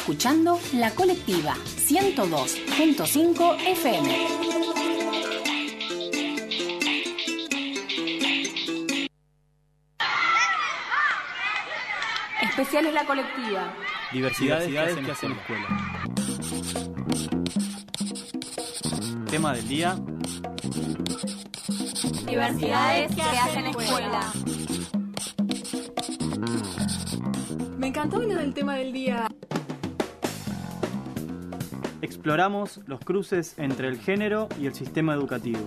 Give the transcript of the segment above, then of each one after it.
escuchando La Colectiva 102.5 FM. Especiales La Colectiva. Diversidades que hacen escuela. Tema del día. Diversidades que hacen escuela. Me encantó lo del tema del día. Exploramos los cruces entre el género y el sistema educativo.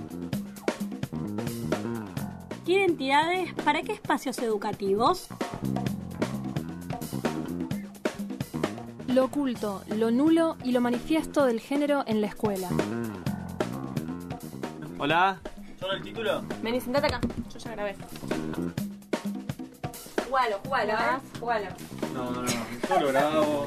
¿Qué identidades? ¿Para qué espacios educativos? Lo oculto, lo nulo y lo manifiesto del género en la escuela. Hola. ¿Solo el título? Vení, sentate acá. Yo ya grabé. Jugalo, jugalo. No. Yo lo grabo.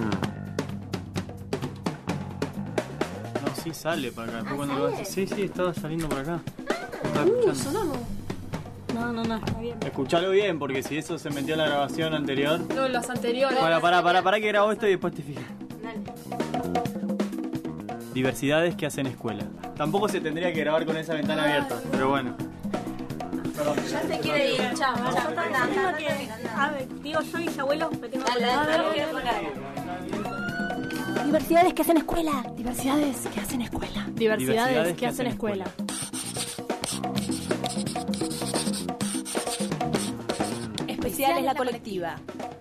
No, sí sale para acá. Después cuando lo haces. Sí, estaba saliendo por acá. Estaba escuchando. No, está bien. Escuchalo bien, porque si eso se metió en la grabación anterior. No, los anteriores. Bueno, pará que grabo esto y después te fijas. Dale. Diversidades que hacen escuela. Tampoco se tendría que grabar con esa ventana abierta, pero bueno. Perdón. Ya se quiere ir, chao. A ver, digo yo y mis abuelos me tengo que Diversidades que hacen escuela. Diversidades que hacen escuela. Diversidades que hacen escuela. Especiales La Colectiva.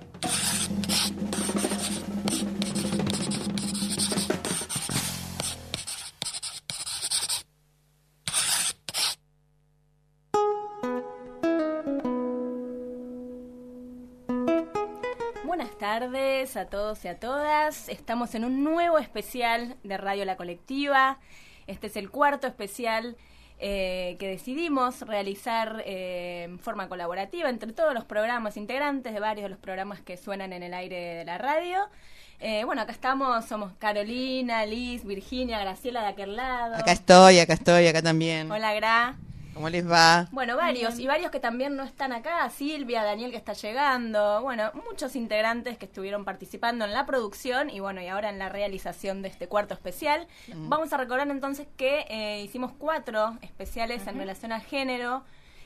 Buenas tardes a todos y a todas. Estamos en un nuevo especial de Radio La Colectiva. Este es el cuarto especial que decidimos realizar en forma colaborativa entre todos los programas integrantes de varios de los programas que suenan en el aire de la radio. Bueno, acá estamos, somos Carolina, Liz, Virginia, Graciela de aquel lado. Acá estoy, acá también. Hola, Gra. ¿Cómo les va? Bueno, varios que también no están acá, Silvia, Daniel que está llegando, bueno, muchos integrantes que estuvieron participando en la producción y bueno, y ahora en la realización de este cuarto especial. Vamos a recordar entonces que hicimos 4 especiales en relación al género.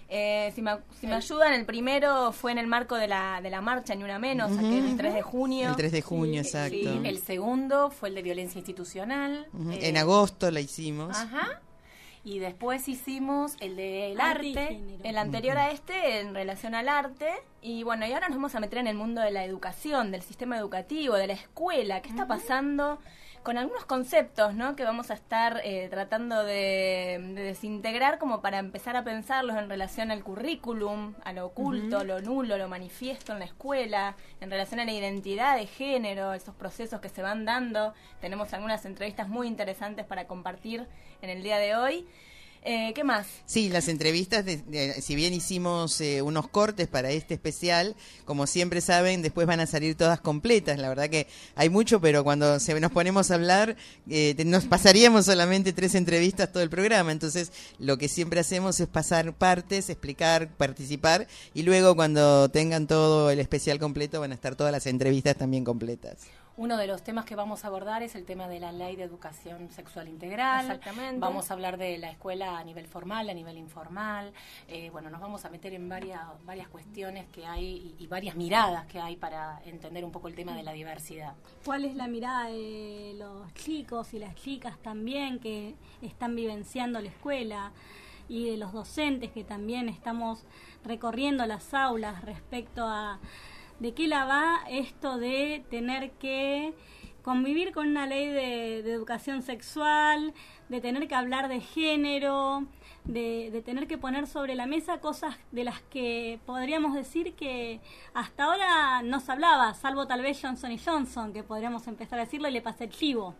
Si me ayudan, el primero fue en el marco de la marcha Ni Una Menos, aquel el 3 de junio. El 3 de junio, exacto. Sí. El segundo fue el de violencia institucional. En agosto la hicimos. Ajá. Y después hicimos el del arte, el anterior a este, en relación al arte. Y bueno, y ahora nos vamos a meter en el mundo de la educación, del sistema educativo, de la escuela. ¿Qué está pasando con algunos conceptos, ¿no?, que vamos a estar tratando de desintegrar como para empezar a pensarlos en relación al currículum, a lo oculto, lo nulo, lo manifiesto en la escuela, en relación a la identidad de género, esos procesos que se van dando? Tenemos algunas entrevistas muy interesantes para compartir en el día de hoy. ¿Qué más? Sí, las entrevistas, si bien hicimos unos cortes para este especial, como siempre saben, después van a salir todas completas. La verdad que hay mucho, pero cuando nos ponemos a hablar, nos pasaríamos solamente 3 entrevistas todo el programa. Entonces, lo que siempre hacemos es pasar partes, explicar, participar, y luego cuando tengan todo el especial completo, van a estar todas las entrevistas también completas. Uno de los temas que vamos a abordar es el tema de la Ley de Educación Sexual Integral. Exactamente. Vamos a hablar de la escuela a nivel formal, a nivel informal. Bueno, nos vamos a meter en varias cuestiones que hay y varias miradas que hay para entender un poco el tema de la diversidad. ¿Cuál es la mirada de los chicos y las chicas también que están vivenciando la escuela? Y de los docentes que también estamos recorriendo las aulas respecto a ¿de qué la va esto de tener que convivir con una ley de educación sexual, de tener que hablar de género, de tener que poner sobre la mesa cosas de las que podríamos decir que hasta ahora no se hablaba, salvo tal vez Johnson & Johnson, que podríamos empezar a decirlo y le pasé el chivo?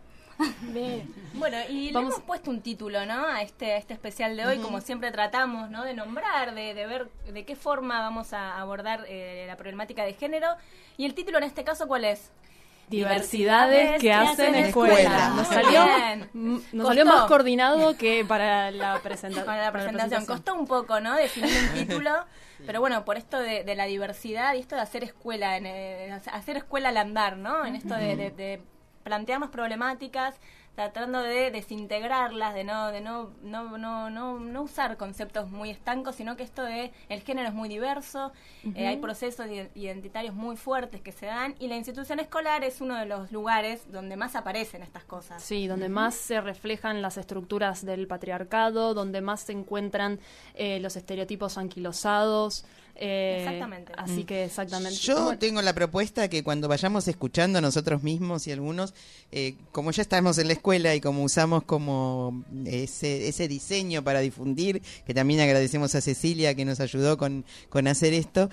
Bueno, y le hemos puesto un título, ¿no?, a este especial de hoy, como siempre tratamos, ¿no?, de nombrar, de ver de qué forma vamos a abordar la problemática de género. Y el título en este caso, ¿cuál es? Diversidades que hacen escuela. Nos salió más coordinado que para la presentación. Para la presentación. Costó un poco, ¿no? Definir un título, pero bueno, por esto de la diversidad y esto de hacer escuela, hacer escuela al andar, ¿no? En esto de plantearnos problemáticas, tratando de desintegrarlas, de no usar conceptos muy estancos, sino que esto de el género es muy diverso, hay procesos identitarios muy fuertes que se dan, y la institución escolar es uno de los lugares donde más aparecen estas cosas. Sí, donde más se reflejan las estructuras del patriarcado, donde más se encuentran los estereotipos anquilosados. Exactamente. Así que exactamente. Yo tengo la propuesta que cuando vayamos escuchando nosotros mismos y algunos, como ya estamos en la escuela y como usamos como ese diseño para difundir, que también agradecemos a Cecilia que nos ayudó con hacer esto,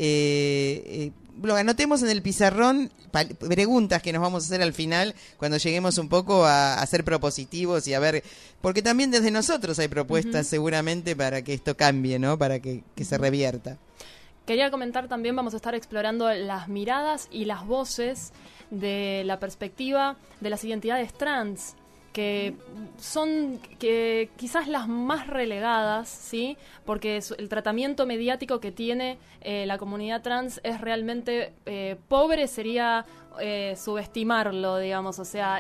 lo anotemos en el pizarrón, preguntas que nos vamos a hacer al final cuando lleguemos un poco a ser propositivos y a ver, porque también desde nosotros hay propuestas seguramente para que esto cambie, ¿no? Para que se revierta. Quería comentar también, vamos a estar explorando las miradas y las voces de la perspectiva de las identidades trans, que son quizás las más relegadas, ¿sí? Porque el tratamiento mediático que tiene la comunidad trans es realmente pobre, sería subestimarlo, digamos, o sea,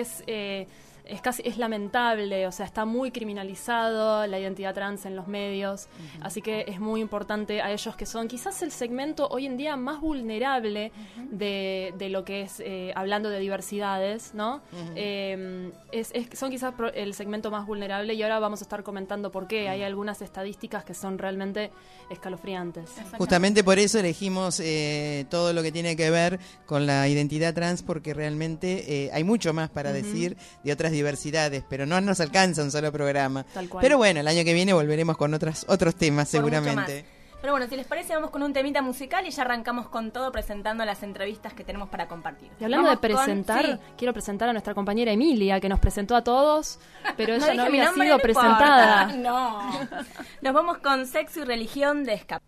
es lamentable, o sea, está muy criminalizado la identidad trans en los medios, así que es muy importante a ellos que son quizás el segmento hoy en día más vulnerable de lo que es, hablando de diversidades, ¿no? Son quizás el segmento más vulnerable, y ahora vamos a estar comentando por qué. Hay algunas estadísticas que son realmente escalofriantes. Justamente por eso elegimos todo lo que tiene que ver con la identidad trans, porque realmente hay mucho más para decir de otras diversidades, pero no nos alcanza un solo programa. Tal cual. Pero bueno, el año que viene volveremos con otros temas seguramente. Pero bueno, si les parece, vamos con un temita musical y ya arrancamos con todo presentando las entrevistas que tenemos para compartir. Y hablando de presentar, quiero presentar a nuestra compañera Emilia, que nos presentó a todos, pero ella no había sido presentada. No. Nos vamos con Sexo y Religión de Escape.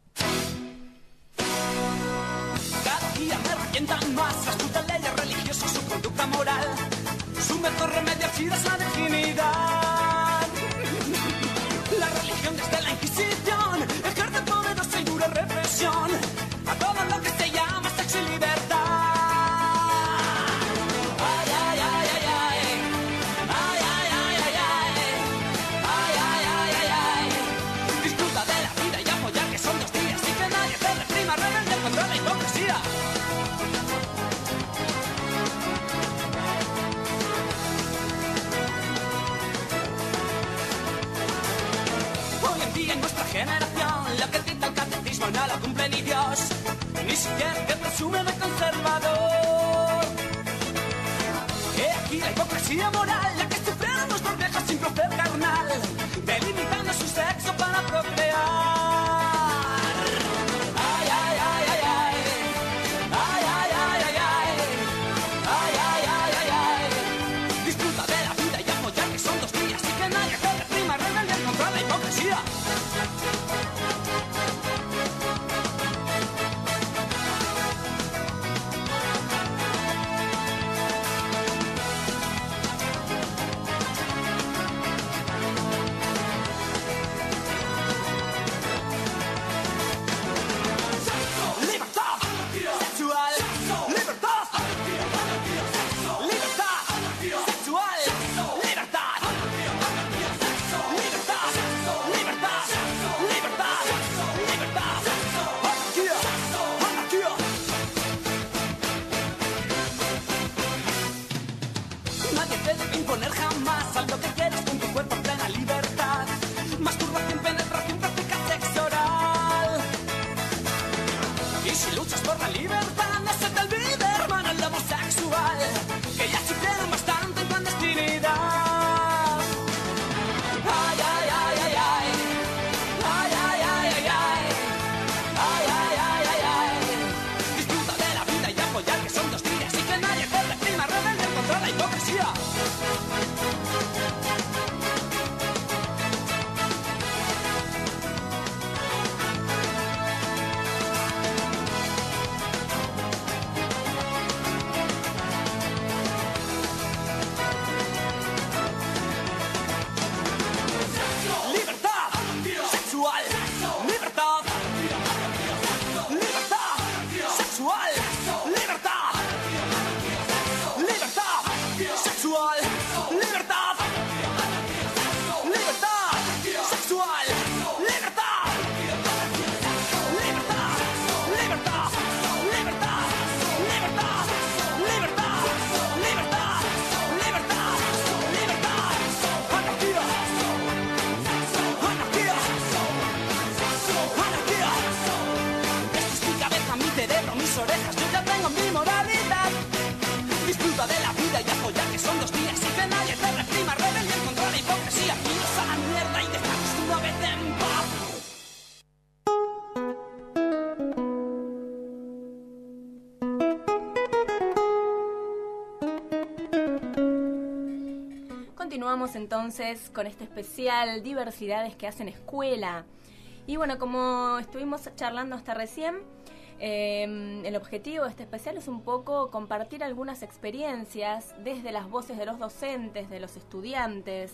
Cada día me revientan más las putas leyes religiosas, su conducta moral. Su mejor remedio es la virginidad. La religión desde la Inquisición ejerce poderosa y dura represión a todo lo que se llama sexo y libertad. Ay, ay, ay, ay, ay. Ay, ay, ay, ay, ay. Ay, ay, ay, ay, ay. Disfruta de la vida y apoyar que son 2 días y que nadie te reprima, rebelde contra la hipocresía. En nuestra generación, lo que dicta el catecismo no lo cumple ni Dios, ni siquiera que presume de conservador. He aquí la hipocresía moral, la que sufrieron nuestros viejos sin placer carnal, delimitando su sexo para procrear. Ay, ay, ay, ay, ay. Ay, ay, ay, ay, ay. Ay, ay, ay, ay, ay. Disfruta de la vida y apoyar que son 2 días y que nadie te reprima, rebelde contra la hipocresía. Nadie te debe imponer jamás algo que quieres con tu cuerpo en plena libertad. Masturbación, penetración, práctica sexo oral. Y si luchas por la libertad, no se te olvide, hermano, el lobo sexual, que ya sufrieron bastante en clandestinidad. Ay, ay, ay, ay, ay. Ay, ay, ay, ay, ay. Ay, ay, ay, ay, ay. Disfruta de la vida y apoyar que son 2 días y que nadie te reprima, rebelde contra la hipocresía. sexual, libertad, libertad sexual, libertad, libertad, libertad, libertad, libertad, libertad, libertad, libertad, libertad, anarquía, anarquía, anarquía. Esta es mi cabeza, mi cerebro, mis orejas, yo ya tengo mi moralidad. Disfruta de la vida y apoya que son 2 días y que nadie te reprima. Rebelión contra la hipocresía. Iros a la mierda y dejamos una vez en paz. Continuamos entonces con este especial Diversidades que hacen escuela. Y bueno, como estuvimos charlando hasta recién, el objetivo de este especial es un poco compartir algunas experiencias desde las voces de los docentes, de los estudiantes,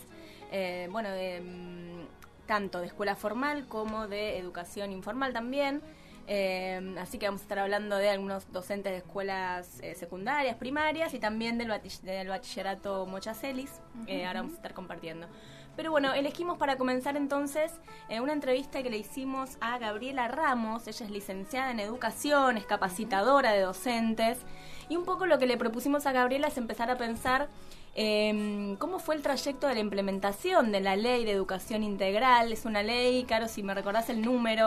tanto de escuela formal como de educación informal también. Así que vamos a estar hablando de algunos docentes de escuelas secundarias, primarias y también del bachillerato Mochacelis. Ahora vamos a estar compartiendo. Pero bueno, elegimos para comenzar entonces una entrevista que le hicimos a Gabriela Ramos. Ella es licenciada en educación, es capacitadora de docentes. Y un poco lo que le propusimos a Gabriela es empezar a pensar cómo fue el trayecto de la implementación de la Ley de Educación Integral. Es una ley, Caro, si me recordás el número.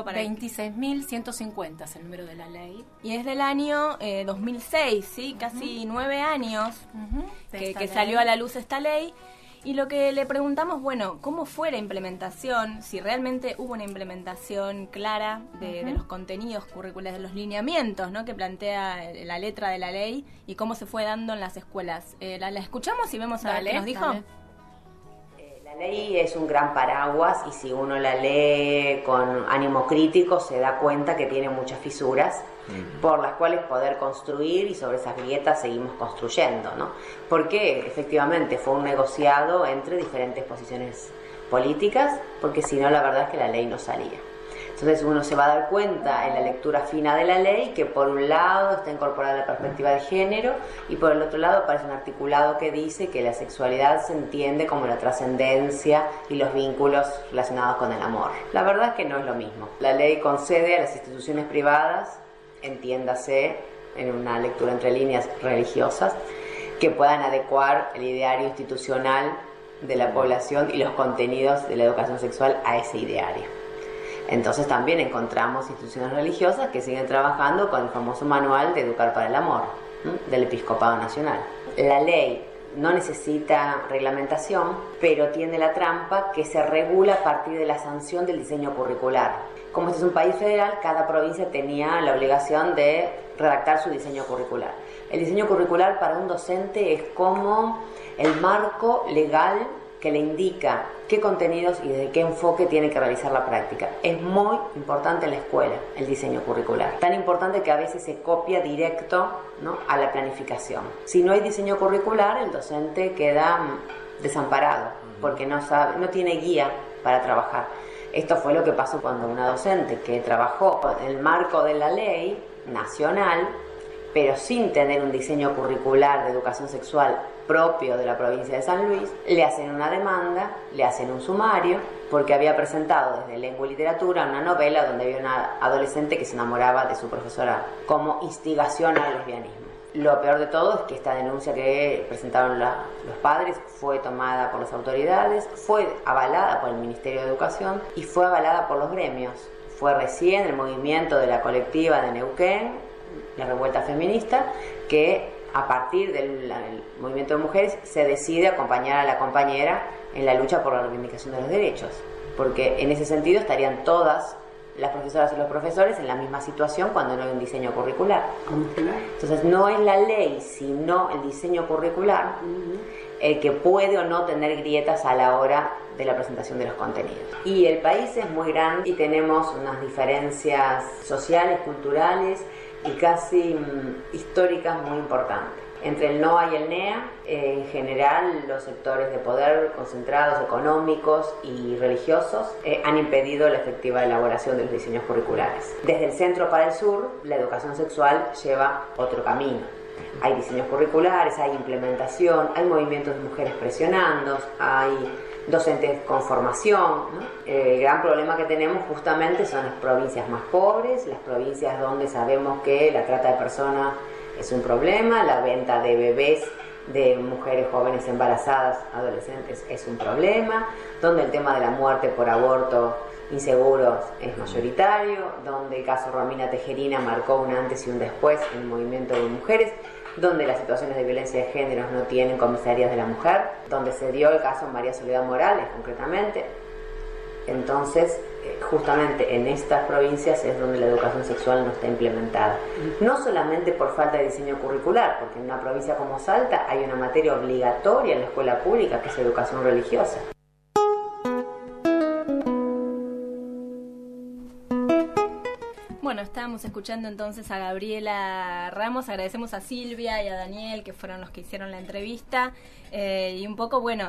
26.150 es el número de la ley. Y es del año 2006, ¿sí? Casi 9 años que salió a la luz esta ley. Y lo que le preguntamos, bueno, ¿cómo fue la implementación? Si realmente hubo una implementación clara de los contenidos curriculares, de los lineamientos, ¿no?, que plantea la letra de la ley y cómo se fue dando en las escuelas. ¿La escuchamos y vemos a ver qué nos dijo? Dale. La ley es un gran paraguas y si uno la lee con ánimo crítico se da cuenta que tiene muchas fisuras por las cuales poder construir y sobre esas grietas seguimos construyendo, ¿no? Porque efectivamente fue un negociado entre diferentes posiciones políticas, porque si no la verdad es que la ley no salía. Entonces uno se va a dar cuenta en la lectura fina de la ley que por un lado está incorporada la perspectiva de género y por el otro lado aparece un articulado que dice que la sexualidad se entiende como la trascendencia y los vínculos relacionados con el amor. La verdad es que no es lo mismo. La ley concede a las instituciones privadas, entiéndase en una lectura entre líneas religiosas, que puedan adecuar el ideario institucional de la población y los contenidos de la educación sexual a ese ideario. Entonces también encontramos instituciones religiosas que siguen trabajando con el famoso manual de Educar para el Amor, del Episcopado Nacional. La ley no necesita reglamentación, pero tiene la trampa que se regula a partir de la sanción del diseño curricular. Como este es un país federal, cada provincia tenía la obligación de redactar su diseño curricular. El diseño curricular para un docente es como el marco legal que le indica qué contenidos y desde qué enfoque tiene que realizar la práctica. Es muy importante en la escuela el diseño curricular. Tan importante que a veces se copia directo, ¿no?, a la planificación. Si no hay diseño curricular, el docente queda desamparado porque no tiene guía para trabajar. Esto fue lo que pasó cuando una docente que trabajó en el marco de la ley nacional, pero sin tener un diseño curricular de educación sexual propio de la provincia de San Luis, le hacen una demanda, le hacen un sumario, porque había presentado desde Lengua y Literatura una novela donde había una adolescente que se enamoraba de su profesora como instigación al lesbianismo. Lo peor de todo es que esta denuncia que presentaron los padres fue tomada por las autoridades, fue avalada por el Ministerio de Educación y fue avalada por los gremios. Fue recién el movimiento de la colectiva de Neuquén, la revuelta feminista, que a partir del movimiento de mujeres se decide acompañar a la compañera en la lucha por la reivindicación de los derechos, porque en ese sentido estarían todas las profesoras y los profesores en la misma situación cuando no hay un diseño curricular. Entonces no es la ley, sino el diseño curricular el que puede o no tener grietas a la hora de la presentación de los contenidos. Y el país es muy grande y tenemos unas diferencias sociales, culturales y casi históricas muy importantes. Entre el NOA y el NEA, en general, los sectores de poder concentrados, económicos y religiosos han impedido la efectiva elaboración de los diseños curriculares. Desde el centro para el sur, la educación sexual lleva otro camino. Hay diseños curriculares, hay implementación, hay movimientos de mujeres presionando, hay docentes con formación, ¿no? El gran problema que tenemos justamente son las provincias más pobres, las provincias donde sabemos que la trata de personas es un problema, la venta de bebés, de mujeres jóvenes embarazadas, adolescentes, es un problema, donde el tema de la muerte por aborto inseguros es mayoritario, donde el caso Romina Tejerina marcó un antes y un después en el movimiento de mujeres, donde las situaciones de violencia de género no tienen comisarias de la mujer, donde se dio el caso María Soledad Morales concretamente. Entonces, justamente en estas provincias es donde la educación sexual no está implementada. No solamente por falta de diseño curricular, porque en una provincia como Salta hay una materia obligatoria en la escuela pública que es educación religiosa. Bueno, estábamos escuchando entonces a Gabriela Ramos, agradecemos a Silvia y a Daniel que fueron los que hicieron la entrevista y un poco, bueno,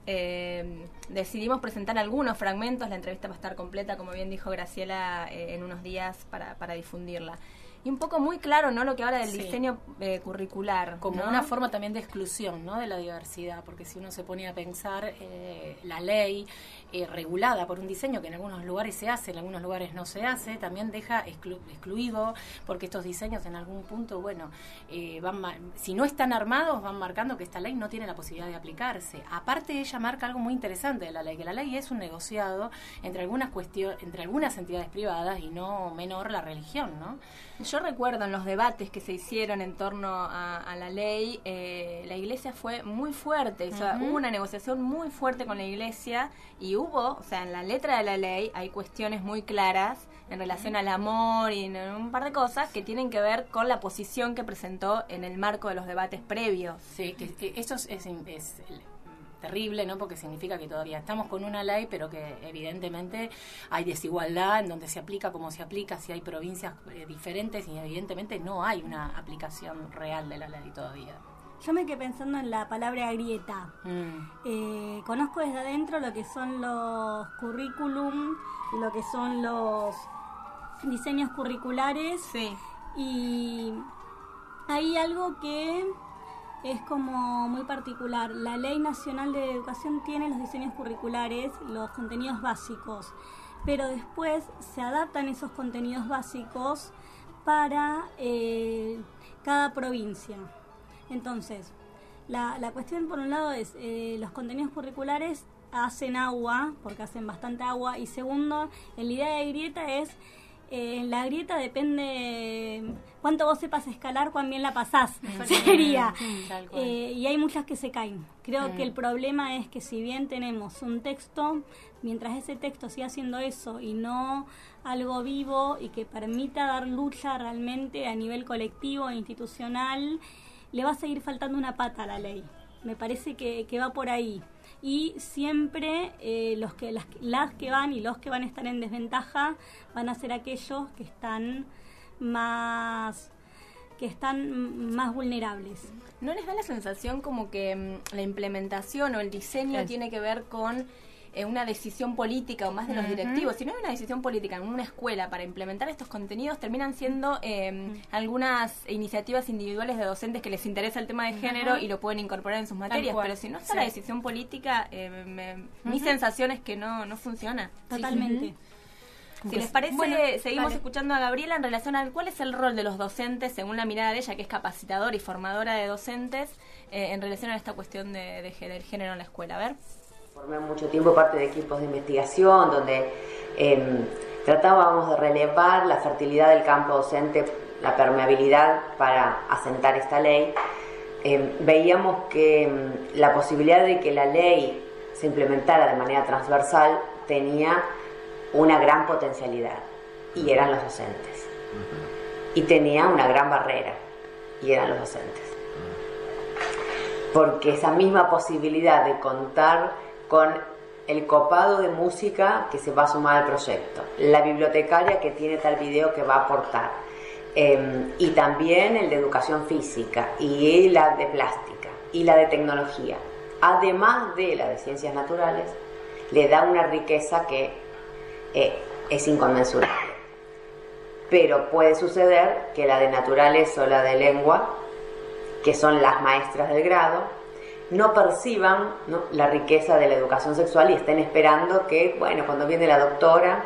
decidimos presentar algunos fragmentos, la entrevista va a estar completa, como bien dijo Graciela, en unos días para difundirla. Y un poco muy claro, ¿no?, lo que habla del diseño curricular. Como ¿no? una forma también de exclusión, ¿no?, de la diversidad, porque si uno se pone a pensar la ley regulada por un diseño que en algunos lugares se hace, en algunos lugares no se hace, también deja excluido, porque estos diseños en algún punto, bueno, si no están armados, van marcando que esta ley no tiene la posibilidad de aplicarse. Aparte, ella marca algo muy interesante de la ley, que la ley es un negociado entre algunas entidades privadas y no menor la religión, ¿no? Yo recuerdo en los debates que se hicieron en torno a la ley, la Iglesia fue muy fuerte, o sea, hubo una negociación muy fuerte con la Iglesia y hubo, o sea, en la letra de la ley hay cuestiones muy claras en relación al amor y en un par de cosas que tienen que ver con la posición que presentó en el marco de los debates previos. Sí, que esto es terrible, ¿no?, porque significa que todavía estamos con una ley, pero que evidentemente hay desigualdad en donde se aplica, como se aplica, si hay provincias diferentes y evidentemente no hay una aplicación real de la ley todavía. Yo me quedé pensando en la palabra grieta. Conozco desde adentro lo que son los currículum, lo que son los diseños curriculares. Sí. Y hay algo que es como muy particular. La Ley Nacional de Educación tiene los diseños curriculares, los contenidos básicos, pero después se adaptan esos contenidos básicos para cada provincia. Entonces, la cuestión por un lado es los contenidos curriculares hacen agua, porque hacen bastante agua, y segundo, la idea de grieta es la grieta depende cuánto vos sepas escalar, cuán bien la pasás, sería. Y hay muchas que se caen. Creo que el problema es que si bien tenemos un texto, mientras ese texto siga haciendo eso y no algo vivo y que permita dar lucha realmente a nivel colectivo e institucional, le va a seguir faltando una pata a la ley. Me parece que va por ahí. Y siempre las que van y los que van a estar en desventaja van a ser aquellos que están más vulnerables. ¿No les da la sensación como que la implementación o el diseño tiene que ver con una decisión política o más de los directivos? Si no hay una decisión política en una escuela para implementar estos contenidos, terminan siendo algunas iniciativas individuales de docentes que les interesa el tema de género y lo pueden incorporar en sus materias, pero si no está la decisión política, mi sensación es que no funciona. Totalmente. Si les parece, seguimos escuchando a Gabriela en relación a cuál es el rol de los docentes, según la mirada de ella, que es capacitadora y formadora de docentes, en relación a esta cuestión del género en la escuela. A ver. Formé mucho tiempo parte de equipos de investigación donde tratábamos de relevar la fertilidad del campo docente, la permeabilidad para asentar esta ley. Veíamos que la posibilidad de que la ley se implementara de manera transversal tenía una gran potencialidad, y eran los docentes. Y tenía una gran barrera, y eran los docentes. Porque esa misma posibilidad de contar con el copado de música que se va a sumar al proyecto, la bibliotecaria que tiene tal video que va a aportar, y también el de educación física, y la de plástica, y la de tecnología, además de la de ciencias naturales, le da una riqueza que es inconmensurable. Pero puede suceder que la de naturales o la de lengua que son las maestras del grado, no perciban, ¿no?, la riqueza de la educación sexual y estén esperando que, bueno, cuando viene la doctora,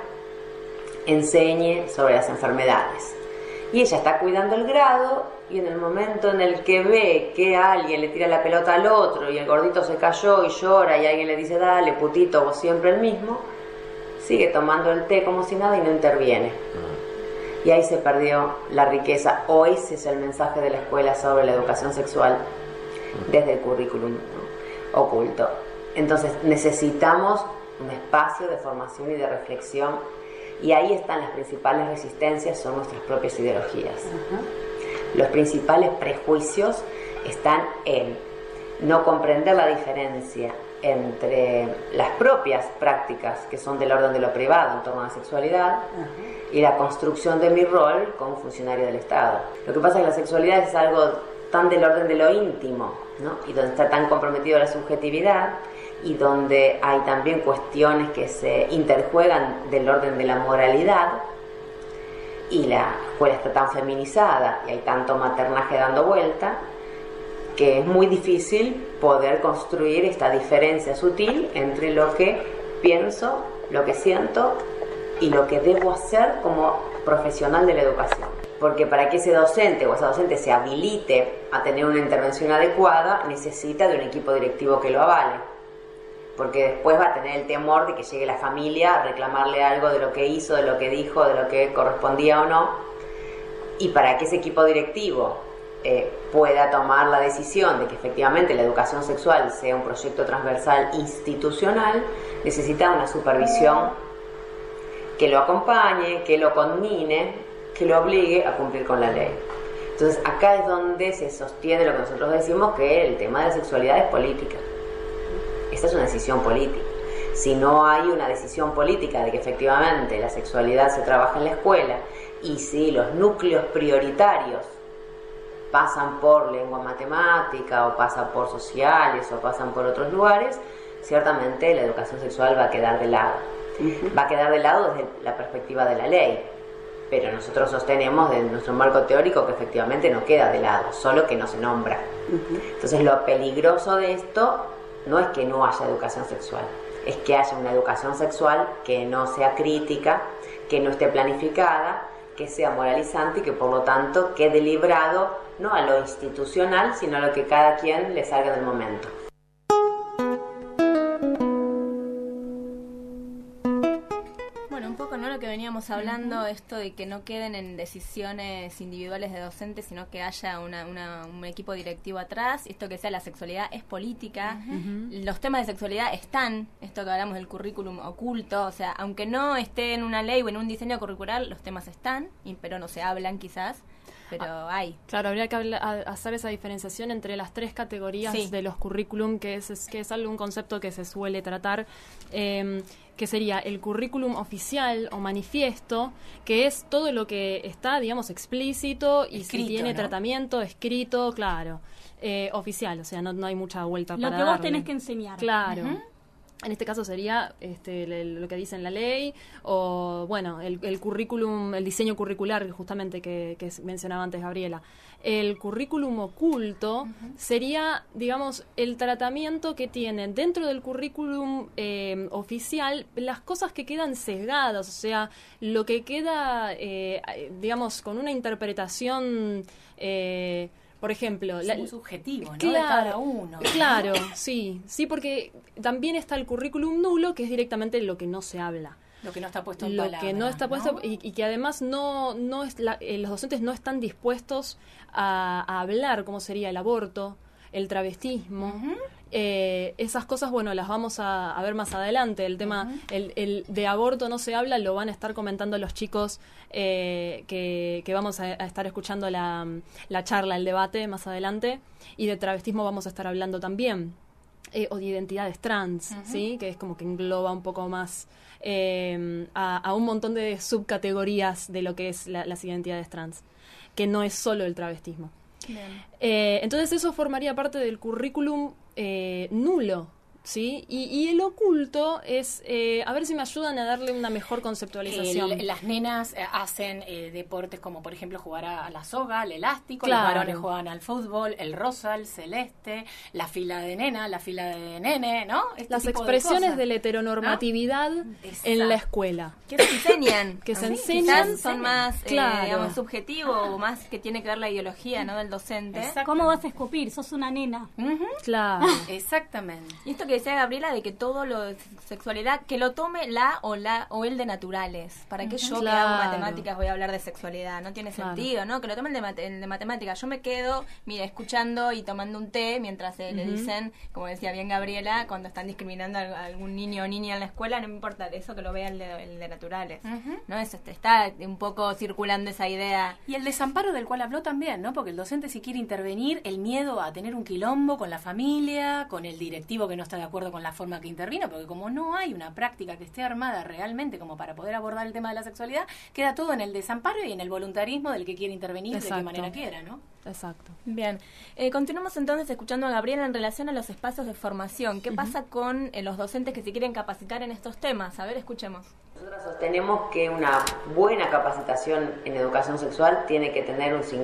enseñe sobre las enfermedades. Y ella está cuidando el grado, y en el momento en el que ve que alguien le tira la pelota al otro y el gordito se cayó y llora y alguien le dice, dale putito, vos siempre el mismo, sigue tomando el té como si nada y no interviene. Y ahí se perdió la riqueza, o ese es el mensaje de la escuela sobre la educación sexual desde el currículum, ¿no?, oculto. Entonces necesitamos un espacio de formación y de reflexión, y ahí están las principales resistencias, son nuestras propias ideologías. Los principales prejuicios están en no comprender la diferencia entre las propias prácticas que son del orden de lo privado en torno a la sexualidad y la construcción de mi rol como funcionario del Estado. Lo que pasa es que la sexualidad es algo tan del orden de lo íntimo, ¿no?, y donde está tan comprometido la subjetividad, y donde hay también cuestiones que se interjuegan del orden de la moralidad, y la escuela está tan feminizada y hay tanto maternaje dando vuelta, que es muy difícil poder construir esta diferencia sutil entre lo que pienso, lo que siento y lo que debo hacer como profesional de la educación. Porque para que ese docente o esa docente se habilite a tener una intervención adecuada, necesita de un equipo directivo que lo avale. Porque después va a tener el temor de que llegue la familia a reclamarle algo de lo que hizo, de lo que dijo, de lo que correspondía o no. Y para que ese equipo directivo pueda tomar la decisión de que efectivamente la educación sexual sea un proyecto transversal institucional, necesita una supervisión que lo acompañe, que lo conmine, que lo obligue a cumplir con la ley. Entonces acá es donde se sostiene lo que nosotros decimos, que el tema de la sexualidad es política. Esta es una decisión política. Si no hay una decisión política de que efectivamente la sexualidad se trabaja en la escuela, y si los núcleos prioritarios pasan por lengua matemática o pasan por sociales o pasan por otros lugares, ciertamente la educación sexual va a quedar de lado. Va a quedar de lado desde la perspectiva de la ley, pero nosotros sostenemos de nuestro marco teórico que efectivamente no queda de lado, solo que no se nombra. Entonces lo peligroso de esto no es que no haya educación sexual, es que haya una educación sexual que no sea crítica, que no esté planificada, que sea moralizante y que por lo tanto quede librado no a lo institucional, sino a lo que cada quien le salga del momento. Bueno, un poco, ¿no?, lo que veníamos hablando, esto de que no queden en decisiones individuales de docentes, sino que haya un equipo directivo atrás, esto que sea la sexualidad es política, los temas de sexualidad están, esto que hablamos del currículum oculto, o sea, aunque no esté en una ley o en un diseño curricular, los temas están, pero no se hablan quizás, pero hay. Claro, habría que hacer esa diferenciación entre las tres categorías de los currículum, que es un concepto que se suele tratar, que sería el currículum oficial o manifiesto, que es todo lo que está, digamos, explícito y escrito, si tiene, ¿no?, tratamiento escrito, claro, oficial, o sea, no hay mucha vuelta para darle. Lo que vos tenés que enseñar. Claro. En este caso sería lo que dice en la ley, o bueno, el currículum, el diseño curricular justamente que mencionaba antes Gabriela. El currículum oculto sería, digamos, el tratamiento que tienen dentro del currículum oficial, las cosas que quedan sesgadas, o sea, lo que queda, digamos, con una interpretación... por ejemplo, es muy subjetivo, ¿no? Claro, de cada uno. Claro, sí, porque también está el currículum nulo, que es directamente lo que no se habla. Lo que no está puesto en lo palabras, que no está puesto, ¿no? y que además no es los docentes no están dispuestos a hablar cómo sería el aborto, el travestismo. Esas cosas, bueno, las vamos a ver más adelante. El tema, el de aborto no se habla, lo van a estar comentando los chicos que vamos a estar escuchando la charla, el debate más adelante. Y de travestismo vamos a estar hablando también. O de identidades trans, ¿sí? Que es como que engloba un poco más a un montón de subcategorías de lo que es las identidades trans, que no es solo el travestismo. Entonces eso formaría parte del currículum nulo, ¿sí? Y el oculto es, a ver si me ayudan a darle una mejor conceptualización. Las nenas hacen deportes como, por ejemplo, jugar a la soga, al elástico, Claro. los varones juegan al fútbol, el rosa, el celeste, la fila de nena, la fila de nene, ¿no? Las expresiones de la heteronormatividad en la escuela. Que se enseñan. Que se Quizás enseñan. son más, Claro. digamos, subjetivo o más que tiene que ver la ideología, ¿no? Del docente. ¿Cómo vas a escupir? Sos una nena. Claro. Exactamente. Y esto que decía Gabriela de que todo lo de sexualidad, que lo tome la o el de naturales. ¿Para qué yo que Claro. hago matemáticas voy a hablar de sexualidad? No tiene Claro. sentido, ¿no? Que lo tome el de matemáticas. Yo me quedo, mira, escuchando y tomando un té mientras le dicen, como decía bien Gabriela, cuando están discriminando a algún niño o niña en la escuela, no me importa eso, que lo vea el de naturales. ¿No? Eso está un poco circulando esa idea. Y el desamparo del cual habló también, ¿no? Porque el docente, si quiere intervenir, el miedo a tener un quilombo con la familia, con el directivo que no está de acuerdo con la forma que intervino, porque como no hay una práctica que esté armada realmente como para poder abordar el tema de la sexualidad, queda todo en el desamparo y en el voluntarismo del que quiere intervenir de qué manera quiera, ¿no? Exacto. Bien, continuamos entonces escuchando a Gabriela en relación a los espacios de formación. ¿Qué pasa con los docentes que se quieren capacitar en estos temas? A ver, escuchemos. Nosotros sostenemos que una buena capacitación en educación sexual tiene que tener un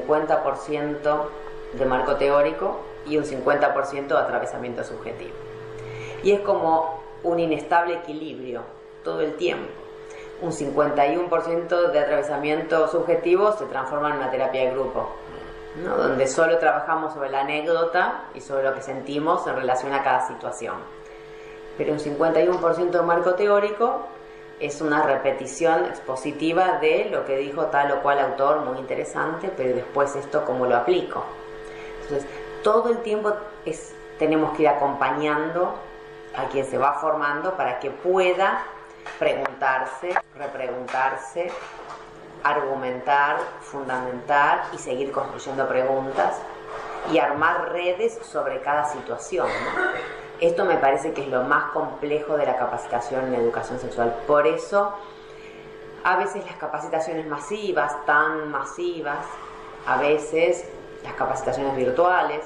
50% de marco teórico y un 50% de atravesamiento subjetivo. Y es como un inestable equilibrio todo el tiempo. Un 51% de atravesamiento subjetivo se transforma en una terapia de grupo, ¿no? Donde solo trabajamos sobre la anécdota y sobre lo que sentimos en relación a cada situación. Pero un 51% de marco teórico es una repetición expositiva de lo que dijo tal o cual autor, muy interesante, pero después esto cómo lo aplico. Entonces, todo el tiempo tenemos que ir acompañando a quien se va formando para que pueda preguntarse, repreguntarse, argumentar, fundamentar y seguir construyendo preguntas y armar redes sobre cada situación, ¿no? Esto me parece que es lo más complejo de la capacitación en educación sexual. Por eso, a veces las capacitaciones masivas, tan masivas, a veces las capacitaciones virtuales,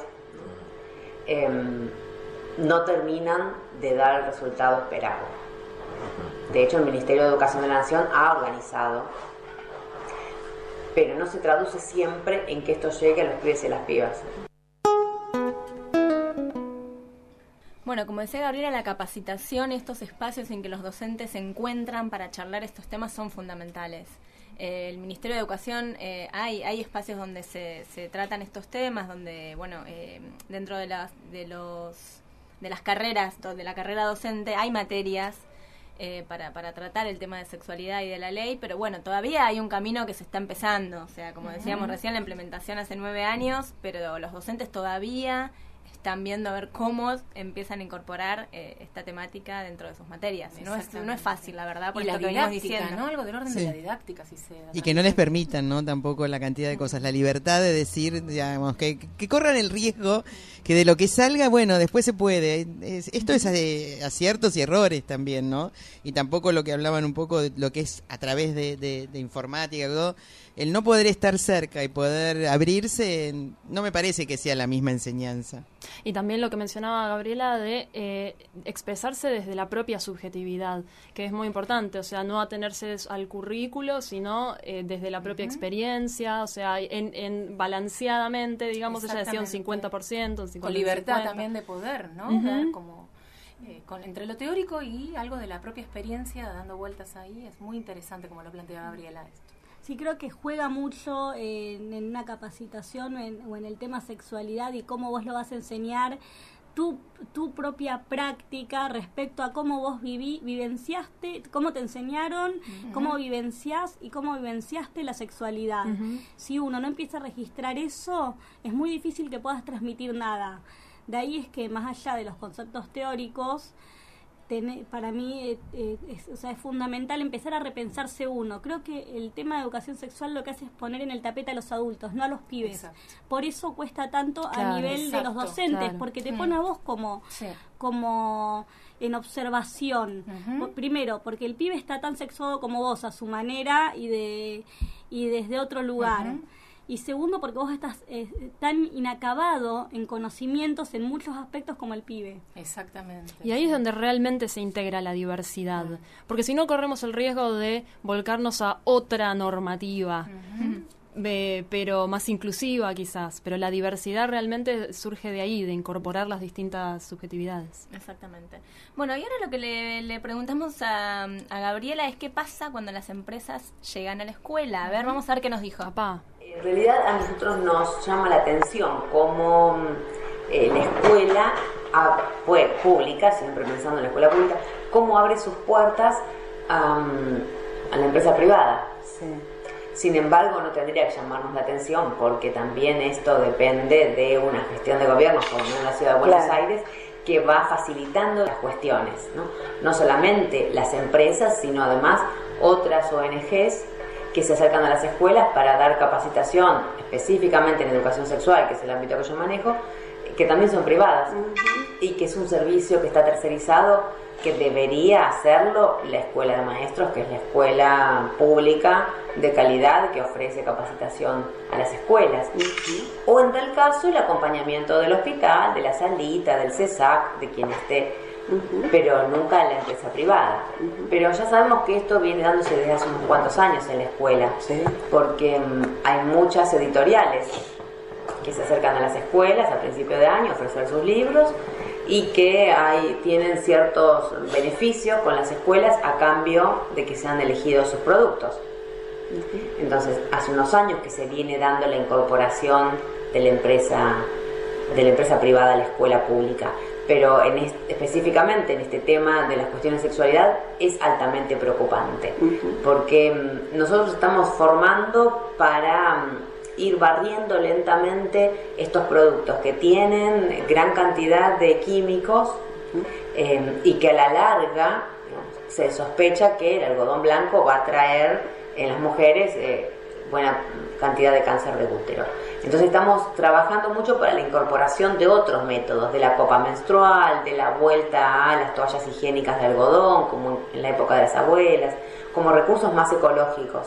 no terminan de dar el resultado esperado. De hecho, el Ministerio de Educación de la Nación ha organizado, pero no se traduce siempre en que esto llegue a los pibes y a las pibas. Bueno, como decía Gabriela, la capacitación, estos espacios en que los docentes se encuentran para charlar estos temas son fundamentales. El Ministerio de Educación, hay espacios donde se tratan estos temas, donde, bueno, dentro de las carreras, de la carrera docente, hay materias para tratar el tema de sexualidad y de la ley, pero bueno, todavía hay un camino que se está empezando. O sea, como decíamos recién, la implementación hace 9 años, pero los docentes todavía están viendo a ver cómo empiezan a incorporar esta temática dentro de sus materias. No es fácil, la verdad, por y la esto que venimos didáctica, diciendo, ¿no? Algo del orden de la didáctica, si se da. Y que no les permitan, ¿no? Tampoco la cantidad de cosas. La libertad de decir, digamos, que corran el riesgo, que de lo que salga, bueno, después se puede. Esto es de aciertos y errores también, ¿no? Y tampoco lo que hablaban un poco de lo que es a través de informática, todo. El no poder estar cerca y poder abrirse, no me parece que sea la misma enseñanza. Y también lo que mencionaba Gabriela de expresarse desde la propia subjetividad, que es muy importante, o sea, no atenerse al currículo, sino desde la propia experiencia, o sea, en balanceadamente, digamos, ella decía un 50%, un 50%. Con libertad también de poder, ¿no? Dar como entre lo teórico y algo de la propia experiencia, dando vueltas ahí, es muy interesante como lo plantea Gabriela esto. Sí, creo que juega mucho en una capacitación o en el tema sexualidad y cómo vos lo vas a enseñar, tu propia práctica respecto a cómo vos vivenciaste, cómo te enseñaron, cómo vivenciás y cómo vivenciaste la sexualidad. Si uno no empieza a registrar eso, es muy difícil que puedas transmitir nada. De ahí es que más allá de los conceptos teóricos, para mí es fundamental empezar a repensarse uno. Creo que el tema de educación sexual lo que hace es poner en el tapete a los adultos, no a los pibes. Exacto. Por eso cuesta tanto a nivel de los docentes, porque te pone a vos como en observación. Primero, porque el pibe está tan sexuado como vos, a su manera y desde otro lugar. y segundo porque vos estás tan inacabado en conocimientos en muchos aspectos como el pibe. Exactamente. Y ahí es donde realmente se integra la diversidad, porque si no corremos el riesgo de volcarnos a otra normativa, pero más inclusiva quizás, pero la diversidad realmente surge de ahí, de incorporar las distintas subjetividades. Exactamente. Bueno, y ahora lo que le preguntamos a Gabriela es qué pasa cuando las empresas llegan a la escuela. A ver, vamos a ver qué nos dijo. Papá. En realidad a nosotros nos llama la atención cómo la escuela pública, siempre pensando en la escuela pública, cómo abre sus puertas a la empresa privada. Sí. Sin embargo, no tendría que llamarnos la atención porque también esto depende de una gestión de gobierno, como en la ciudad de Buenos Aires, que va facilitando las cuestiones, ¿no? No solamente las empresas, sino además otras ONGs que se acercan a las escuelas para dar capacitación específicamente en educación sexual, que es el ámbito que yo manejo, que también son privadas y que es un servicio que está tercerizado, que debería hacerlo la escuela de maestros, que es la escuela pública de calidad que ofrece capacitación a las escuelas. O en tal caso el acompañamiento del hospital, de la salita, del CESAC, de quien esté, pero nunca en la empresa privada. Pero ya sabemos que esto viene dándose desde hace unos cuantos años en la escuela, porque hay muchas editoriales que se acercan a las escuelas a principio de año a ofrecer sus libros y que tienen ciertos beneficios con las escuelas a cambio de que sean elegidos sus productos. Entonces, hace unos años que se viene dando la incorporación de la empresa privada a la escuela pública, pero específicamente en este tema de las cuestiones de sexualidad es altamente preocupante, porque nosotros estamos formando para ir barriendo lentamente estos productos que tienen gran cantidad de químicos y que a la larga se sospecha que el algodón blanco va a traer en las mujeres buena cantidad de cáncer de útero. Entonces estamos trabajando mucho para la incorporación de otros métodos, de la copa menstrual, de la vuelta a las toallas higiénicas de algodón, como en la época de las abuelas, como recursos más ecológicos.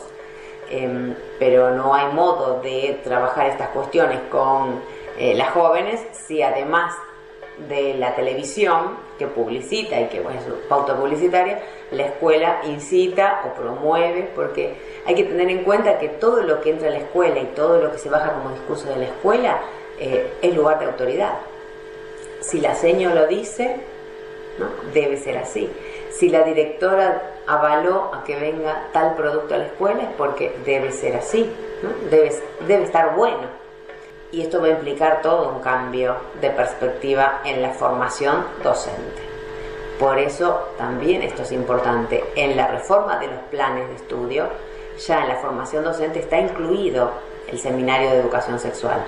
Pero no hay modo de trabajar estas cuestiones con las jóvenes si además de la televisión que publicita y que es su pauta publicitaria, la escuela incita o promueve, porque hay que tener en cuenta que todo lo que entra a la escuela y todo lo que se baja como discurso de la escuela es lugar de autoridad. Si la seño lo dice, ¿no? Debe ser así. Si la directora avaló a que venga tal producto a la escuela es porque debe ser así, ¿no? Debe estar bueno. Y esto va a implicar todo un cambio de perspectiva en la formación docente. Por eso también esto es importante. En la reforma de los planes de estudio, ya en la formación docente está incluido el seminario de educación sexual.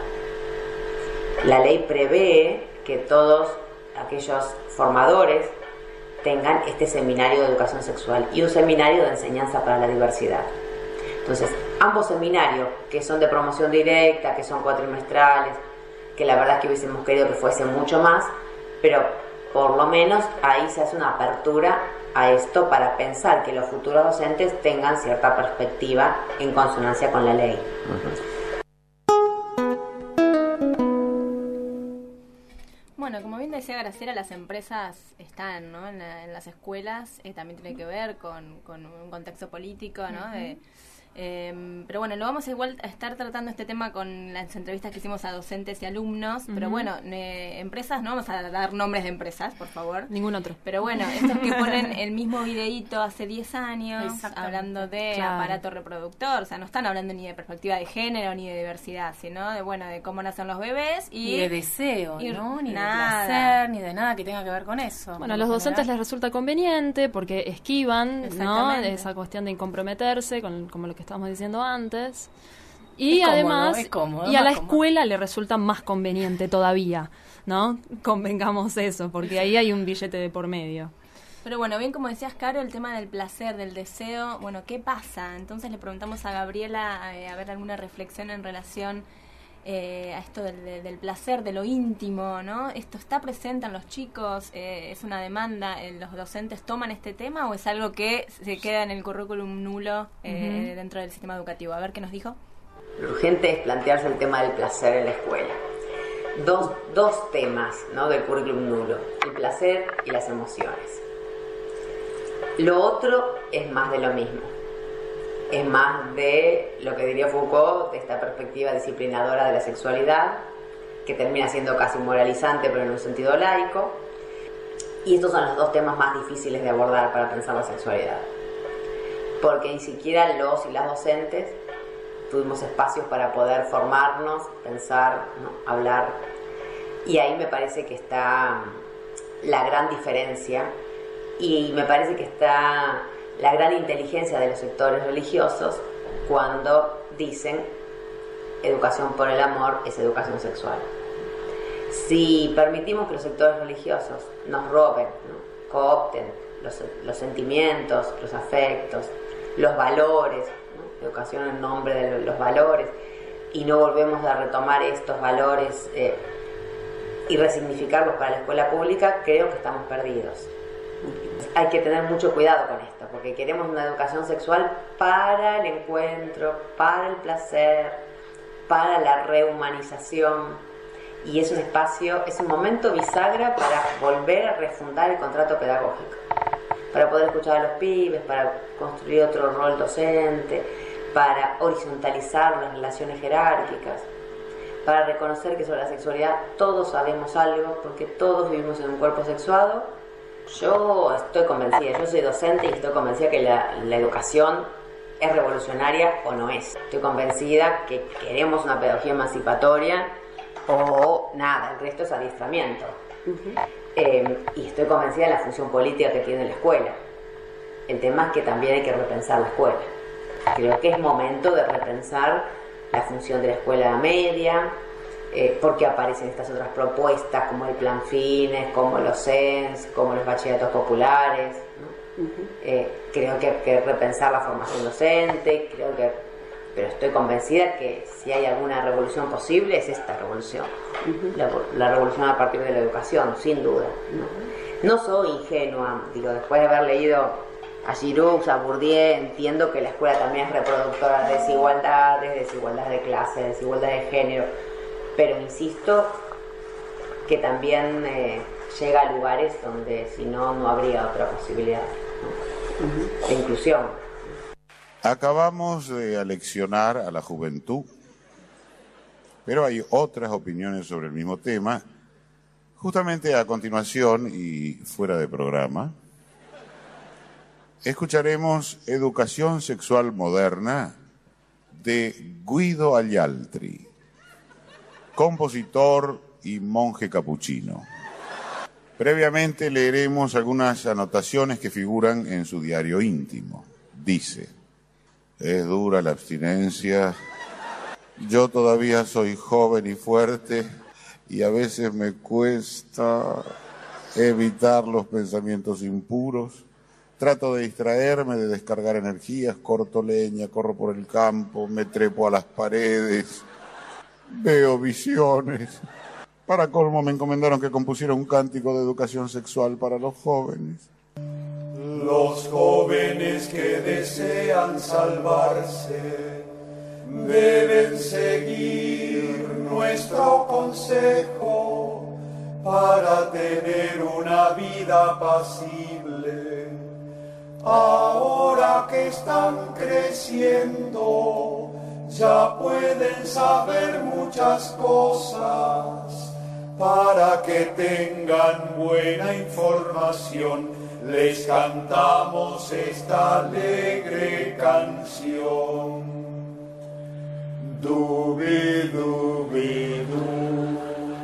La ley prevé que todos aquellos formadores tengan este seminario de educación sexual y un seminario de enseñanza para la diversidad. Entonces, ambos seminarios, que son de promoción directa, que son cuatrimestrales, que la verdad es que hubiésemos querido que fuesen mucho más, pero por lo menos ahí se hace una apertura a esto para pensar que los futuros docentes tengan cierta perspectiva en consonancia con la ley. Bueno, como bien decía Graciela, las empresas están, ¿no? en las escuelas, también tiene que ver con un contexto político, ¿no? Pero bueno, lo vamos igual a estar tratando este tema con las entrevistas que hicimos a docentes y alumnos, pero bueno, empresas, no vamos a dar nombres de empresas, por favor. Ningún otro. Pero bueno, estos que ponen el mismo videíto hace 10 años, hablando de aparato reproductor, o sea, no están hablando ni de perspectiva de género ni de diversidad, sino de, bueno, de cómo nacen los bebés y de deseo, ¿no? Ni nada. de placer, ni de nada que tenga que ver con eso. Bueno, a los docentes les resulta conveniente porque esquivan, ¿no? Esa cuestión de incomprometerse con como lo que estábamos diciendo antes. Y además, y a la escuela le resulta más conveniente todavía, ¿no? Convengamos eso, porque ahí hay un billete de por medio. Pero bueno, bien como decías, Caro, el tema del placer, del deseo, bueno, ¿qué pasa? Entonces le preguntamos a Gabriela a ver alguna reflexión en relación a esto del placer, de lo íntimo, ¿no? ¿Esto está presente en los chicos? ¿Es una demanda? ¿Los docentes toman este tema o es algo que se queda en el currículum nulo dentro del sistema educativo? A ver qué nos dijo. Lo urgente es plantearse el tema del placer en la escuela. Dos temas, ¿no?, del currículum nulo: el placer y las emociones. Lo otro es más de lo mismo. Es más de lo que diría Foucault, de esta perspectiva disciplinadora de la sexualidad, que termina siendo casi moralizante, pero en un sentido laico. Y estos son los dos temas más difíciles de abordar para pensar la sexualidad, porque ni siquiera los y las docentes tuvimos espacios para poder formarnos, pensar, ¿no?, hablar. Y ahí me parece que está la gran diferencia, y me parece que está la gran inteligencia de los sectores religiosos cuando dicen educación por el amor es educación sexual. Si permitimos que los sectores religiosos nos roben, ¿no?, coopten los sentimientos, los afectos, los valores, ¿no?, educación en nombre de los valores, y no volvemos a retomar estos valores y resignificarlos para la escuela pública, creo que estamos perdidos. Hay que tener mucho cuidado con esto, porque queremos una educación sexual para el encuentro, para el placer, para la rehumanización. Y es un espacio, es un momento bisagra para volver a refundar el contrato pedagógico, para poder escuchar a los pibes, para construir otro rol docente, para horizontalizar las relaciones jerárquicas, para reconocer que sobre la sexualidad todos sabemos algo, porque todos vivimos en un cuerpo sexuado. Yo estoy convencida, yo soy docente y estoy convencida que la educación es revolucionaria o no es. Estoy convencida que queremos una pedagogía emancipatoria o nada, el resto es adiestramiento. Y estoy convencida de la función política que tiene la escuela. El tema es que también hay que repensar la escuela. Creo que es momento de repensar la función de la escuela media, porque aparecen estas otras propuestas como el Plan Fines, como los CENS, como los bachilleratos populares, ¿no? Creo que hay que repensar la formación docente, pero estoy convencida que si hay alguna revolución posible es esta revolución, la revolución a partir de la educación, sin duda. No soy ingenua, digo, después de haber leído a Giroux, a Bourdieu, entiendo que la escuela también es reproductora de desigualdades de clase, desigualdad de género, pero insisto que también llega a lugares donde si no, no habría otra posibilidad, ¿no?, de inclusión. Acabamos de aleccionar a la juventud, pero hay otras opiniones sobre el mismo tema. Justamente a continuación y fuera de programa, escucharemos Educación Sexual Moderna de Guido Aglialtri, compositor y monje capuchino. Previamente leeremos algunas anotaciones que figuran en su diario íntimo. Dice: es dura la abstinencia, yo todavía soy joven y fuerte y a veces me cuesta evitar los pensamientos impuros. Trato de distraerme, de descargar energías, corto leña, corro por el campo, me trepo a las paredes, veo visiones. Para colmo me encomendaron que compusiera un cántico de educación sexual para los jóvenes. Los jóvenes que desean salvarse deben seguir nuestro consejo para tener una vida apacible. Ahora que están creciendo, ya pueden saber muchas cosas. Para que tengan buena información, les cantamos esta alegre canción. Dubi, dubi, du.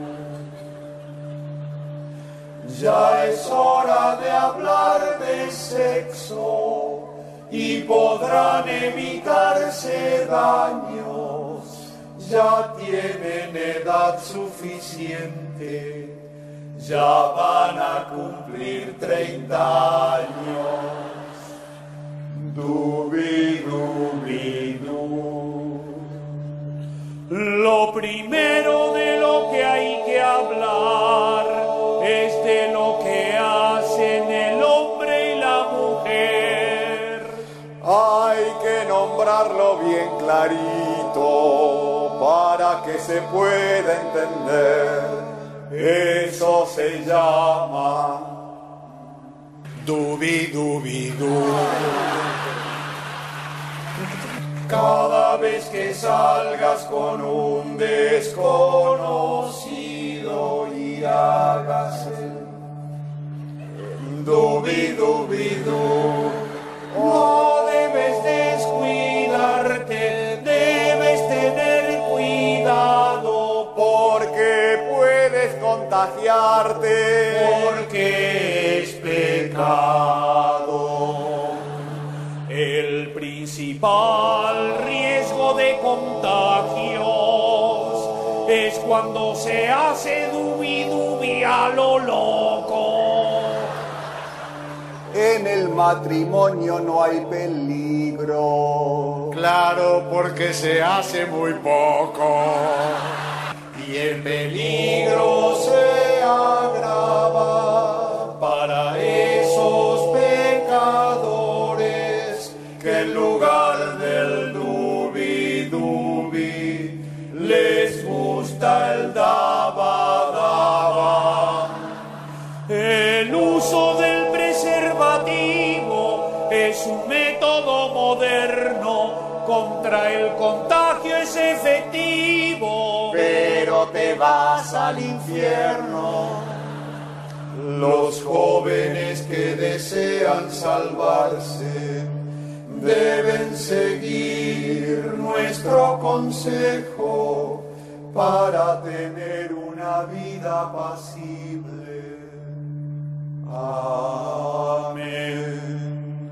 Ya es hora de hablar de sexo y podrán evitarse daños. Ya tienen edad suficiente, ya van a cumplir 30 años. Dubi, dubi, du. Lo primero de lo que hay que hablar es de lo que hacen el hombre y la mujer. Hay que nombrarlo bien clarito. alto para que se pueda entender. Eso se llama dubi-dubi-du. Cada vez que salgas con un desconocido y hagas el dubi-dubi-du, no debes descuidarte, debes tener cuidado, porque puedes contagiarte, porque es pecado. El principal riesgo de contagios es cuando se hace dubi-dubi a lo loco. En el matrimonio no hay peligro. Claro, porque se hace muy poco. Y el peligro se agrava para esos pecadores que en lugar del dubi-dubi les gusta el daba-daba. El uso del preservativo es un método moderno, contra el contagio es efectivo, pero te vas al infierno. Los jóvenes que desean salvarse deben seguir nuestro consejo para tener una vida apacible. Amén.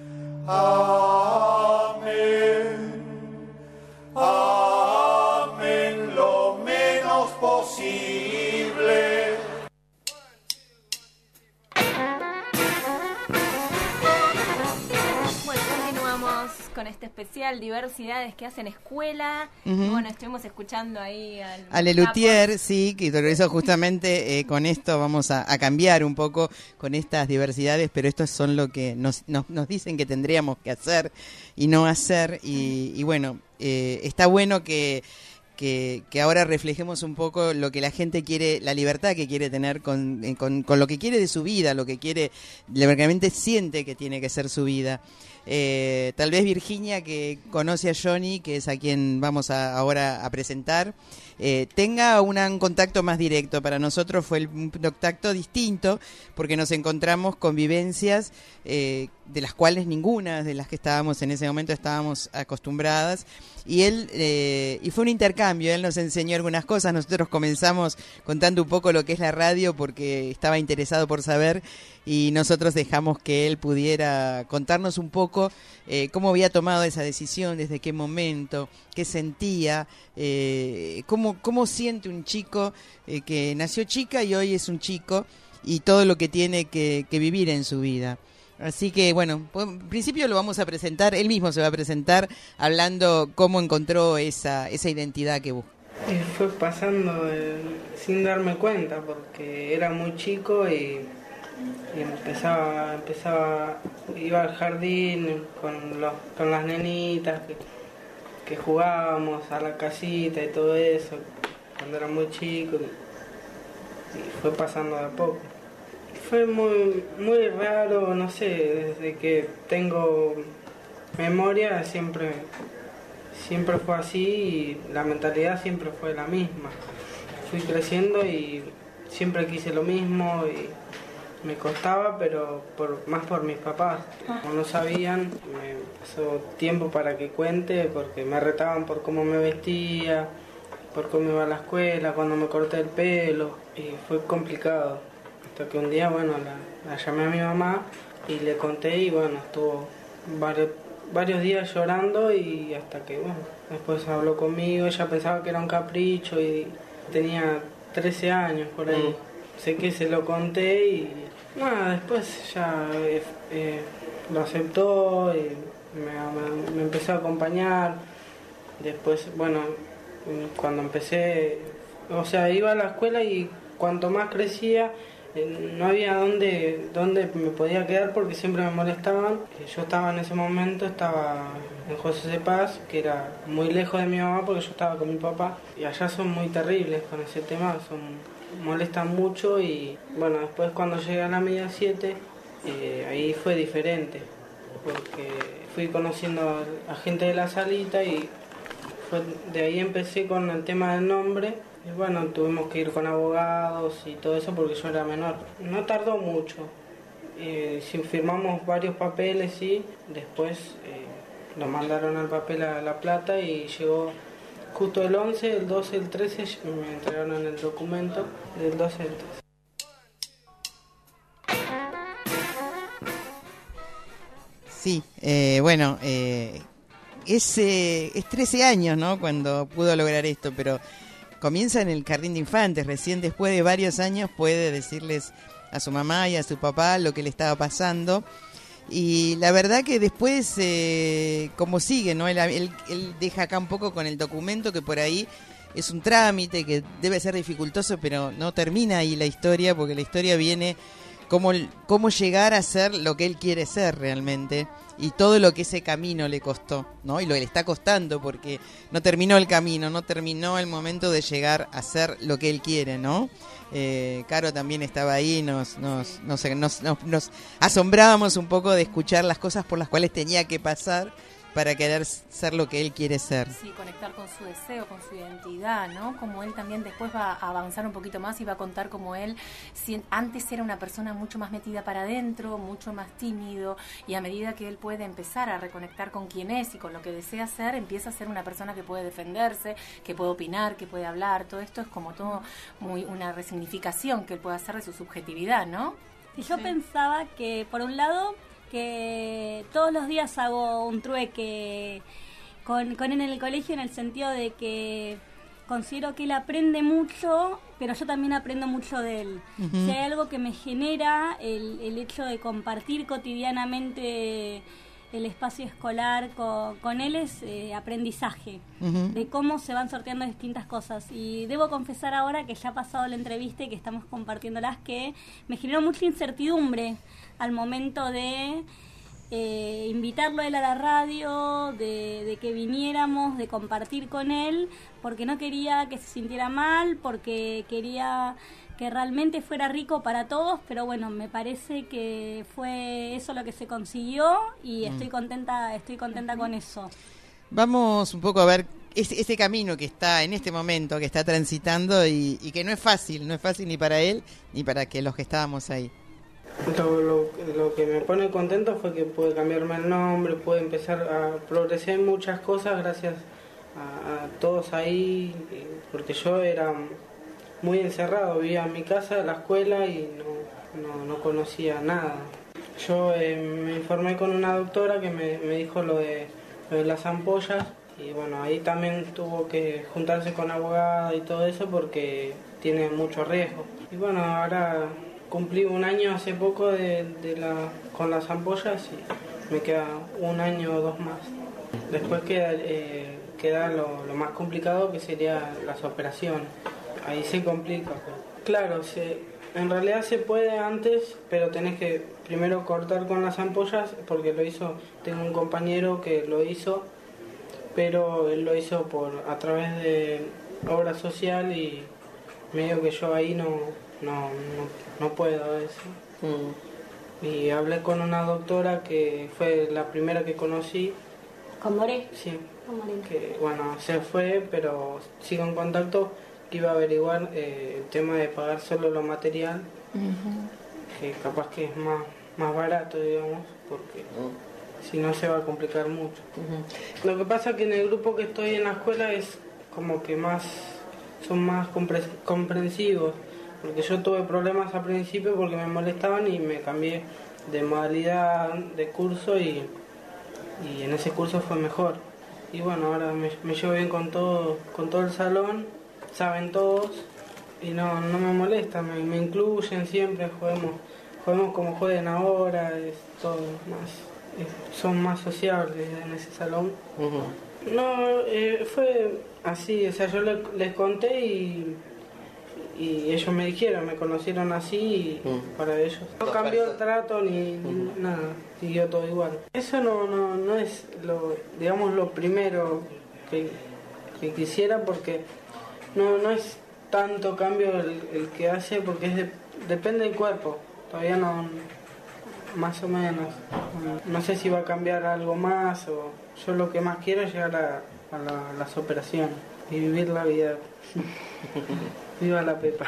Amén. Amén. Lo menos posible. Bueno, continuamos con este especial diversidades que hacen escuela. Y bueno, estuvimos escuchando ahí a Lelutier, sí, que por eso justamente con esto vamos a cambiar un poco con estas diversidades, pero estos son lo que nos dicen que tendríamos que hacer y no hacer. Y bueno, está bueno que ahora reflejemos un poco lo que la gente quiere, la libertad que quiere tener con lo que quiere de su vida, lo que quiere, realmente siente que tiene que ser su vida. Tal vez Virginia, que conoce a Johnny, que es a quien vamos ahora a presentar, tenga un contacto más directo. Para nosotros fue un contacto distinto, porque nos encontramos con vivencias de las cuales ninguna de las que estábamos en ese momento estábamos acostumbradas. Y y fue un intercambio, él nos enseñó algunas cosas, nosotros comenzamos contando un poco lo que es la radio porque estaba interesado por saber, y nosotros dejamos que él pudiera contarnos un poco cómo había tomado esa decisión, desde qué momento, qué sentía, cómo siente un chico que nació chica y hoy es un chico, y todo lo que tiene que vivir en su vida. Así que, bueno, en principio lo vamos a presentar, él mismo se va a presentar hablando cómo encontró esa identidad que busca. Fue pasando sin darme cuenta, porque era muy chico y iba al jardín con las nenitas que jugábamos a la casita y todo eso, cuando era muy chico, y fue pasando de a poco. Fue muy, muy raro, no sé, desde que tengo memoria siempre fue así, y la mentalidad siempre fue la misma. Fui creciendo y siempre quise lo mismo y me costaba, pero más por mis papás. Como no sabían, me pasó tiempo para que cuente, porque me retaban por cómo me vestía, por cómo iba a la escuela, cuando me corté el pelo, y fue complicado. Hasta que un día, bueno, la llamé a mi mamá y le conté, y bueno, estuvo varios días llorando, y hasta que, bueno, después habló conmigo. Ella pensaba que era un capricho y tenía 13 años por ahí. Sé que se lo conté y nada, después ya lo aceptó y me empezó a acompañar. Después, bueno, cuando empecé, o sea, iba a la escuela y cuanto más crecía, no había dónde me podía quedar porque siempre me molestaban. Yo estaba en ese momento, estaba en José de Paz, que era muy lejos de mi mamá porque yo estaba con mi papá. Y allá son muy terribles con ese tema, molestan mucho. Y bueno, después cuando llegué a la media 7, ahí fue diferente, porque fui conociendo a gente de la salita y de ahí empecé con el tema del nombre. Y bueno, tuvimos que ir con abogados y todo eso porque yo era menor. No tardó mucho. Firmamos varios papeles y después lo mandaron al papel a La Plata y llegó justo el 11, el 12, el 13, me entregaron el documento del 12 al 13. Sí, bueno, es 13 años, ¿no? Cuando pudo lograr esto, pero comienza en el jardín de infantes. Recién después de varios años puede decirles a su mamá y a su papá lo que le estaba pasando. Y la verdad que después, como sigue, ¿no? Él deja acá un poco con el documento, que por ahí es un trámite que debe ser dificultoso, pero no termina ahí la historia, porque la historia viene cómo llegar a ser lo que él quiere ser realmente, y todo lo que ese camino le costó, ¿no? Y lo que le está costando, porque no terminó el camino, no terminó el momento de llegar a ser lo que él quiere, ¿no? Caro también estaba ahí, nos asombrábamos un poco de escuchar las cosas por las cuales tenía que pasar para querer ser lo que él quiere ser. Sí, conectar con su deseo, con su identidad, ¿no? Como él también después va a avanzar un poquito más y va a contar como él antes era una persona mucho más metida para adentro, mucho más tímido, y a medida que él puede empezar a reconectar con quién es y con lo que desea ser, empieza a ser una persona que puede defenderse, que puede opinar, que puede hablar. Todo esto es como todo una resignificación que él puede hacer de su subjetividad, ¿no? Y yo pensaba que, por un lado, que todos los días hago un trueque con él en el colegio, en el sentido de que considero que él aprende mucho, pero yo también aprendo mucho de él. Uh-huh. Si hay algo que me genera el hecho de compartir cotidianamente el espacio escolar con él es aprendizaje, uh-huh, de cómo se van sorteando distintas cosas. Y debo confesar ahora que ya ha pasado la entrevista y que estamos compartiéndolas, que me generó mucha incertidumbre al momento de invitarlo a él a la radio, de que viniéramos, de compartir con él, porque no quería que se sintiera mal, porque quería que realmente fuera rico para todos, pero bueno, me parece que fue eso lo que se consiguió y estoy contenta con eso. Vamos un poco a ver ese camino que está en este momento, que está transitando y que no es fácil ni para él ni para los que estábamos ahí. Lo que me pone contento fue que pude cambiarme el nombre, pude empezar a progresar en muchas cosas gracias a todos ahí, porque yo era muy encerrado, vivía en mi casa, en la escuela y no conocía nada. Yo me informé con una doctora que me dijo lo de las ampollas, y bueno, ahí también tuvo que juntarse con abogada y todo eso porque tiene mucho riesgo. Y bueno, ahora cumplí un año hace poco con las ampollas y me queda un año o 2 más. Después queda lo más complicado, que sería las operaciones. Ahí se complica. Claro, en realidad se puede antes, pero tenés que primero cortar con las ampollas, porque tengo un compañero que lo hizo, pero él lo hizo a través de obra social y medio que yo ahí no puedo eso. Y hablé con una doctora que fue la primera que conocí. ¿Con Moré? Sí, que bueno, se fue, pero sigo en contacto, que iba a averiguar el tema de pagar solo lo material, uh-huh, que capaz que es más barato, digamos, porque si no se va a complicar mucho. Uh-huh. Lo que pasa es que en el grupo que estoy en la escuela es como que son más comprensivos, porque yo tuve problemas al principio porque me molestaban y me cambié de modalidad de curso y en ese curso fue mejor. Y bueno, ahora me llevo bien con todo el salón, saben todos y no me molesta, me incluyen siempre, juguemos como jueguen ahora, es todo más, son más sociables en ese salón. Uh-huh. No, fue así, o sea, yo les conté y y ellos me dijeron, me conocieron así y para ellos. No cambió el trato ni nada, siguió todo igual. Eso no es lo primero que quisiera, porque no es tanto cambio el que hace, porque depende del cuerpo, todavía no, más o menos. No sé si va a cambiar algo más, o yo lo que más quiero es llegar a las operaciones y vivir la vida. Viva la Pepa.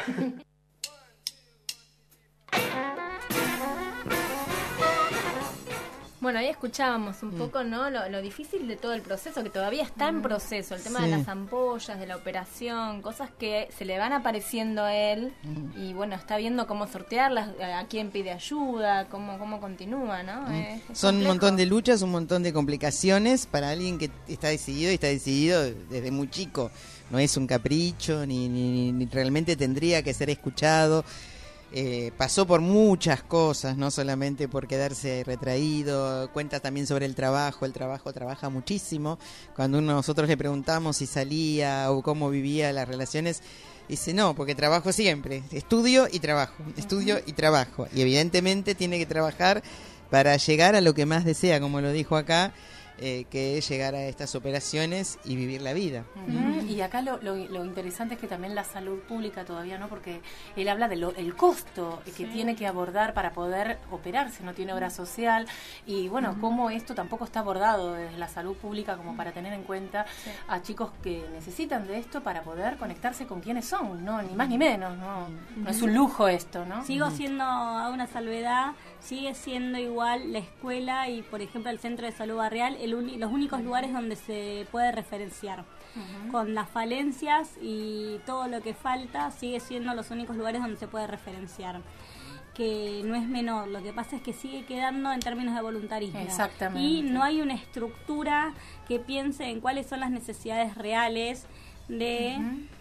Bueno, ahí escuchábamos un poco, ¿no? Lo difícil de todo el proceso, que todavía está en proceso, el tema de las ampollas, de la operación, cosas que se le van apareciendo a él y bueno, está viendo cómo sortearlas, a quién pide ayuda, cómo continúa, ¿no? Es Son complejo. un montón de luchas, un montón de complicaciones para alguien que está decidido desde muy chico. No es un capricho, ni realmente tendría que ser escuchado. Pasó por muchas cosas, no solamente por quedarse retraído. Cuenta también sobre el trabajo trabaja muchísimo. Cuando nosotros le preguntamos si salía o cómo vivía las relaciones, dice no, porque trabajo siempre, estudio y trabajo, y evidentemente tiene que trabajar para llegar a lo que más desea, como lo dijo acá, que es llegar a estas operaciones y vivir la vida. Y acá lo interesante es que también la salud pública todavía no, porque él habla del costo que tiene que abordar para poder operarse, no tiene obra social, y bueno, cómo esto tampoco está abordado desde la salud pública como para tener en cuenta a chicos que necesitan de esto para poder conectarse con quienes son, no, ni más ni menos, no es un lujo esto, ¿no? Sigo siendo a una salvedad, sigue siendo igual la escuela y por ejemplo el centro de salud barrial los únicos lugares donde se puede referenciar. Con las falencias y todo lo que falta, sigue siendo los únicos lugares donde se puede referenciar, que no es menor. Lo que pasa es que sigue quedando en términos de voluntarismo. Exactamente. Y no hay una estructura que piense en cuáles son las necesidades reales de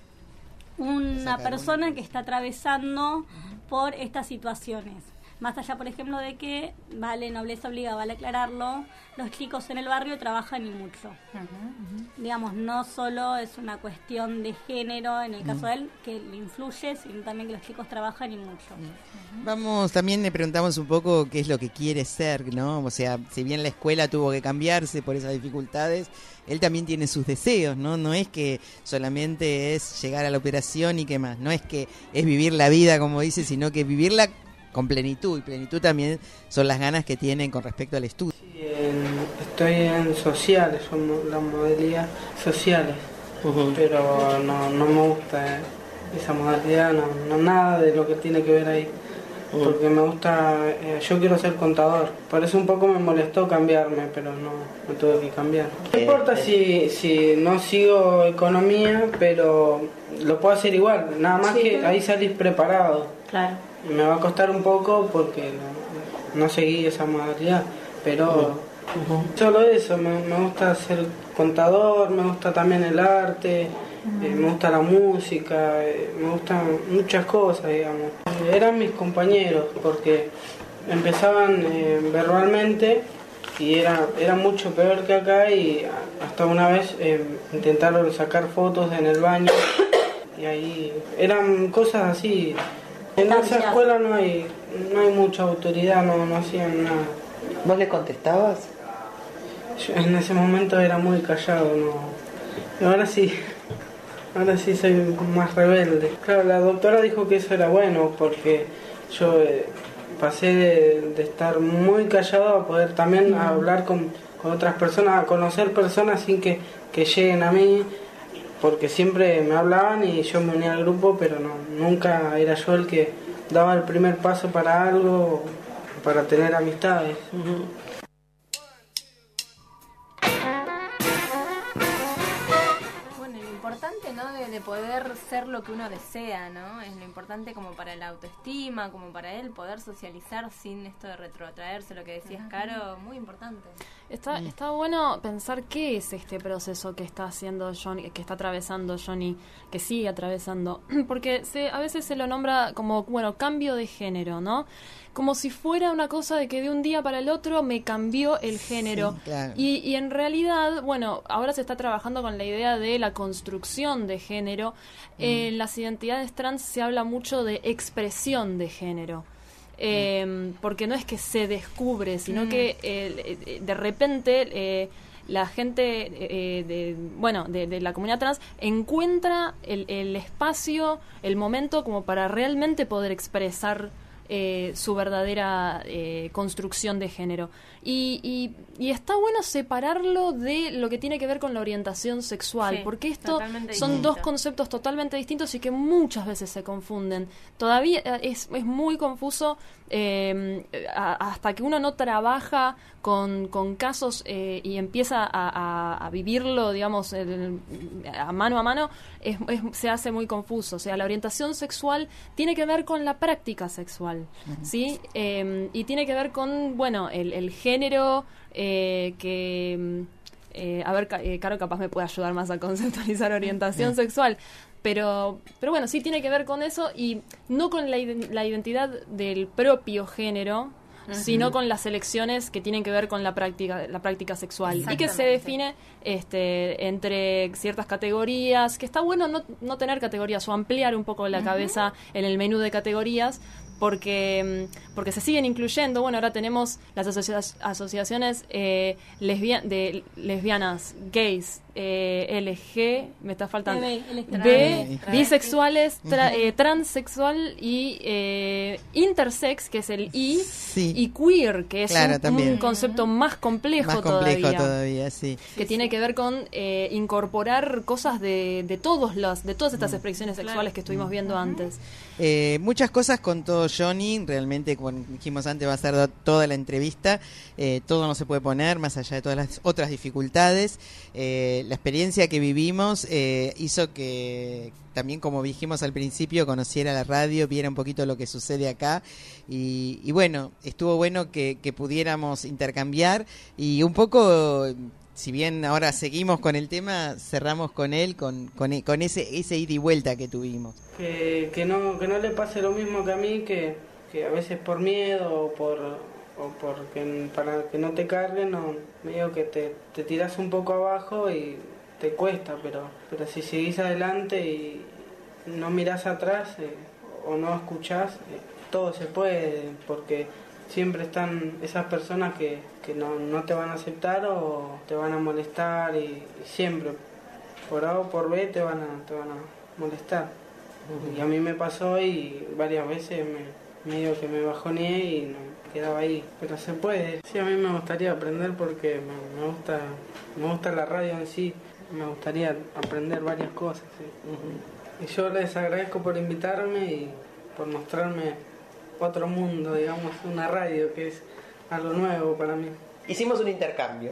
una persona que está atravesando por estas situaciones. Más allá, por ejemplo, de que, vale, nobleza obliga, vale aclararlo, los chicos en el barrio trabajan y mucho. Digamos, no solo es una cuestión de género, en el caso de él, que le influye, sino también que los chicos trabajan y mucho. También le preguntamos un poco qué es lo que quiere ser, ¿no? O sea, si bien la escuela tuvo que cambiarse por esas dificultades, él también tiene sus deseos, ¿no? No es que solamente es llegar a la operación y qué más, no es que es vivir la vida, como dice, sino que vivirla con plenitud, y plenitud también son las ganas que tienen con respecto al estudio. Sí, estoy en sociales, son las modalidades sociales, pero no me gusta esa modalidad, no nada de lo que tiene que ver ahí, porque me gusta, yo quiero ser contador, por eso un poco me molestó cambiarme, pero no tuve que cambiar. No importa si no sigo economía, pero lo puedo hacer igual, nada más que ahí salís preparado. Claro. Me va a costar un poco porque no seguí esa modalidad, pero solo eso, me gusta ser contador, me gusta también el arte, me gusta la música, me gustan muchas cosas, digamos. Eran mis compañeros porque empezaban verbalmente y era mucho peor que acá, y hasta una vez intentaron sacar fotos en el baño y ahí eran cosas así. En esa escuela no hay mucha autoridad, no hacían nada. ¿Vos le contestabas? Yo en ese momento era muy callado, no. Ahora sí soy más rebelde. Claro, la doctora dijo que eso era bueno porque yo pasé de estar muy callado a poder también hablar con otras personas, a conocer personas sin que lleguen a mí, porque siempre me hablaban y yo me unía al grupo, pero nunca era yo el que daba el primer paso para algo, para tener amistades. Bueno, lo importante, ¿no? De poder ser lo que uno desea, ¿no? Es lo importante como para la autoestima, como para él poder socializar sin esto de retrotraerse, lo que decías, Caro, muy importante. Está bueno pensar qué es este proceso que está haciendo Johnny, que está atravesando Johnny, que sigue atravesando, porque a veces se lo nombra como, bueno, cambio de género, ¿no? Como si fuera una cosa de que de un día para el otro me cambió el género. Sí, claro. Y en realidad, bueno, ahora se está trabajando con la idea de la construcción de género género. En las identidades trans se habla mucho de expresión de género. Porque no es que se descubre, sino que de repente la gente de la comunidad trans encuentra el espacio, el momento como para realmente poder expresar su verdadera construcción de género. Y está bueno separarlo de lo que tiene que ver con la orientación sexual, porque esto son dos conceptos totalmente distintos y que muchas veces se confunden. Todavía es muy confuso hasta que uno no trabaja con casos y empieza a vivirlo, digamos, a mano, se hace muy confuso. O sea, la orientación sexual tiene que ver con la práctica sexual, ¿sí? Y tiene que ver con, bueno, el género que... Caro capaz me puede ayudar más a conceptualizar orientación sexual. Pero bueno, sí tiene que ver con eso y no con la identidad del propio género, sino con las elecciones que tienen que ver con la práctica sexual y que se define entre ciertas categorías, que está bueno no tener categorías o ampliar un poco la cabeza en el menú de categorías, porque se siguen incluyendo. Bueno, ahora tenemos las asociaciones lesbianas, gays, LG, me está faltando, bisexuales, transexual y intersex, que es el I, y queer, que es un concepto más complejo todavía, sí. Que tiene que ver con incorporar cosas de todas estas expresiones sexuales que estuvimos viendo antes. Muchas cosas contó Johnny, realmente, como dijimos antes, va a ser toda la entrevista, todo no se puede poner, más allá de todas las otras dificultades. La experiencia que vivimos hizo que también, como dijimos al principio, conociera la radio, viera un poquito lo que sucede acá y bueno, estuvo bueno que pudiéramos intercambiar y un poco... Si bien ahora seguimos con el tema, cerramos con él, con ese ida y vuelta que tuvimos. Que no le pase lo mismo que a mí, que a veces por miedo para que no te carguen, medio que te tiras un poco abajo y te cuesta, pero si seguís adelante y no mirás atrás o no escuchás, todo se puede, porque siempre están esas personas que no te van a aceptar o te van a molestar y siempre por A o por B te van a molestar. Y a mí me pasó y varias veces medio que me bajoneé y no quedaba ahí, pero se puede. Sí, a mí me gustaría aprender porque me gusta la radio en sí, me gustaría aprender varias cosas. ¿Sí? Y yo les agradezco por invitarme y por mostrarme otro mundo, digamos, una radio que es algo nuevo para mí. Hicimos un intercambio.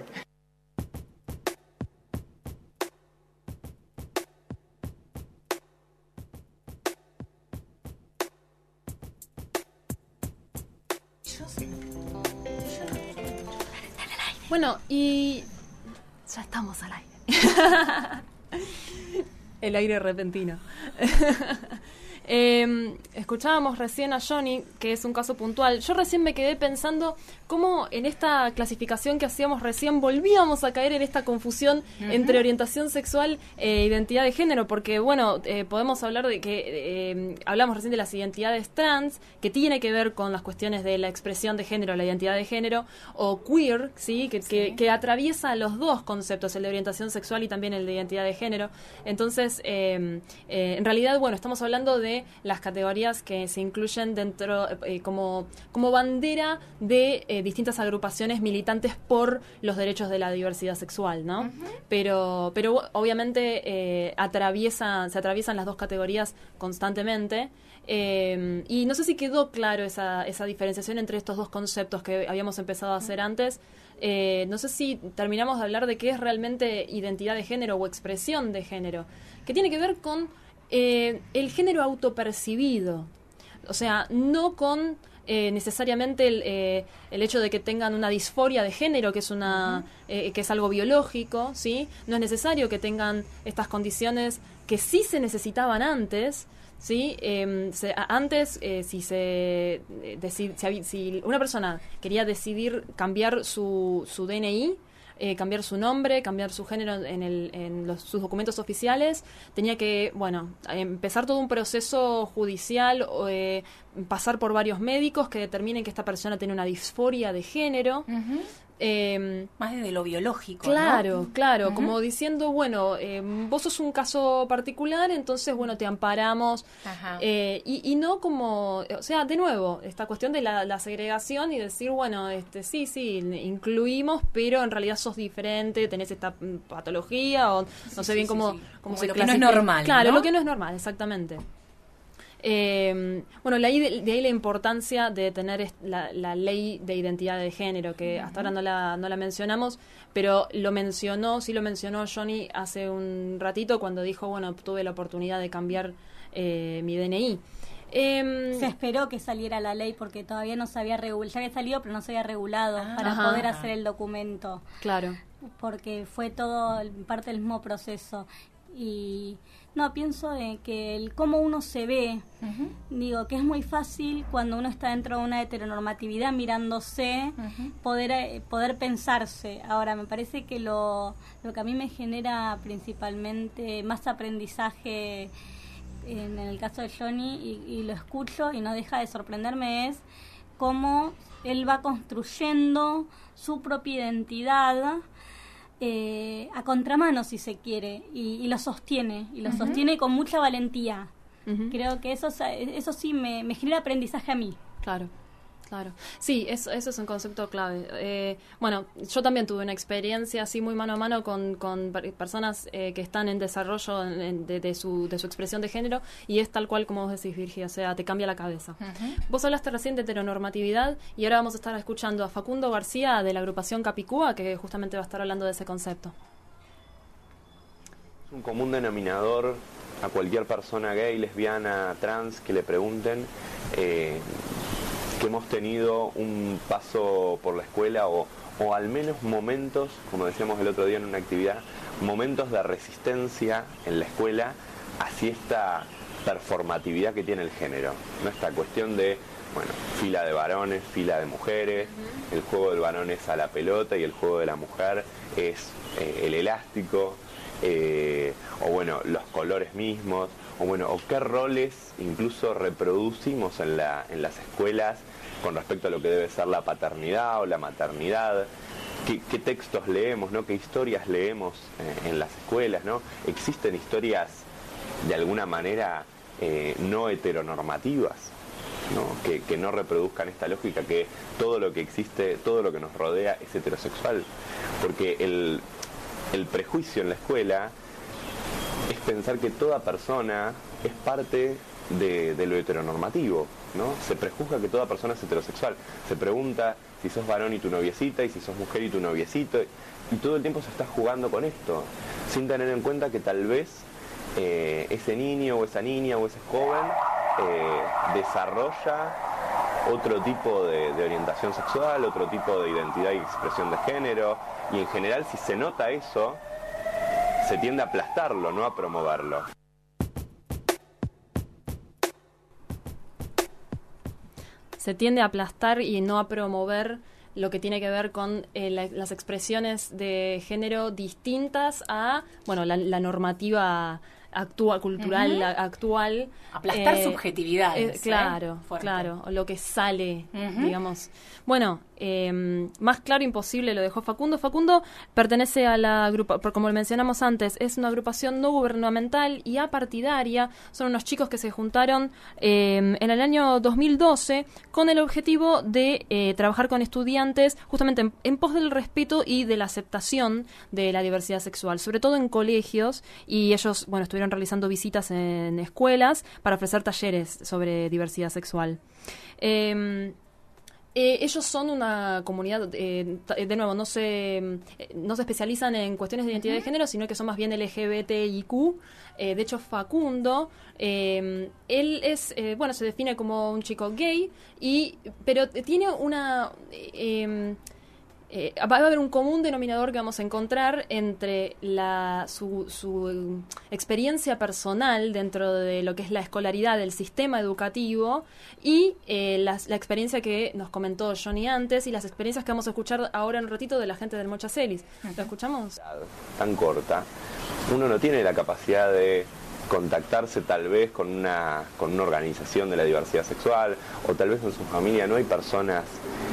Bueno, y ya estamos al aire. El aire repentino. Escuchábamos recién a Johnny, que es un caso puntual. Yo recién me quedé pensando cómo en esta clasificación que hacíamos recién volvíamos a caer en esta confusión entre orientación sexual e identidad de género, porque bueno, podemos hablar de que hablamos recién de las identidades trans, que tiene que ver con las cuestiones de la expresión de género, la identidad de género, o queer, ¿sí? Que atraviesa los dos conceptos, el de orientación sexual y también el de identidad de género. Entonces, en realidad, bueno, estamos hablando de las categorías que se incluyen dentro como bandera de distintas agrupaciones militantes por los derechos de la diversidad sexual, ¿no? Pero obviamente se atraviesan las dos categorías constantemente. Y no sé si quedó claro esa diferenciación entre estos dos conceptos que habíamos empezado a hacer antes. No sé si terminamos de hablar de qué es realmente identidad de género o expresión de género, que tiene que ver con el género autopercibido, o sea, no con necesariamente el hecho de que tengan una disforia de género, que es que es algo biológico, ¿sí? No es necesario que tengan estas condiciones que sí se necesitaban antes, ¿sí? Antes, si una persona quería decidir cambiar su DNI, cambiar su nombre, cambiar su género en sus documentos oficiales, tenía que, empezar todo un proceso judicial, pasar por varios médicos que determinen que esta persona tiene una disforia de género. Más desde lo biológico, claro, ¿no? Claro, como diciendo, vos sos un caso particular, entonces, te amparamos. Y no como, o sea, de nuevo, esta cuestión de la segregación y decir, sí, incluimos, pero en realidad sos diferente, tenés esta patología, o no sé bien cómo se lo que no es normal. Claro, ¿no? Lo que no es normal, exactamente. De ahí la importancia de tener la ley de identidad de género, que hasta ahora no la mencionamos, pero sí lo mencionó Johnny hace un ratito cuando dijo, tuve la oportunidad de cambiar mi DNI. Se esperó que saliera la ley porque todavía no se había regulado, ya había salido pero no se había regulado para poder hacer el documento. Claro. Porque fue todo parte del mismo proceso. Y no, pienso de que cómo uno se ve, digo que es muy fácil cuando uno está dentro de una heteronormatividad mirándose, poder pensarse. Ahora, me parece que lo que a mí me genera principalmente más aprendizaje en el caso de Johnny, y lo escucho y no deja de sorprenderme, es cómo él va construyendo su propia identidad a contramano, si se quiere, y lo sostiene, sostiene con mucha valentía. Creo que eso sí me genera aprendizaje a mí. Claro. Sí, eso es un concepto clave. Yo también tuve una experiencia así muy mano a mano con personas que están en desarrollo de su expresión de género, y es tal cual como vos decís, Virgi, o sea, te cambia la cabeza. Vos hablaste recién de heteronormatividad y ahora vamos a estar escuchando a Facundo García de la agrupación Capicúa, que justamente va a estar hablando de ese concepto. Un común denominador a cualquier persona gay, lesbiana, trans que le pregunten que hemos tenido un paso por la escuela o al menos momentos, como decíamos el otro día en una actividad, momentos de resistencia en la escuela hacia esta performatividad que tiene el género, ¿no? Esta cuestión de, fila de varones, fila de mujeres, el juego del varón es a la pelota y el juego de la mujer es el elástico, los colores mismos, o qué roles incluso reproducimos en las escuelas con respecto a lo que debe ser la paternidad o la maternidad, qué textos leemos, ¿no? Qué historias leemos en las escuelas, ¿no? Existen historias de alguna manera no heteronormativas, ¿no? Que no reproduzcan esta lógica que todo lo que existe, todo lo que nos rodea es heterosexual, porque el prejuicio en la escuela es pensar que toda persona es parte de lo heteronormativo, ¿no? Se prejuzga que toda persona es heterosexual. Se pregunta si sos varón y tu noviecita, y si sos mujer y tu noviecito, y todo el tiempo se está jugando con esto, sin tener en cuenta que tal vez ese niño o esa niña o ese joven desarrolla otro tipo de orientación sexual, otro tipo de identidad y expresión de género, y en general si se nota eso, se tiende a aplastarlo, no a promoverlo. Se tiende a aplastar y no a promover lo que tiene que ver con las expresiones de género distintas a la normativa cultural actual. Aplastar subjetividades. Claro, lo que sale, digamos. Más claro imposible lo dejó Facundo. Facundo pertenece a la agrupación, como mencionamos antes, es una agrupación no gubernamental y apartidaria. Son unos chicos que se juntaron en el año 2012 con el objetivo de trabajar con estudiantes justamente en pos del respeto y de la aceptación de la diversidad sexual, sobre todo en colegios, y ellos, estuvieron realizando visitas en escuelas para ofrecer talleres sobre diversidad sexual. Ellos son una comunidad, de nuevo, no se especializan en cuestiones de identidad de género, sino que son más bien LGBTIQ. De hecho, Facundo, él es, se define como un chico gay, pero tiene va a haber un común denominador que vamos a encontrar entre su experiencia personal dentro de lo que es la escolaridad del sistema educativo y la experiencia que nos comentó Johnny antes y las experiencias que vamos a escuchar ahora en un ratito de la gente del Mocha Celis. ¿Lo escuchamos? Tan corta, uno no tiene la capacidad de contactarse tal vez con una organización de la diversidad sexual, o tal vez en su familia no hay personas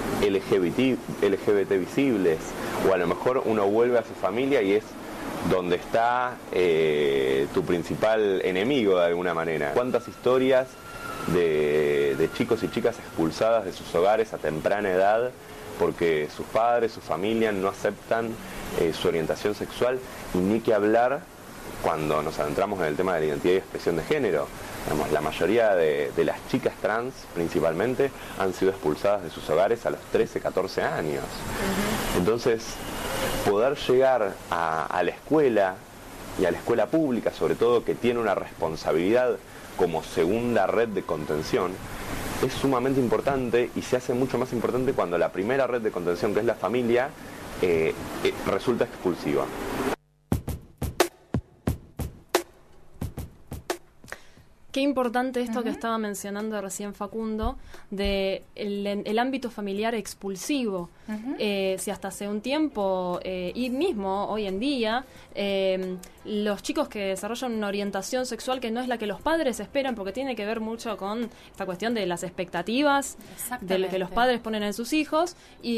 LGBT visibles, o a lo mejor uno vuelve a su familia y es donde está tu principal enemigo de alguna manera. ¿Cuántas historias de chicos y chicas expulsadas de sus hogares a temprana edad porque sus padres, su familia no aceptan su orientación sexual, y ni que hablar cuando nos adentramos en el tema de la identidad y expresión de género? Digamos, la mayoría de las chicas trans, principalmente, han sido expulsadas de sus hogares a los 13, 14 años. Entonces, poder llegar a la escuela, y a la escuela pública, sobre todo, que tiene una responsabilidad como segunda red de contención, es sumamente importante, y se hace mucho más importante cuando la primera red de contención, que es la familia, resulta expulsiva. Qué importante esto que estaba mencionando recién Facundo, de el ámbito familiar expulsivo. Si hasta hace un tiempo, y mismo hoy en día, los chicos que desarrollan una orientación sexual que no es la que los padres esperan, porque tiene que ver mucho con esta cuestión de las expectativas de lo que los padres ponen en sus hijos,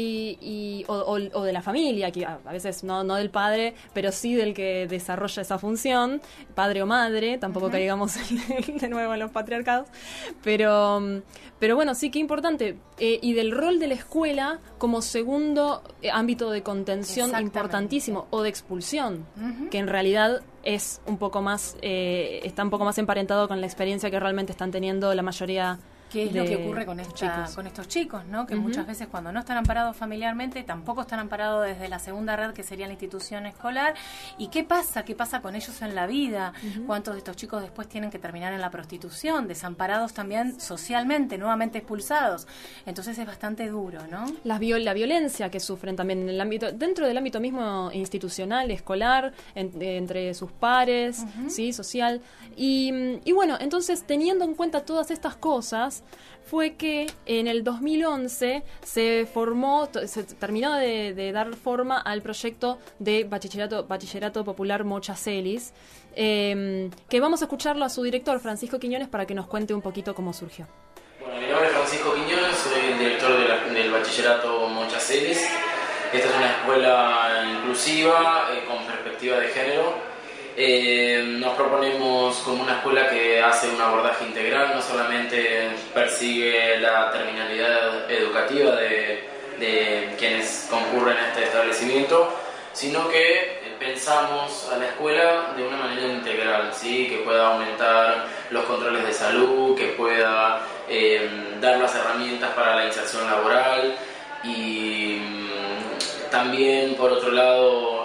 o de la familia, que a veces no del padre, pero sí del que desarrolla esa función, padre o madre, tampoco caigamos de nuevo en los patriarcados, pero bueno, sí, que importante, y del rol de la escuela como segundo ámbito de contención importantísimo, o de expulsión, que en realidad es un poco más, está un poco más emparentado con la experiencia que realmente están teniendo la mayoría. ¿Qué es lo que ocurre con estos chicos, ¿no? Que muchas veces cuando no están amparados familiarmente, tampoco están amparados desde la segunda red, que sería la institución escolar. ¿Y qué pasa? ¿Qué pasa con ellos en la vida? ¿Cuántos de estos chicos después tienen que terminar en la prostitución? Desamparados también socialmente, nuevamente expulsados. Entonces es bastante duro, ¿no? La violencia que sufren también en el ámbito, dentro del ámbito mismo institucional, escolar, entre sus pares, ¿sí? Social. Y bueno, entonces, teniendo en cuenta todas estas cosas, fue que en el 2011 se terminó de dar forma al proyecto de Bachillerato Popular Mocha Celis, que vamos a escucharlo a su director, Francisco Quiñones, para que nos cuente un poquito cómo surgió. Bueno, mi nombre es Francisco Quiñones, soy el director del Bachillerato Mocha Celis. Esta es una escuela inclusiva, con perspectiva de género. Nos proponemos como una escuela que hace un abordaje integral, no solamente persigue la terminalidad educativa de quienes concurren a este establecimiento, sino que pensamos a la escuela de una manera integral, ¿sí? Que pueda aumentar los controles de salud, que pueda dar las herramientas para la inserción laboral, y también, por otro lado,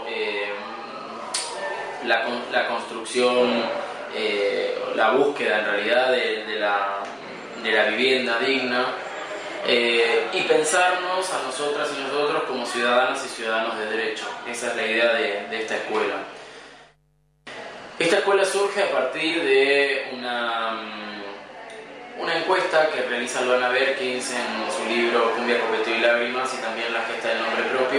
la construcción, la búsqueda en realidad de la vivienda digna, y pensarnos a nosotras y nosotros como ciudadanas y ciudadanos de derecho. Esa es la idea de esta escuela. Esta escuela surge a partir de una encuesta que realiza Luana Berkins en su libro Cumbia, Coqueteo y Lágrimas, y también La Gesta del Nombre Propio,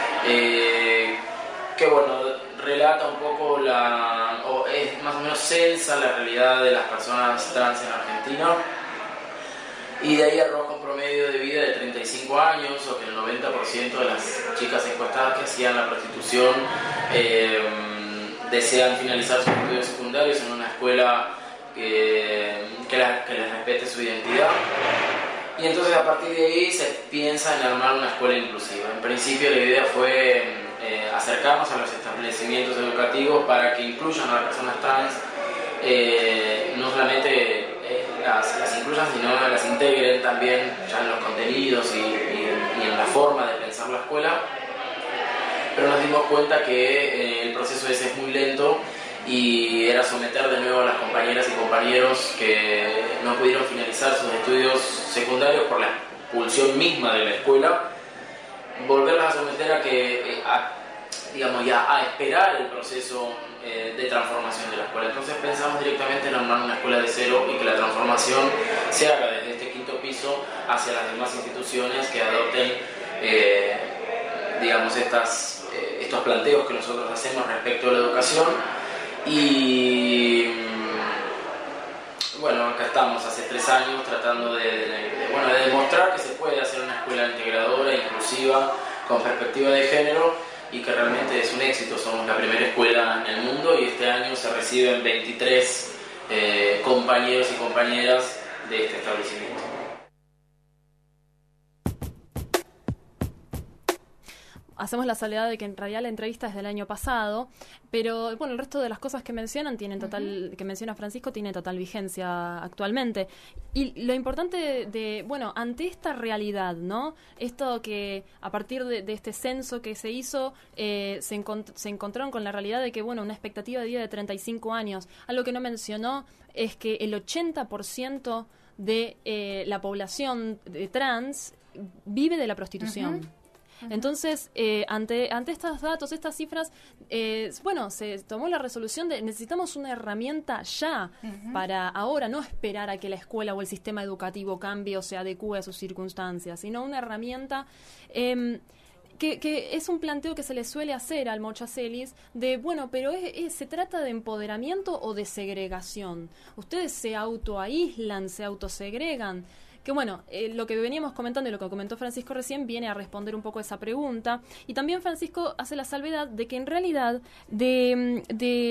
que bueno, relata un poco o es más o menos censa la realidad de las personas trans en Argentina, y de ahí arroja un promedio de vida de 35 años, o que el 90% de las chicas encuestadas que hacían la prostitución desean finalizar sus estudios secundarios en una escuela que les respete su identidad. Y entonces, a partir de ahí se piensa en armar una escuela inclusiva. En principio la idea fue acercarnos a los establecimientos educativos para que incluyan a las personas trans, no solamente las incluyan, sino las integren también ya en los contenidos y en la forma de pensar la escuela. Pero nos dimos cuenta que el proceso ese es muy lento, y era someter de nuevo a las compañeras y compañeros que no pudieron finalizar sus estudios secundarios por la expulsión misma de la escuela, volverlas a someter a que, digamos, ya a esperar el proceso de transformación de la escuela. Entonces pensamos directamente en armar una escuela de cero y que la transformación se haga desde este quinto piso hacia las demás instituciones que adopten, digamos, estos planteos que nosotros hacemos respecto a la educación. Y bueno, acá estamos hace 3 años tratando de demostrar que se puede hacer una escuela integradora, inclusiva, con perspectiva de género, y que realmente es un éxito. Somos la primera escuela en el mundo y este año se reciben 23 compañeros y compañeras de este establecimiento. Hacemos la salvedad de que en realidad la entrevista es del año pasado, pero bueno, el resto de las cosas que mencionan que menciona Francisco tiene total vigencia actualmente. Y lo importante ante esta realidad, ¿no? Esto que a partir de este censo que se hizo, se encontraron con la realidad de que, una expectativa de vida de 35 años. Algo que no mencionó es que el 80% de la población de trans vive de la prostitución. Entonces, ante estos datos, estas cifras, se tomó la resolución de necesitamos una herramienta ya para ahora, no esperar a que la escuela o el sistema educativo cambie o se adecue a sus circunstancias, sino una herramienta que es un planteo que se le suele hacer al Mochacelis de, pero ¿se trata de empoderamiento o de segregación? ¿Ustedes se autoaíslan, se autosegregan? Que lo que veníamos comentando y lo que comentó Francisco recién viene a responder un poco esa pregunta. Y también Francisco hace la salvedad de que en realidad del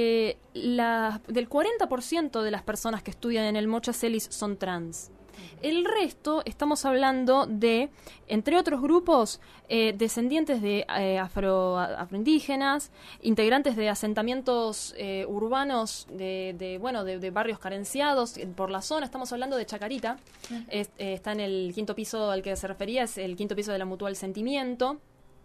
40% de las personas que estudian en el Mochacelis son trans. El resto, estamos hablando de, entre otros grupos, descendientes de afroindígenas, integrantes de asentamientos urbanos de barrios carenciados por la zona. Estamos hablando de Chacarita, está en el quinto piso al que se refería, es el quinto piso de la Mutual Sentimiento.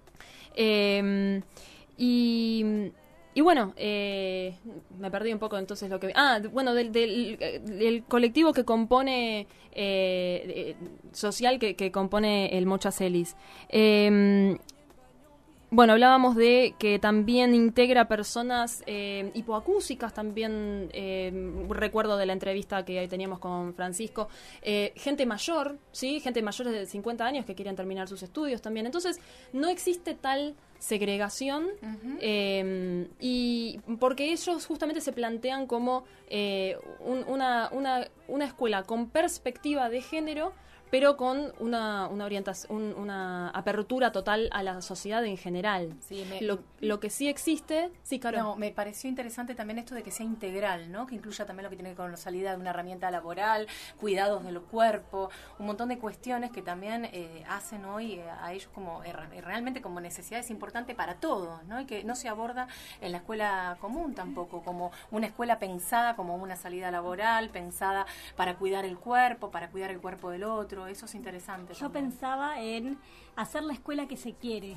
Me perdí un poco entonces lo que... del colectivo que compone, social que compone el Mochacelis. Hablábamos de que también integra personas hipoacúsicas, también recuerdo de la entrevista que teníamos con Francisco, gente mayor, ¿sí? Gente mayor de 50 años que quieren terminar sus estudios también. Entonces, no existe tal segregación y porque ellos justamente se plantean como una escuela con perspectiva de género, pero con una orientación, una apertura total a la sociedad en general. Sí, lo que sí existe... Sí, Caro. No, me pareció interesante también esto de que sea integral, ¿no? Que incluya también lo que tiene que ver con la salida de una herramienta laboral, cuidados del cuerpo, un montón de cuestiones que también hacen hoy a ellos como realmente como necesidades importantes para todos, ¿no? Y que no se aborda en la escuela común tampoco, como una escuela pensada como una salida laboral, pensada para cuidar el cuerpo del otro. Eso es interesante. Yo pensaba en hacer la escuela que se quiere,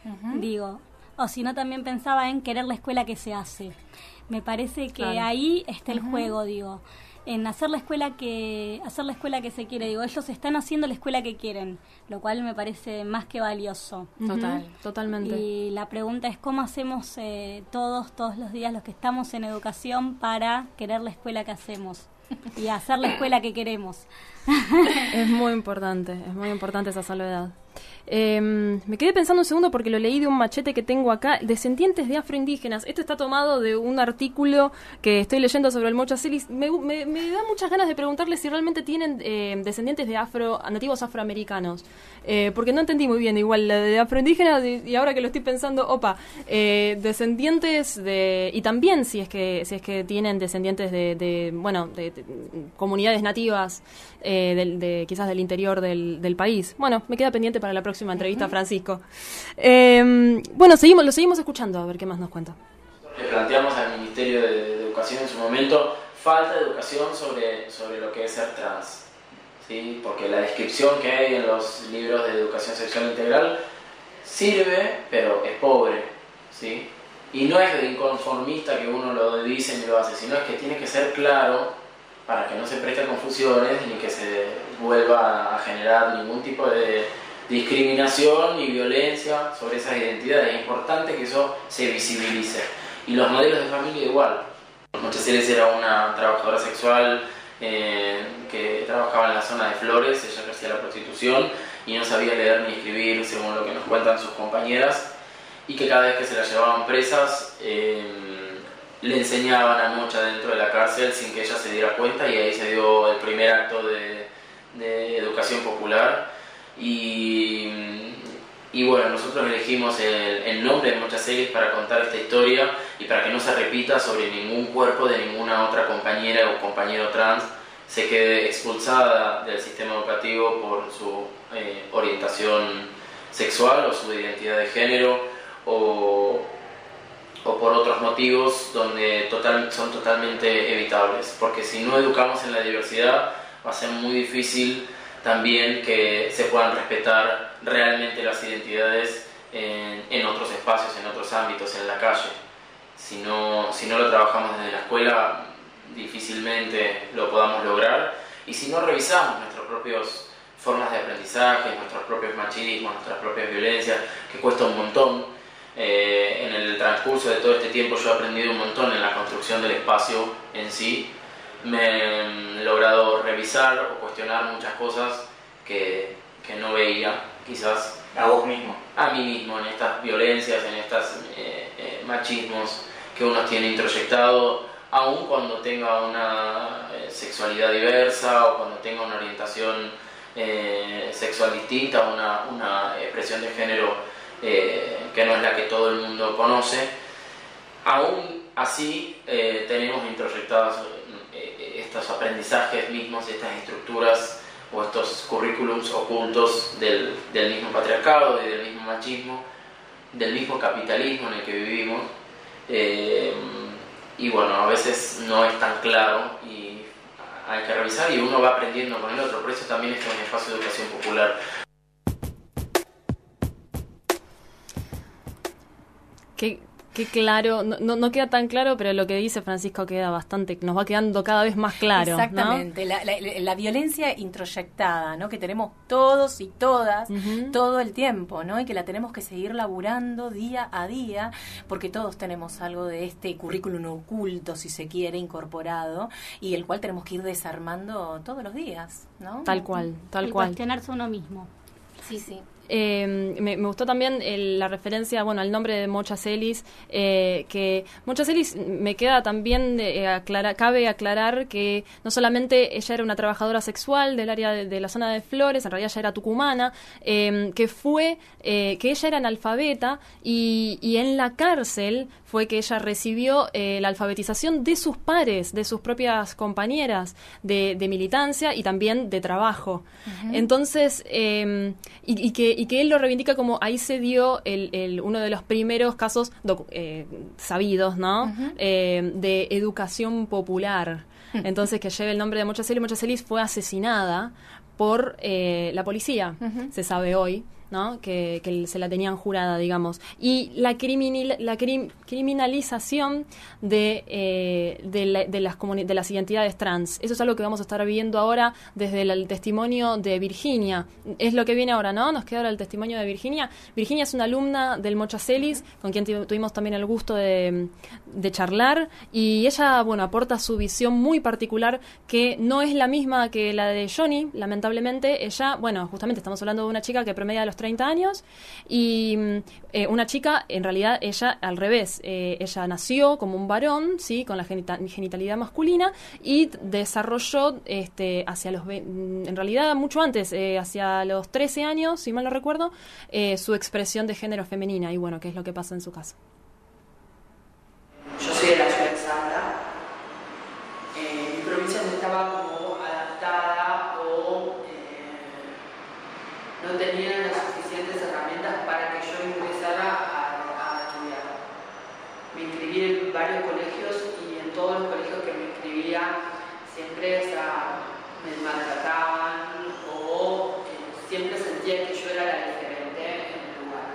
o si no también pensaba en querer la escuela que se hace. Me parece que ahí está el juego, en hacer la escuela que se quiere. Ellos están haciendo la escuela que quieren, lo cual me parece más que valioso. Totalmente. Y la pregunta es cómo hacemos todos los días los que estamos en educación para querer la escuela que hacemos y hacer la escuela que queremos. Es muy importante esa salvedad. Me quedé pensando un segundo porque lo leí de un machete que tengo acá, descendientes de afroindígenas. Esto está tomado de un artículo que estoy leyendo sobre el Mochacelis. Me da muchas ganas de preguntarle si realmente tienen descendientes de nativos afroamericanos, porque no entendí muy bien igual la de afroindígenas y ahora que lo estoy pensando, descendientes de, y también si es que tienen descendientes de comunidades nativas, quizás del interior del país. Bueno, me queda pendiente para la próxima entrevista, Francisco. Lo seguimos escuchando, a ver qué más nos cuenta. Le planteamos al Ministerio de Educación en su momento falta de educación sobre lo que es ser trans, ¿sí? Porque la descripción que hay en los libros de educación sexual integral sirve, pero es pobre, ¿sí? Y no es de inconformista que uno lo dice y lo hace, sino es que tiene que ser claro para que no se preste a confusiones ni que se vuelva a generar ningún tipo de discriminación y violencia sobre esas identidades. Es importante que eso se visibilice. Y los modelos de familia igual. Mochaceles era una trabajadora sexual que trabajaba en la zona de Flores, ella ejercía la prostitución y no sabía leer ni escribir, según lo que nos cuentan sus compañeras, y que cada vez que se la llevaban presas le enseñaban a Mocha dentro de la cárcel sin que ella se diera cuenta, y ahí se dio el primer acto de educación popular. Y bueno, nosotros elegimos el nombre de Mochaceles para contar esta historia y para que no se repita sobre ningún cuerpo de ninguna otra compañera o compañero trans se quede expulsada del sistema educativo por su orientación sexual o su identidad de género o por otros motivos donde son totalmente evitables. Porque si no educamos en la diversidad va a ser muy difícil también que se puedan respetar realmente las identidades en otros espacios, en otros ámbitos, en la calle. Si no lo trabajamos desde la escuela, difícilmente lo podamos lograr. Y si no revisamos nuestras propias formas de aprendizaje, nuestros propios machismos, nuestras propias violencias, que cuesta un montón. En el transcurso de todo este tiempo yo he aprendido un montón en la construcción del espacio en sí. Me he logrado revisar o cuestionar muchas cosas que no veía, quizás. ¿A vos mismo? A mí mismo, en estas violencias, en estos machismos que uno tiene introyectado, aun cuando tenga una sexualidad diversa o cuando tenga una orientación sexual distinta, una expresión de género que no es la que todo el mundo conoce. Aún así tenemos introyectados estos aprendizajes mismos, estas estructuras o estos currículums ocultos del mismo patriarcado y del mismo machismo, del mismo capitalismo en el que vivimos. Y bueno, a veces no es tan claro y hay que revisar y uno va aprendiendo con el otro. Por eso también este es un espacio de educación popular. Qué claro, no queda tan claro, pero lo que dice Francisco queda bastante, nos va quedando cada vez más claro. Exactamente, ¿no? La violencia introyectada, ¿no? Que tenemos todos y todas todo el tiempo, ¿no? Y que la tenemos que seguir laburando día a día, porque todos tenemos algo de este currículum oculto, si se quiere, incorporado, y el cual tenemos que ir desarmando todos los días, ¿no? Tal cual. Cuestionarse uno mismo. Sí. Me gustó también la referencia, al nombre de Mochaceles, que Mochaceles me queda también cabe aclarar que no solamente ella era una trabajadora sexual del área de la zona de Flores, en realidad ella era tucumana, que ella era analfabeta y en la cárcel fue que ella recibió la alfabetización de sus pares, de sus propias compañeras de militancia y también de trabajo. Entonces, y que él lo reivindica como ahí se dio uno de los primeros casos sabidos, ¿no? De educación popular. Entonces, que lleve el nombre de Mochaceles. Mochaceles fue asesinada por la policía, se sabe hoy, ¿no? Que se la tenían jurada, digamos. Y la criminalización de las identidades trans. Eso es algo que vamos a estar viendo ahora desde el testimonio de Virginia. Es lo que viene ahora, ¿no? Nos queda ahora el testimonio de Virginia. Virginia es una alumna del Mochaceles, con quien tuvimos también el gusto de charlar, y ella, aporta su visión muy particular, que no es la misma que la de Johnny, lamentablemente. Ella, justamente estamos hablando de una chica que promedia los 30 años y una chica, en realidad ella al revés, ella nació como un varón, sí, con la genitalidad masculina, y desarrolló hacia en realidad mucho antes, hacia los 13 años, si mal no recuerdo, su expresión de género femenina. Y qué es lo que pasa en su caso. Yo soy de la ciudad de Salta. Mi provincia no estaba como adaptada o no tenía las suficientes herramientas para que yo ingresara a estudiar. Me inscribí en varios colegios y en todos los colegios que me inscribía siempre me maltrataban o siempre sentía que yo era la diferente en el lugar.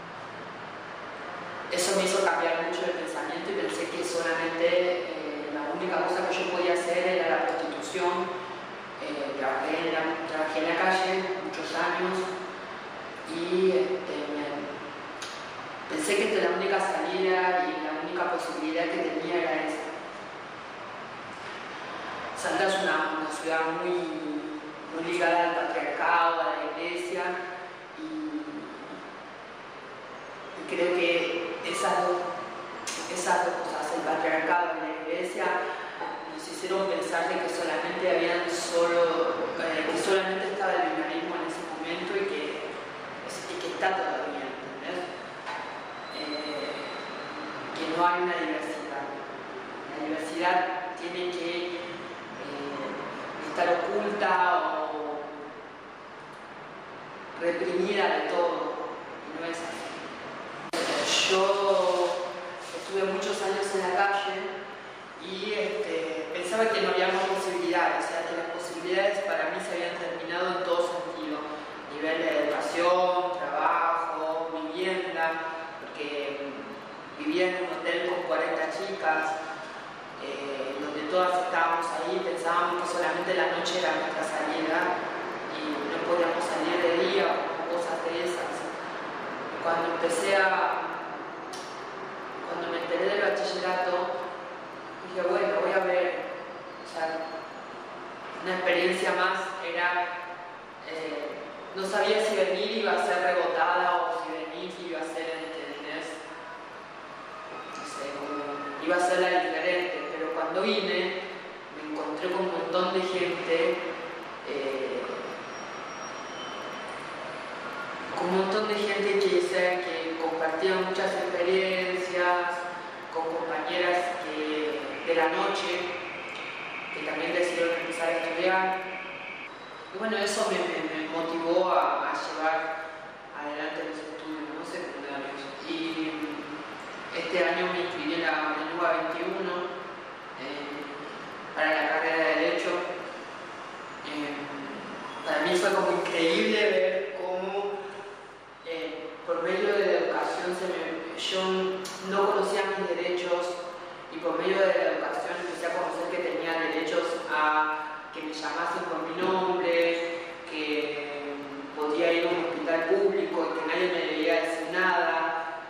Eso me hizo cambiar mucho de pensamiento y pensé que solamente la única cosa que yo podía hacer era la prostitución. Trabajé en la calle muchos años y pensé que la única salida y la única posibilidad que tenía era esa. Salta es una ciudad muy ligada al patriarcado, a la iglesia, y creo que esas dos cosas, el patriarcado y la iglesia, nos hicieron pensar de que solamente estaba el binarismo en ese momento y que está todavía, ¿entendés? Que no hay una diversidad. La diversidad tiene que estar oculta o reprimida de todo, y no es así. Yo estuve muchos años en la calle y pensaba que no había más posibilidades, o sea, que las posibilidades para mí se habían terminado en todo sentido, nivel de educación, trabajo, vivienda, porque vivía en un hotel con 40 chicas, donde todas estábamos ahí, pensábamos que solamente la noche era nuestra salida y no podíamos salir de día o cosas de esas. Cuando me enteré del bachillerato, dije, bueno, voy a ver, o sea, una experiencia más era, no sabía si venir iba a ser rebotada o si venir iba a ser, ¿entendés? No sé, iba a ser la diferente, pero cuando vine me encontré con un montón de gente, que compartía muchas experiencias, con compañeras de la noche, que también decidieron empezar a estudiar. Y bueno, eso me motivó a llevar adelante los estudios, ¿no? Secundarios. Y este año me inscribí en la UBA 21 para la carrera de Derecho. Para mí fue como increíble ver cómo por medio de la educación yo no conocía mis derechos y por medio de la educación empecé a conocer que tenía derechos a que me llamasen por mi nombre, que podía ir a un hospital público y que nadie me debía decir nada,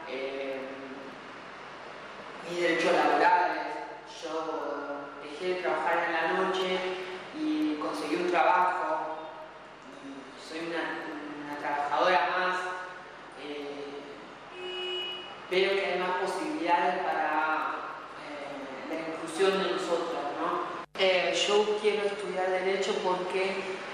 mis derechos laborales. Yo dejé de trabajar en la noche y conseguí un trabajo, y soy una trabajadora más. Veo que hay más posibilidades para la inclusión de nosotras, ¿no? Yo quiero estudiar Derecho porque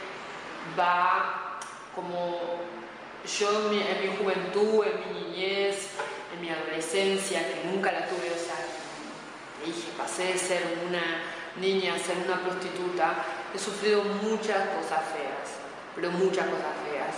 va como yo en mi juventud, en mi niñez, en mi adolescencia, que nunca la tuve, o sea, dije, pasé de ser una niña a ser una prostituta, he sufrido muchas cosas feas, pero muchas cosas feas.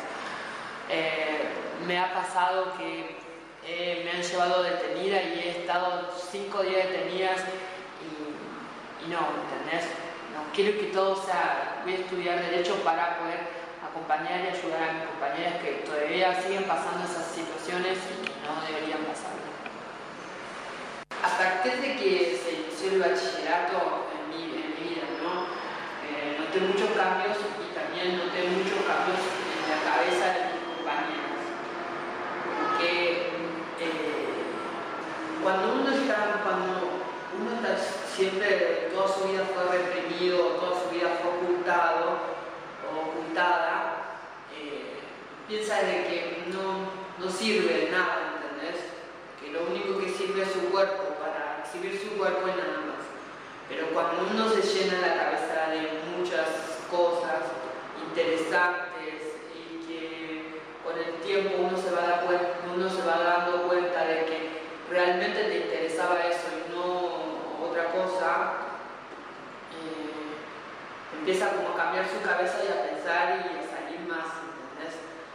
Me ha pasado que me han llevado detenida y he estado 5 días detenidas y no, ¿entendés? No, quiero que todo sea, voy a estudiar Derecho para poder acompañar y ayudar a mis compañeras que todavía siguen pasando esas situaciones y que no deberían pasar. A partir de que se inició el bachillerato en mi vida, ¿no? Noté muchos cambios y también noté muchos cambios en la cabeza de mis compañeras. Porque cuando uno está siempre, toda su vida fue reprimido, toda su vida fue ocultado o ocultada, piensa de que no sirve de nada, ¿entendés? Que lo único que sirve es su cuerpo, para exhibir su cuerpo y nada más. Pero cuando uno se llena la cabeza de muchas cosas interesantes y que con el tiempo uno se va dando cuenta de que realmente te interesaba eso y no otra cosa, empieza como a cambiar su cabeza y a pensar y a salir más, ¿entendés?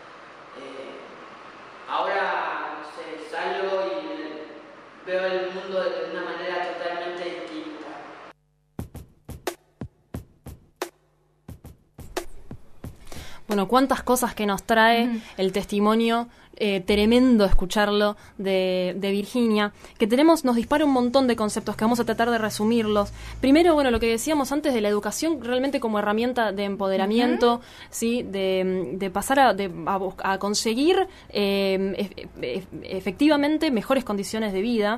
Ahora, no sé, salgo y veo el mundo de una manera totalmente distinta. Bueno, cuántas cosas que nos trae el testimonio tremendo escucharlo de Virginia, que nos dispara un montón de conceptos que vamos a tratar de resumirlos. Primero, bueno, lo que decíamos antes de la educación realmente como herramienta de empoderamiento, ¿sí? De pasar a conseguir efectivamente mejores condiciones de vida.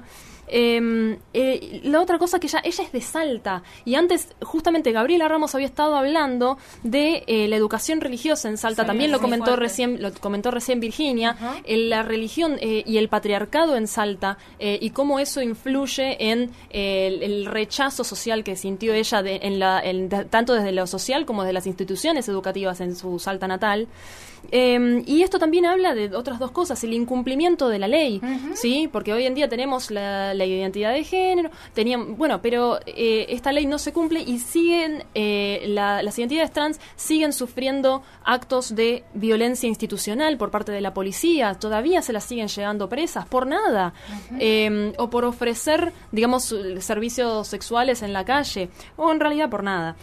La otra cosa que ella es de Salta, y antes justamente Gabriela Ramos había estado hablando de la educación religiosa en Salta, también lo comentó recién Virginia, la religión y el patriarcado en Salta, y cómo eso influye en el rechazo social que sintió ella tanto desde lo social como desde las instituciones educativas en su Salta natal. Y esto también habla de otras dos cosas, el incumplimiento de la ley, ¿sí? Porque hoy en día tenemos la identidad de género, pero esta ley no se cumple y siguen las identidades trans siguen sufriendo actos de violencia institucional por parte de la policía, todavía se las siguen llevando presas por nada, o por ofrecer, digamos, servicios sexuales en la calle, o en realidad por nada.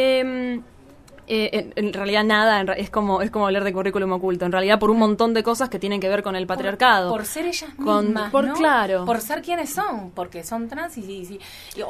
En realidad nada, es como hablar de currículum oculto, en realidad por un montón de cosas que tienen que ver con el patriarcado. Por ser ellas mismas, ¿no? Claro. Por ser quienes son, porque son trans y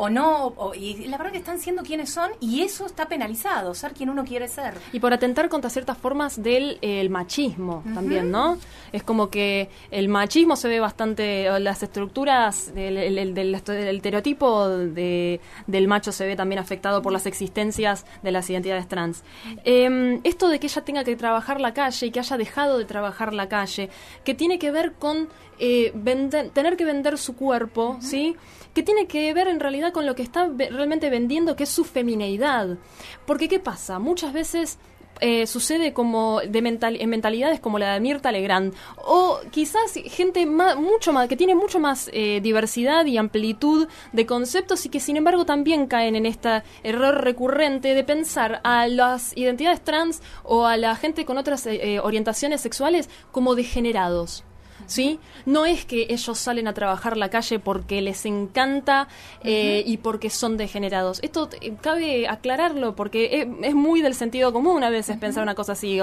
la verdad que están siendo quienes son, y eso está penalizado, ser quien uno quiere ser. Y por atentar contra ciertas formas del el machismo también, ¿no? Es como que el machismo se ve bastante, las estructuras del estereotipo del macho se ve también afectado por las existencias de las identidades trans. Esto de que ella tenga que trabajar la calle y que haya dejado de trabajar la calle, que tiene que ver con tener que vender su cuerpo, ¿sí? Que tiene que ver en realidad con lo que está realmente vendiendo, que es su femineidad. Porque ¿qué pasa? Muchas veces sucede como en mentalidades como la de Mirta Legrand, o quizás gente que tiene mucho más diversidad y amplitud de conceptos, y que sin embargo también caen en este error recurrente de pensar a las identidades trans o a la gente con otras orientaciones sexuales como degenerados. ¿Sí? No es que ellos salen a trabajar la calle porque les encanta y porque son degenerados. Esto cabe aclararlo porque es muy del sentido común a veces pensar una cosa así.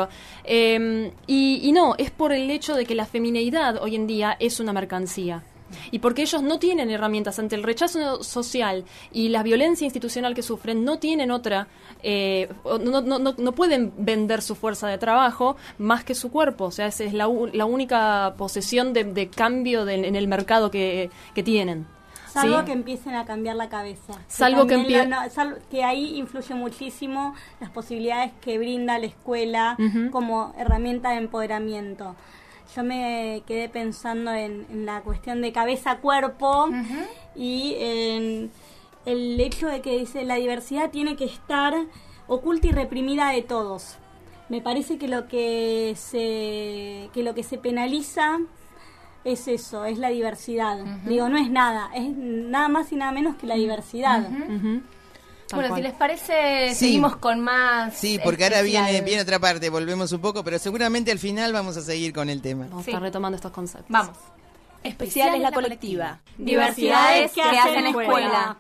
Y no, es por el hecho de que la femineidad hoy en día es una mercancía. Y porque ellos no tienen herramientas ante el rechazo social y la violencia institucional que sufren, no tienen otra, no pueden vender su fuerza de trabajo más que su cuerpo. O sea, esa es la única posesión de cambio en el mercado que tienen. Salvo ¿sí? que empiecen a cambiar la cabeza. Salvo que ahí influye muchísimo las posibilidades que brinda la escuela como herramienta de empoderamiento. Yo me quedé pensando en la cuestión de cabeza-cuerpo y en el hecho de que dice la diversidad tiene que estar oculta y reprimida de todos. Me parece que lo que se penaliza es eso, es la diversidad. Digo, no es nada, es nada más y nada menos que la diversidad. Bueno, si les parece, seguimos con más. Sí, porque ahora viene otra parte, volvemos un poco, pero seguramente al final vamos a seguir con el tema. Vamos a estar retomando estos conceptos. Vamos. Especial es la colectiva. Diversidades que hacen escuela.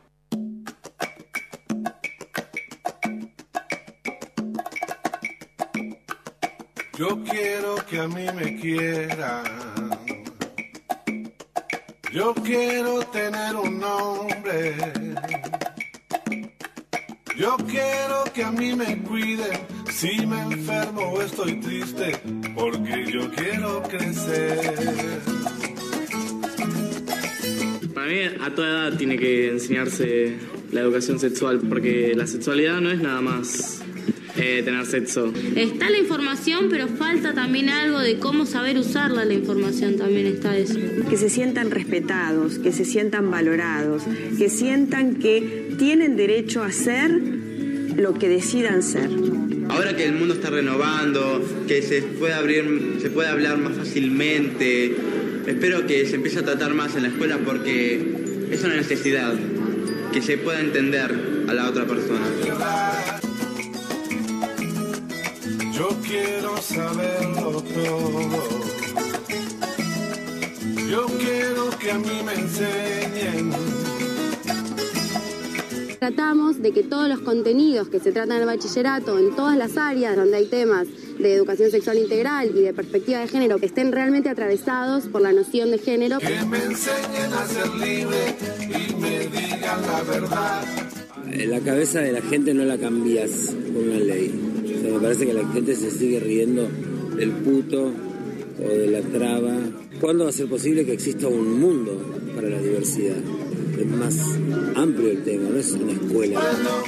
Yo quiero que a mí me quieran. Yo quiero tener un nombre. Yo quiero que a mí me cuiden si me enfermo o estoy triste, porque yo quiero crecer. Para mí, a toda edad tiene que enseñarse la educación sexual, porque la sexualidad no es nada más tener sexo. Está la información, pero falta también algo de cómo saber usarla, la información, también está eso. Que se sientan respetados, que se sientan valorados, que sientan que tienen derecho a ser lo que decidan ser. Ahora que el mundo está renovando, que se puede hablar más fácilmente, espero que se empiece a tratar más en la escuela porque es una necesidad, que se pueda entender a la otra persona. Yo quiero saberlo todo. Yo quiero que a mí me enseñen. Tratamos de que todos los contenidos que se tratan en el bachillerato, en todas las áreas donde hay temas de educación sexual integral y de perspectiva de género que estén realmente atravesados por la noción de género. Que me enseñen a ser libre y me digan la verdad. La cabeza de la gente no la cambias con una ley. O sea, me parece que la gente se sigue riendo del puto o de la traba. ¿Cuándo va a ser posible que exista un mundo para la diversidad? Es más amplio el tema, no es una escuela.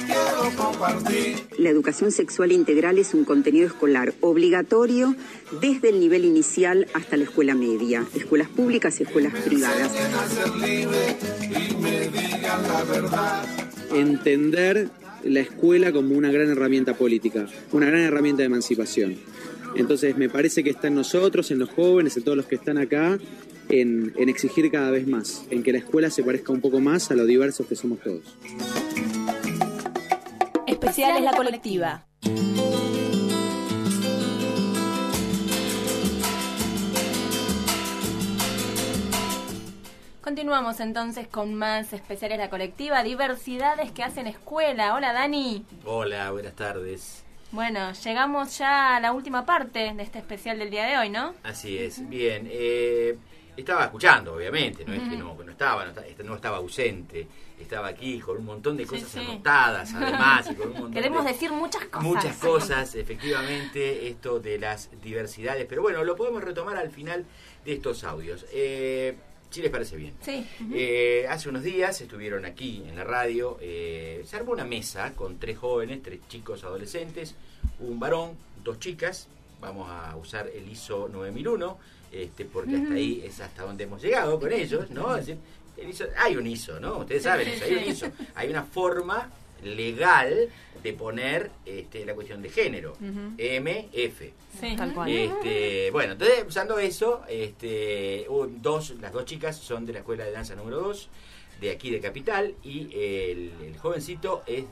La educación sexual integral es un contenido escolar obligatorio desde el nivel inicial hasta la escuela media, escuelas públicas y escuelas privadas. Entender la escuela como una gran herramienta política, una gran herramienta de emancipación. Entonces me parece que está en nosotros, en los jóvenes, en todos los que están acá, en exigir cada vez más, en que la escuela se parezca un poco más a lo diversos que somos todos. Especial es la colectiva. Continuamos entonces con más especiales la colectiva, diversidades que hacen escuela. Hola Dani. Hola, buenas tardes. Bueno, llegamos ya a la última parte de este especial del día de hoy, ¿no? Así es, bien. Estaba escuchando, obviamente, no es que no estaba ausente. Estaba aquí con un montón de cosas anotadas, además. Y con un montón Queremos decir muchas cosas. Muchas cosas, efectivamente, esto de las diversidades. Pero bueno, lo podemos retomar al final de estos audios. Si les parece bien. Sí. Hace unos días estuvieron aquí en la radio, se armó una mesa con 3 jóvenes, 3 chicos adolescentes, un varón, 2 chicas. Vamos a usar el ISO 9001, porque hasta ahí es hasta donde hemos llegado con ellos, ¿no? Es decir, el ISO, hay un ISO, ¿no? Ustedes saben eso, hay un ISO. Hay una forma legal de poner la cuestión de género, MF. Sí, tal cual. Bueno, entonces usando eso, las 2 chicas son de la escuela de danza número 2 de aquí de Capital, y el jovencito es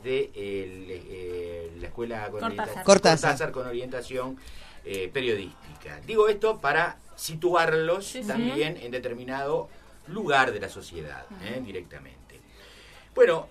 de la escuela Cortázar con orientación periodística. Digo esto para situarlos también en determinado lugar de la sociedad, directamente. Bueno,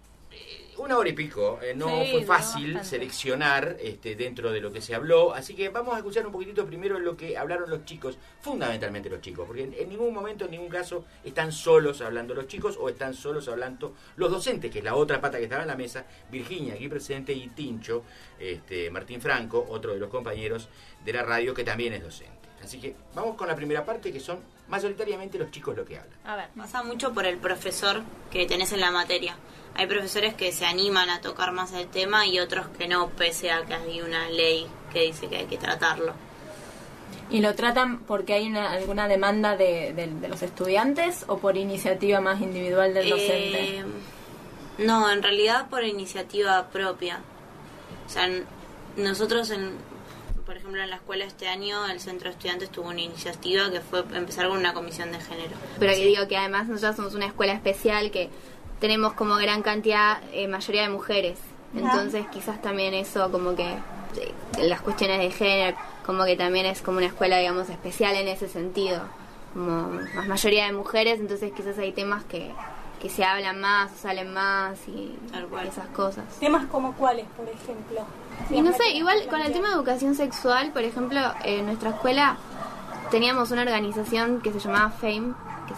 1 hora y pico, no fue fácil seleccionar dentro de lo que se habló, así que vamos a escuchar un poquitito primero lo que hablaron los chicos, fundamentalmente los chicos, porque en ningún momento, en ningún caso, están solos hablando los chicos o están solos hablando los docentes, que es la otra pata que estaba en la mesa, Virginia aquí presente y Tincho, Martín Franco, otro de los compañeros de la radio que también es docente. Así que vamos con la primera parte, que son mayoritariamente los chicos lo que hablan. A ver, pasa mucho por el profesor que tenés en la materia. Hay profesores que se animan a tocar más el tema y otros que no, pese a que hay una ley que dice que hay que tratarlo. ¿Y lo tratan porque hay alguna demanda de los estudiantes o por iniciativa más individual del docente? No, en realidad por iniciativa propia. O sea, nosotros por ejemplo, en la escuela este año el centro de estudiantes tuvo una iniciativa que fue empezar con una comisión de género. Pero que digo que además nosotros somos una escuela especial que tenemos como gran cantidad, mayoría de mujeres. Entonces quizás también eso como que las cuestiones de género, como que también es como una escuela, digamos, especial en ese sentido. Como más mayoría de mujeres, entonces quizás hay temas que se hablan más, salen más y esas cosas. ¿Temas como cuáles, por ejemplo? Y no sé, igual con el tema de educación sexual, por ejemplo, en nuestra escuela teníamos una organización que se llama FAME,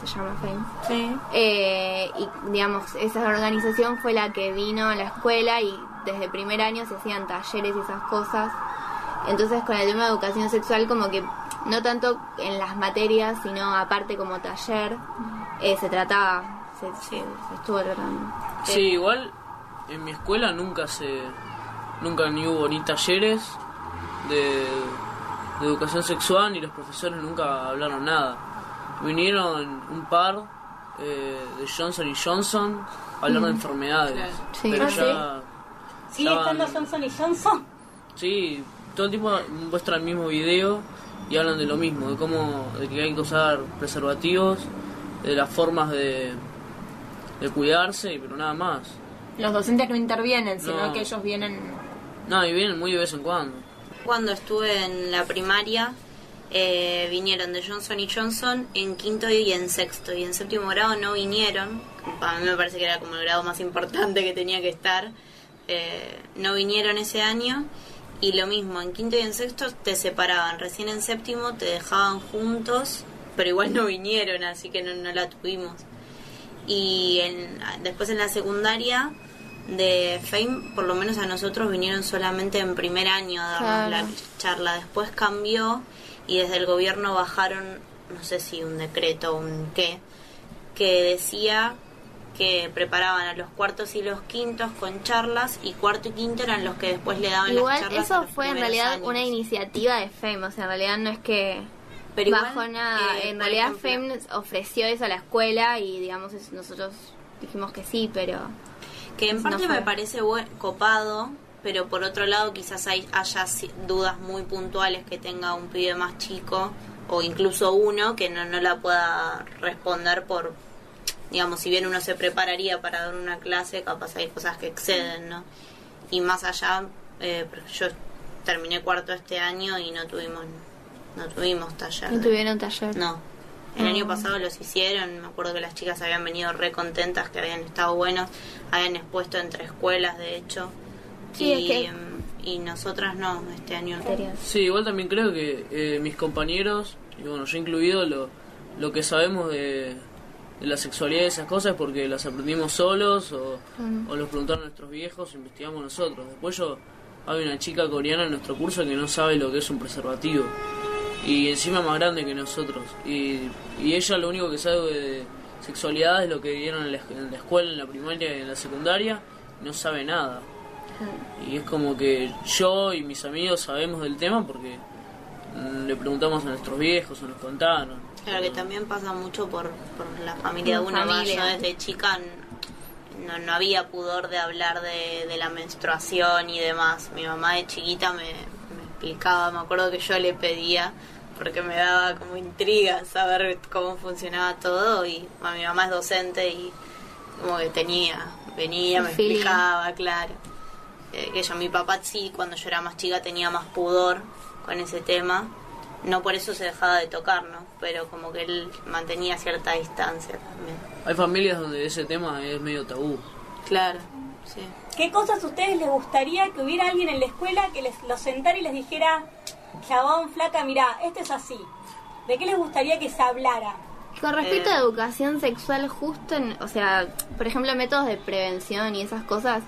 Sí. Y digamos, esa organización fue la que vino a la escuela y desde el primer año se hacían talleres y esas cosas. Entonces con el tema de educación sexual como que no tanto en las materias, sino aparte como taller, se trataba, se estuvo tratando. Sí, igual en mi escuela nunca ni hubo ni talleres de educación sexual, ni los profesores nunca hablaron nada. Vinieron un par de Johnson & Johnson a hablar de enfermedades. Claro. Sí. Pero ya ¿Sigue estando Johnson & Johnson? Sí, todo el tiempo muestran el mismo video y hablan de lo mismo, de que hay que usar preservativos, de las formas de cuidarse, pero nada más. Los docentes no intervienen, sino que ellos vienen... No, y vienen muy de vez en cuando. Cuando estuve en la primaria, vinieron de Johnson & Johnson en 5º y en 6º, y en 7º grado no vinieron. Para mí me parece que era como el grado más importante que tenía que estar. No vinieron ese año, Y lo mismo, en quinto y en sexto te separaban, recién en séptimo te dejaban juntos, pero igual no vinieron, así que no la tuvimos. Y después en la secundaria de FAME, por lo menos a nosotros vinieron solamente en primer año a darnos la charla. Después cambió y desde el gobierno bajaron, no sé si un decreto o un qué, que decía que preparaban a los cuartos y los quintos con charlas, y cuarto y quinto eran los que después le daban igual, las charlas. Igual eso fue en realidad años. Una iniciativa de FAME, o sea, en realidad no es que pero bajó nada, en realidad FAME ofreció eso a la escuela y digamos nosotros dijimos que sí, pero que en parte me parece copado, pero por otro lado quizás haya dudas muy puntuales que tenga un pibe más chico o incluso uno que no la pueda responder por, digamos, si bien uno se prepararía para dar una clase, capaz hay cosas que exceden, ¿no? Y más allá, yo terminé cuarto este año y no tuvimos taller. ¿No tuvieron taller? No. El año pasado los hicieron, me acuerdo que las chicas habían venido re contentas, que habían estado buenos, habían expuesto entre escuelas, de hecho. Sí, y nosotras no, este año no. Sí, igual también creo que mis compañeros, y bueno, yo incluido, lo que sabemos de la sexualidad y esas cosas porque las aprendimos solos o los preguntaron nuestros viejos, investigamos nosotros. Después hay una chica coreana en nuestro curso que no sabe lo que es un preservativo y encima más grande que nosotros, y ella lo único que sabe de sexualidad es lo que dieron en la escuela, en la primaria y en la secundaria, no sabe nada. Y es como que yo y mis amigos sabemos del tema porque le preguntamos a nuestros viejos o nos contaron. Claro, que también pasa mucho por la familia de uno. Yo desde chica no había pudor de hablar de la menstruación y demás. Mi mamá de chiquita me explicaba, me acuerdo que yo le pedía porque me daba como intriga saber cómo funcionaba todo, y mi mamá es docente y como que venía, me explicaba, claro. Mi papá sí, cuando yo era más chica tenía más pudor con ese tema, no por eso se dejaba de tocar, ¿no? Pero como que él mantenía cierta distancia también. Hay familias donde ese tema es medio tabú. Claro, sí. ¿Qué cosas a ustedes les gustaría que hubiera alguien en la escuela que los sentara y les dijera, chabón, flaca, mirá, esto es así? ¿De qué les gustaría que se hablara? Con respecto a educación sexual, justo, o sea, por ejemplo, métodos de prevención y esas cosas,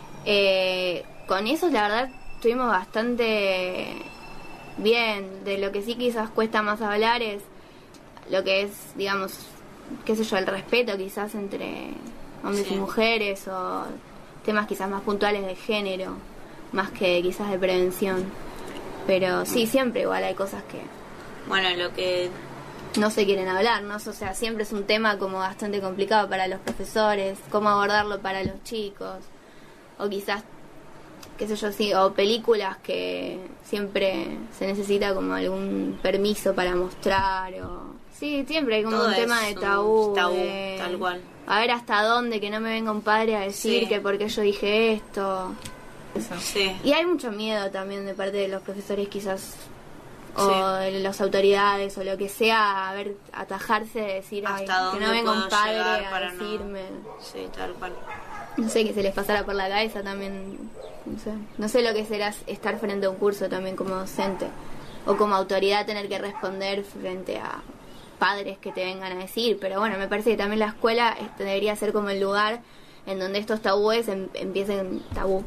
con eso la verdad estuvimos bastante bien. De lo que sí quizás cuesta más hablar es lo que es, digamos, qué sé yo, el respeto quizás entre hombres y mujeres, o temas quizás más puntuales de género, más que quizás de prevención. Pero sí, siempre igual hay cosas que... Bueno, lo que... no se quieren hablar, ¿no? O sea, siempre es un tema como bastante complicado para los profesores, cómo abordarlo para los chicos, o quizás, qué sé yo, sí, o películas que siempre se necesita como algún permiso para mostrar, o... Sí, siempre hay como todo un tema de tabú, tal cual. A ver hasta dónde, que no me venga un padre a decir que porque yo dije esto. Eso. Sí. Y hay mucho miedo también de parte de los profesores quizás, o de las autoridades o lo que sea, a ver, atajarse de decir que no venga un padre a decirme. Sí, tal cual. No sé, que se les pasara por la cabeza también, no sé lo que será estar frente a un curso también como docente, o como autoridad tener que responder frente a padres que te vengan a decir. Pero bueno, me parece que también la escuela debería ser como el lugar en donde estos tabúes empiecen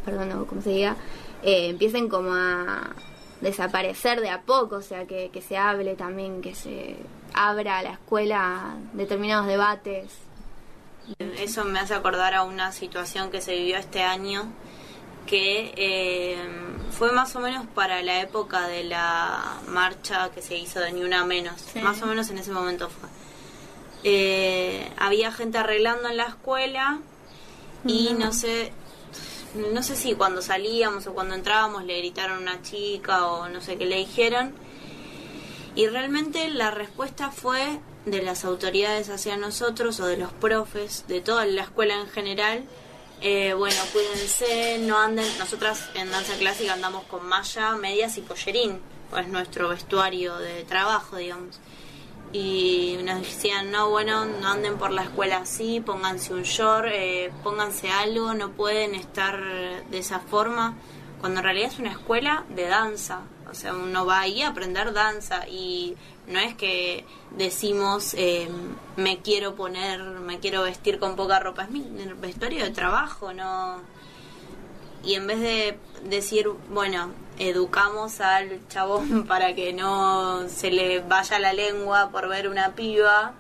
como a desaparecer de a poco, o sea, que se hable también, que se abra a la escuela determinados debates. Eso me hace acordar a una situación que se vivió este año, que fue más o menos para la época de la marcha que se hizo de Ni Una Menos, más o menos en ese momento fue. Había gente arreglando en la escuela y no sé si cuando salíamos o cuando entrábamos le gritaron a una chica o no sé qué le dijeron, y realmente la respuesta fue de las autoridades hacia nosotros, o de los profes, de toda la escuela en general, bueno, cuídense, no anden. Nosotras en danza clásica andamos con malla, medias y pollerín, pues nuestro vestuario de trabajo, digamos. Y nos decían, no, bueno, no anden por la escuela así, pónganse un short, pónganse algo, no pueden estar de esa forma, cuando en realidad es una escuela de danza. O sea, uno va ahí a aprender danza y no es que decimos me quiero vestir con poca ropa, es mi vestuario de trabajo, ¿no? Y en vez de decir, bueno, educamos al chabón para que no se le vaya la lengua por ver una piba,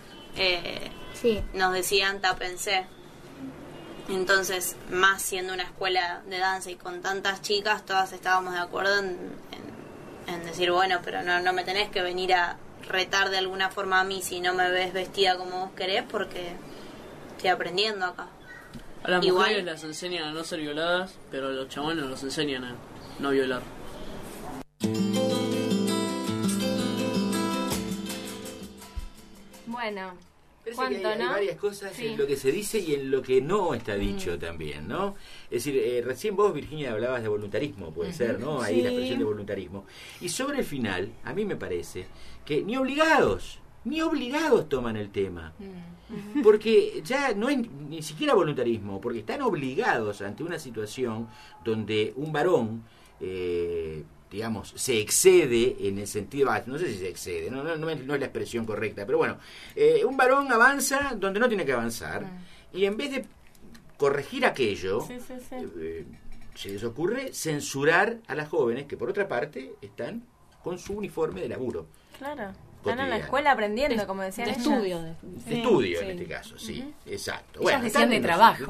nos decían tápense. Entonces, más siendo una escuela de danza y con tantas chicas, todas estábamos de acuerdo en decir, bueno, pero no me tenés que venir a retar de alguna forma a mí si no me ves vestida como vos querés, porque estoy aprendiendo acá. A las mujeres las enseñan a no ser violadas, pero a los chabones los enseñan a no violar. Bueno, Parece que hay varias cosas en lo que se dice y en lo que no está dicho también, ¿no? Es decir, recién vos, Virginia, hablabas de voluntarismo, puede ser, ¿no? Ahí la expresión de voluntarismo. Y sobre el final, a mí me parece que ni obligados toman el tema. Porque ya no es ni siquiera voluntarismo, porque están obligados ante una situación donde un varón... digamos, se excede en el sentido, no sé si se excede, no es la expresión correcta, pero bueno, un varón avanza donde no tiene que avanzar, y en vez de corregir aquello, se les ocurre censurar a las jóvenes que por otra parte están con su uniforme de laburo. Claro. Están en la escuela aprendiendo, como decían ellas. De estudio en este caso, exacto. Bueno, decían de trabajo.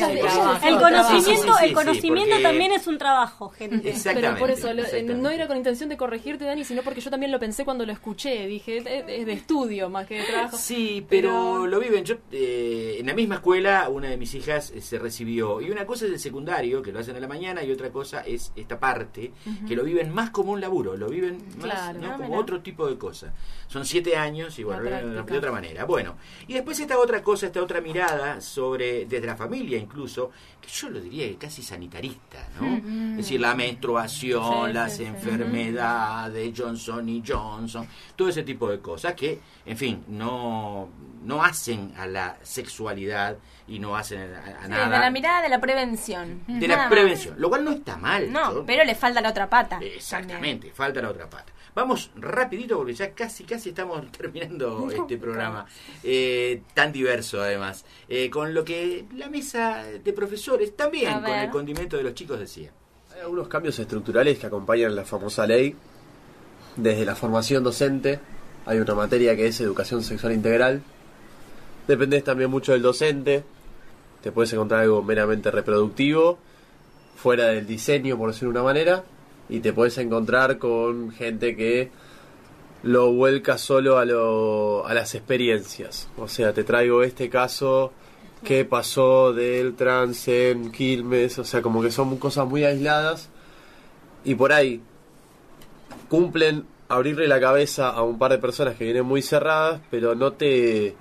El conocimiento también es un trabajo, gente. Pero por eso, no era con intención de corregirte, Dani, sino porque yo también lo pensé cuando lo escuché. Dije, es de estudio más que de trabajo. Sí, pero lo viven. Yo, en la misma escuela, una de mis hijas se recibió. Y una cosa es el secundario, que lo hacen a la mañana, y otra cosa es esta parte, que lo viven más como un laburo, lo viven más como otro tipo de cosa. Son 7 años y bueno, de otra manera. Bueno, y después esta otra cosa, esta otra mirada sobre, desde la familia incluso, que yo lo diría que casi sanitarista, ¿no? Es decir, la menstruación, las enfermedades, Johnson & Johnson, todo ese tipo de cosas que, en fin, no hacen a la sexualidad y no hacen a nada. De la mirada de la prevención. De la prevención, lo cual no está mal. No, pero le falta la otra pata. Exactamente, falta la otra pata. Vamos rapidito porque ya casi estamos terminando este programa tan diverso además, con lo que la mesa de profesores también con el condimento de los chicos decía. Hay algunos cambios estructurales que acompañan la famosa ley. Desde la formación docente hay una materia que es educación sexual integral. Dependés también mucho del docente, te puedes encontrar algo meramente reproductivo, fuera del diseño por decirlo de una manera, y te puedes encontrar con gente que lo vuelca solo a las experiencias. O sea, te traigo este caso que pasó del trans en Quilmes, o sea, como que son cosas muy aisladas y por ahí cumplen abrirle la cabeza a un par de personas que vienen muy cerradas, pero no te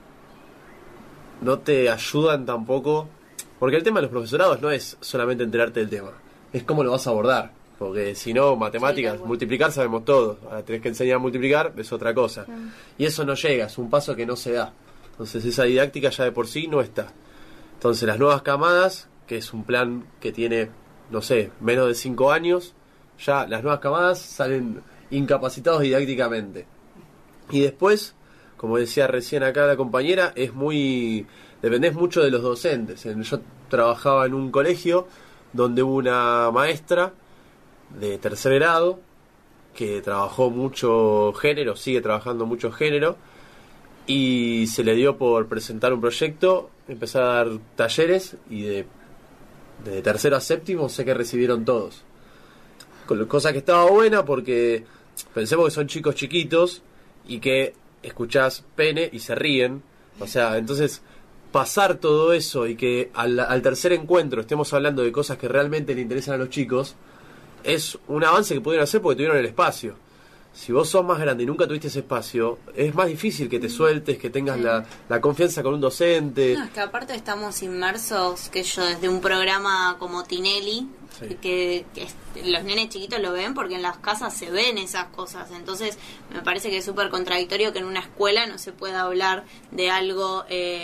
ayudan tampoco, porque el tema de los profesorados no es solamente enterarte del tema, es cómo lo vas a abordar. Porque si no, matemáticas, multiplicar sabemos todos. Ahora tenés que enseñar a multiplicar, es otra cosa. Y eso no llega, es un paso que no se da. Entonces esa didáctica ya de por sí no está. Entonces las nuevas camadas, que es un plan que tiene, no sé, menos de 5 años, ya las nuevas camadas salen incapacitados didácticamente. Y después, como decía recién acá la compañera, dependés mucho de los docentes. Yo trabajaba en un colegio donde hubo una maestra de 3er grado que trabajó mucho género, sigue trabajando mucho género, y se le dio por presentar un proyecto, empezar a dar talleres, y de 3º a 7º sé que recibieron todos, cosa que estaba buena porque pensemos que son chicos chiquitos y que escuchás pene y se ríen, o sea, entonces pasar todo eso y que al tercer encuentro estemos hablando de cosas que realmente le interesan a los chicos es un avance que pudieron hacer porque tuvieron el espacio. Si vos sos más grande y nunca tuviste ese espacio, es más difícil que te sueltes, que tengas la confianza con un docente. No, es que aparte estamos inmersos, que yo desde un programa como Tinelli, que los nenes chiquitos lo ven porque en las casas se ven esas cosas. Entonces me parece que es súper contradictorio que en una escuela no se pueda hablar de algo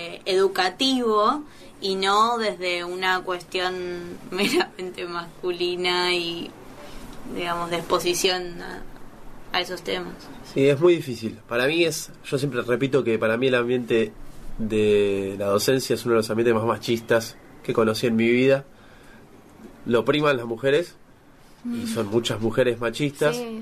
educativo y no desde una cuestión meramente masculina y, digamos, de exposición a esos temas. Sí, es muy difícil. Para mí yo siempre repito que para mí el ambiente de la docencia es uno de los ambientes más machistas que conocí en mi vida. Lo priman las mujeres y son muchas mujeres machistas. Sí.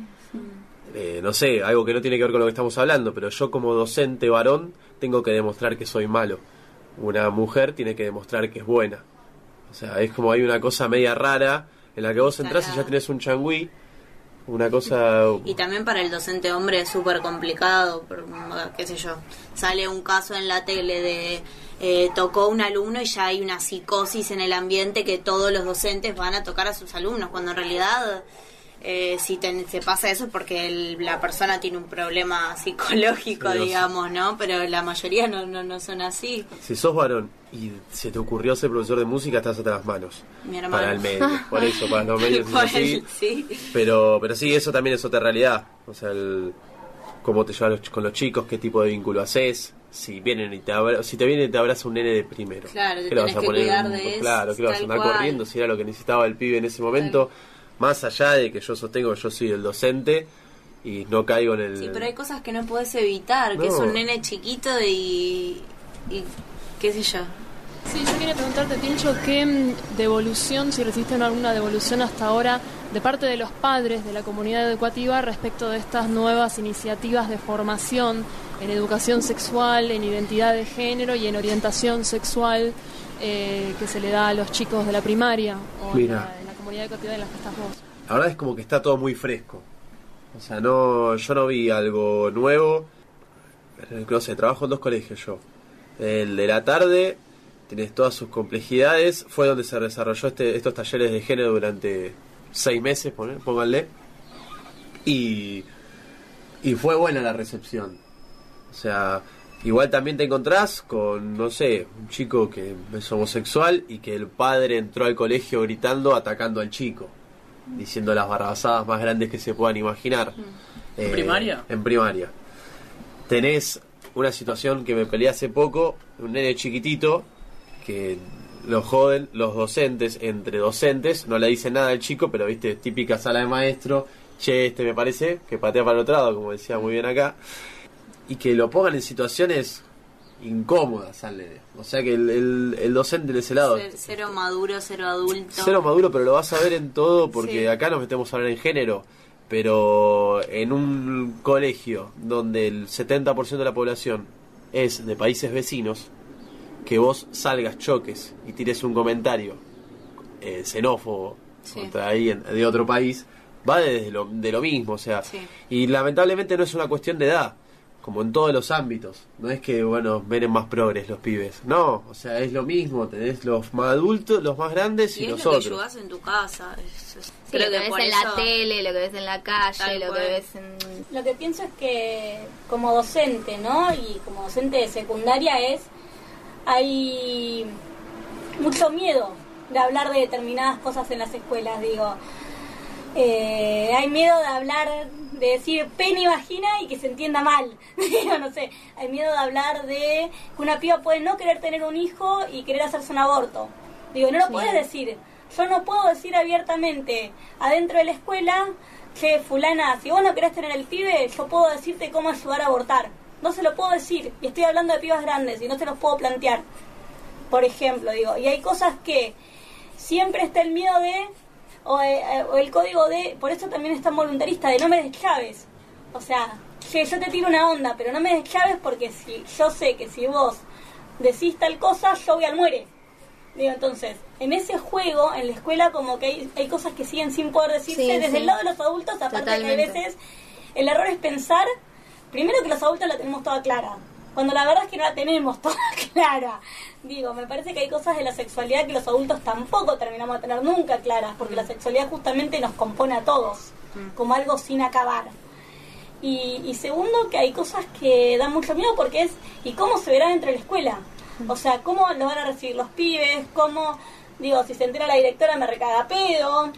No sé, algo que no tiene que ver con lo que estamos hablando, pero yo como docente varón tengo que demostrar que soy malo. Una mujer tiene que demostrar que es buena. O sea, es como hay una cosa media rara en la que vos entrás y ya tenés un changüí, una cosa... Y también para el docente hombre es súper complicado, qué sé yo, sale un caso en la tele de tocó un alumno y ya hay una psicosis en el ambiente que todos los docentes van a tocar a sus alumnos, cuando en realidad si se pasa eso es porque la persona tiene un problema psicológico, digamos, ¿no? Pero la mayoría no son así. Si sos varón y se te ocurrió ser profesor de música, estás hasta las manos. Mi hermano. Para el medio, por eso, para los medios es así. Sí. Pero sí, eso también es otra realidad. O sea, cómo te llevas con los chicos, qué tipo de vínculo haces. Si vienen y te abraza un nene de primero. Claro, te ¿qué le tenés vas a que poner? cuidar de eso. Claro, que lo vas a andar corriendo si era lo que necesitaba el pibe en ese momento. Claro. Más allá de que yo sostengo que yo soy el docente y no caigo en el... Sí, pero hay cosas que no podés evitar, que es un nene chiquito y qué sé yo. Sí, yo quería preguntarte, Tincho, ¿qué devolución, si resisten alguna devolución hasta ahora de parte de los padres de la comunidad educativa respecto de estas nuevas iniciativas de formación en educación sexual, en identidad de género y en orientación sexual que se le da a los chicos de la primaria o en la comunidad educativa en la que estás vos? La verdad es como que está todo muy fresco. O sea, yo no vi algo nuevo. No sé, trabajo en 2 colegios yo. El de la tarde... Tienes todas sus complejidades. Fue donde se desarrolló estos talleres de género durante 6 meses, pónganle. Y fue buena la recepción. O sea, igual también te encontrás con, no sé, un chico que es homosexual y que el padre entró al colegio gritando, atacando al chico, diciendo las barrabasadas más grandes que se puedan imaginar. ¿En primaria? En primaria. Tenés una situación que me peleé hace poco, un nene chiquitito, que lo joden los docentes, entre docentes, no le dicen nada al chico, pero viste, típica sala de maestro, che, me parece, que patea para el otro lado, como decía muy bien acá, y que lo pongan en situaciones incómodas al nene. O sea que el docente de ese lado... Cero maduro, cero adulto. Cero maduro, pero lo vas a ver en todo, porque acá nos metemos a hablar en género, pero en un colegio donde el 70% de la población es de países vecinos, que vos salgas, choques y tires un comentario xenófobo contra alguien de otro país, va de lo mismo, o sea, y lamentablemente no es una cuestión de edad, como en todos los ámbitos, no es que, ven más progres los pibes, no, o sea, es lo mismo, tenés los más adultos, los más grandes y los otros. Y es lo que ayudás en tu casa. Sí, lo que ves en la tele, lo que ves en la calle, lo que ves en... Lo que pienso es que como docente, ¿no? Y como docente de secundaria hay mucho miedo de hablar de determinadas cosas en las escuelas, digo. Hay miedo de hablar, de decir pene y vagina y que se entienda mal. Digo, no sé, hay miedo de hablar de que una piba puede no querer tener un hijo y querer hacerse un aborto. Digo, no lo puedes decir. Yo no puedo decir abiertamente adentro de la escuela, che, fulana, si vos no querés tener el pibe, yo puedo decirte cómo ayudar a abortar. No se lo puedo decir, y estoy hablando de pibas grandes y no se los puedo plantear, por ejemplo, digo, y hay cosas que siempre está el miedo de, o el código de, por eso también es tan voluntarista, de no me des llaves, o sea, che, yo te tiro una onda, pero no me des llaves porque si yo sé que si vos decís tal cosa, yo voy al muere, digo, entonces, en ese juego, en la escuela como que hay cosas que siguen sin poder decirse, desde el lado de los adultos, aparte de que a veces el error es pensar primero que los adultos la tenemos toda clara, cuando la verdad es que no la tenemos toda clara. Digo, me parece que hay cosas de la sexualidad que los adultos tampoco terminamos de tener nunca claras, porque la sexualidad justamente nos compone a todos, como algo sin acabar. Y segundo, que hay cosas que dan mucho miedo porque es, ¿y cómo se verá dentro de la escuela? O sea, ¿cómo lo van a recibir los pibes? ¿Cómo digo, si se entera la directora me recaga pedo,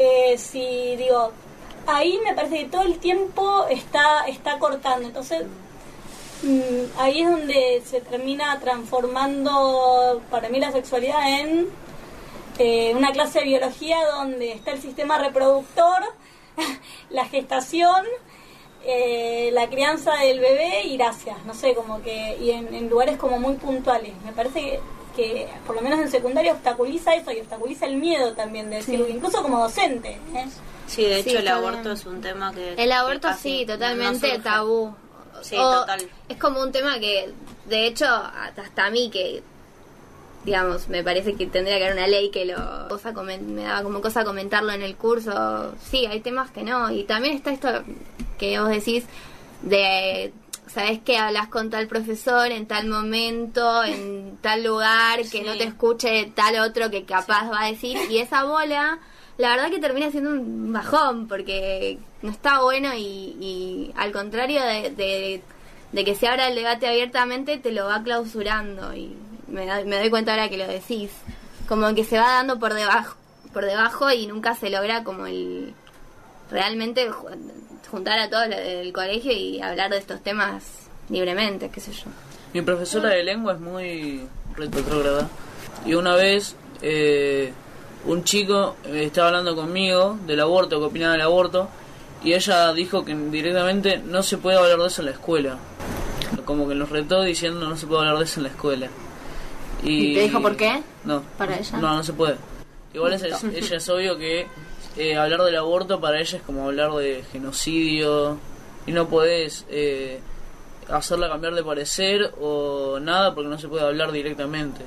ahí me parece que todo el tiempo está cortando, entonces ahí es donde se termina transformando para mí la sexualidad en una clase de biología donde está el sistema reproductor, la gestación, la crianza del bebé y gracias, no sé, como que, y en lugares como muy puntuales. Me parece que por lo menos en secundaria obstaculiza eso y obstaculiza el miedo también de decirlo, incluso como docente. Sí, de hecho el aborto es un tema que... El aborto sí, totalmente no tabú. Sí, total. Es como un tema que, de hecho, hasta a mí que, digamos, me parece que tendría que haber una ley que me daba como cosa comentarlo en el curso. Sí, hay temas que no. Y también está esto que vos decís de... Sabés que hablas con tal profesor en tal momento, en tal lugar, que no te escuche tal otro que capaz va a decir, y esa bola, la verdad que termina siendo un bajón, porque no está bueno y al contrario de que se abra el debate abiertamente, te lo va clausurando, y me doy cuenta ahora que lo decís, como que se va dando por debajo y nunca se logra como realmente juntar a todos del colegio y hablar de estos temas libremente, qué sé yo. Mi profesora de lengua es muy retrógrada y una vez un chico estaba hablando conmigo del aborto, que opinaba del aborto, y ella dijo que directamente no se puede hablar de eso en la escuela, como que nos retó diciendo no se puede hablar de eso en la escuela. ¿Y te dijo por qué? No, para ella no se puede. Igual ella es obvio que hablar del aborto para ella es como hablar de genocidio y no podés hacerla cambiar de parecer o nada porque no se puede hablar directamente.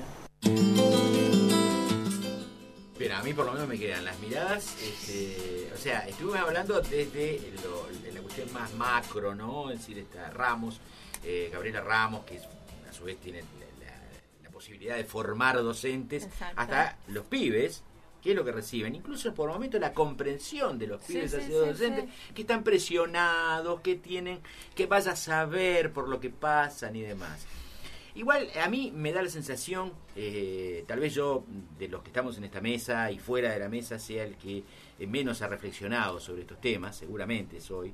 Pero a mí por lo menos me quedan las miradas, o sea, estuvimos hablando desde la cuestión más macro, ¿no? Es decir, está Ramos, Gabriela Ramos, que a su vez tiene la posibilidad de formar docentes. Exacto. Hasta los pibes, qué es lo que reciben, incluso por momentos la comprensión de los pibes hacia docentes, que están presionados, que tienen que vaya a saber por lo que pasan y demás. Igual a mí me da la sensación, tal vez yo de los que estamos en esta mesa y fuera de la mesa sea el que menos ha reflexionado sobre estos temas, seguramente soy,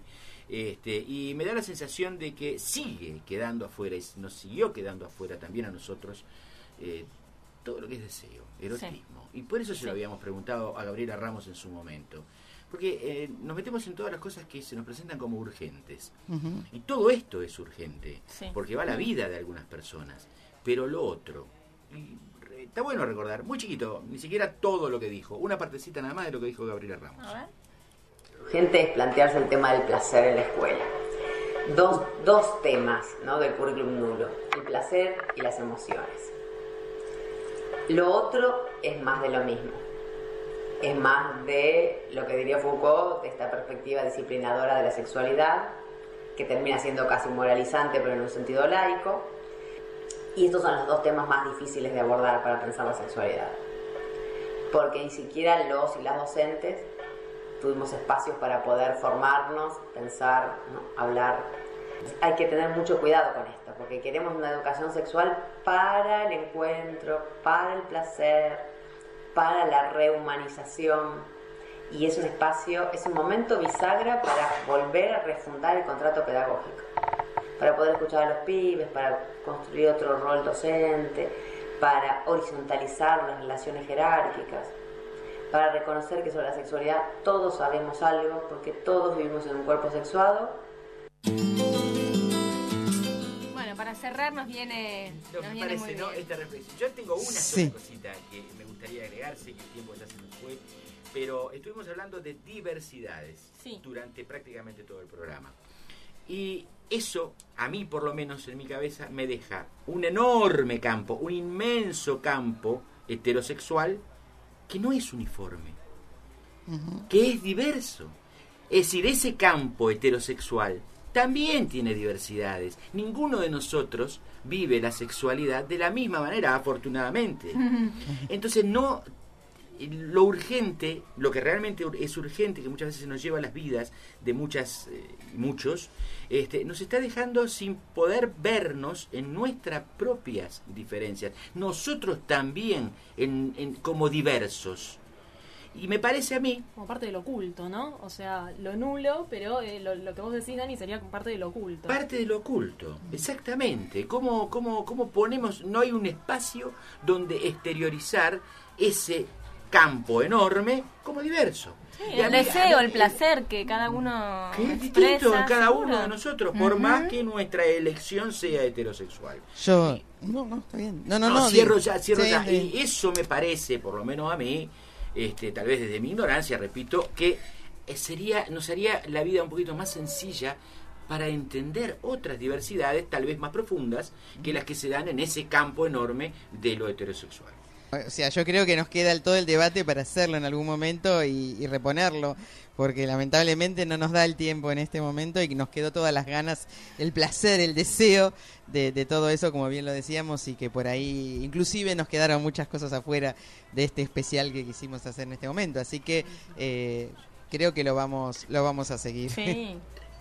y me da la sensación de que sigue quedando afuera, y nos siguió quedando afuera también a nosotros, todo lo que es deseo, erotismo. Y por eso se lo habíamos preguntado a Gabriela Ramos en su momento. Porque nos metemos en todas las cosas que se nos presentan como urgentes. Uh-huh. Y todo esto es urgente, porque va la vida de algunas personas. Pero lo otro, está bueno recordar, muy chiquito, ni siquiera todo lo que dijo, una partecita nada más de lo que dijo Gabriela Ramos. A ver. Urgente es plantearse el tema del placer en la escuela. Dos temas, ¿no?, del currículum nulo, el placer y las emociones. Lo otro es más de lo mismo. Es más de lo que diría Foucault, de esta perspectiva disciplinadora de la sexualidad, que termina siendo casi moralizante, pero en un sentido laico. Y estos son los dos temas más difíciles de abordar para pensar la sexualidad. Porque ni siquiera los y las docentes tuvimos espacios para poder formarnos, pensar, ¿no?, hablar. Hay que tener mucho cuidado con esto, porque queremos una educación sexual para el encuentro, para el placer, para la rehumanización, y es un espacio, es un momento bisagra para volver a refundar el contrato pedagógico, para poder escuchar a los pibes, para construir otro rol docente, para horizontalizar las relaciones jerárquicas, para reconocer que sobre la sexualidad todos sabemos algo, porque todos vivimos en un cuerpo sexuado. Bueno, para cerrar nos viene... me parece, ¿no?, esta reflexión. Yo tengo una sola cosita que me gustaría agregar, sé que el tiempo ya se nos fue, pero estuvimos hablando de diversidades durante prácticamente todo el programa. Y eso, a mí por lo menos en mi cabeza, me deja un enorme campo, un inmenso campo heterosexual que no es uniforme, que es diverso. Es decir, ese campo heterosexual también tiene diversidades. Ninguno de nosotros vive la sexualidad de la misma manera, afortunadamente. Entonces no lo urgente, lo que realmente es urgente, que muchas veces nos lleva a las vidas de muchas y muchos, nos está dejando sin poder vernos en nuestras propias diferencias, nosotros también como diversos. Y me parece a mí... Como parte del oculto, ¿no? O sea, lo nulo, pero lo que vos decís, Dani, sería parte del oculto. Parte del oculto, exactamente. ¿Cómo ponemos? No hay un espacio donde exteriorizar ese campo enorme como diverso. Sí, el deseo, el placer que cada uno que es distinto en cada uno de nosotros, por más que nuestra elección sea heterosexual. Yo... No, está bien. No, cierro ya. Sí. Y eso me parece, por lo menos a mí, tal vez desde mi ignorancia, repito, que nos haría la vida un poquito más sencilla para entender otras diversidades, tal vez más profundas, que las que se dan en ese campo enorme de lo heterosexual. O sea, yo creo que nos queda todo el debate para hacerlo en algún momento y reponerlo, porque lamentablemente no nos da el tiempo en este momento y nos quedó todas las ganas, el placer, el deseo de todo eso, como bien lo decíamos, y que por ahí inclusive nos quedaron muchas cosas afuera de este especial que quisimos hacer en este momento. Así que creo que lo vamos a seguir. Sí.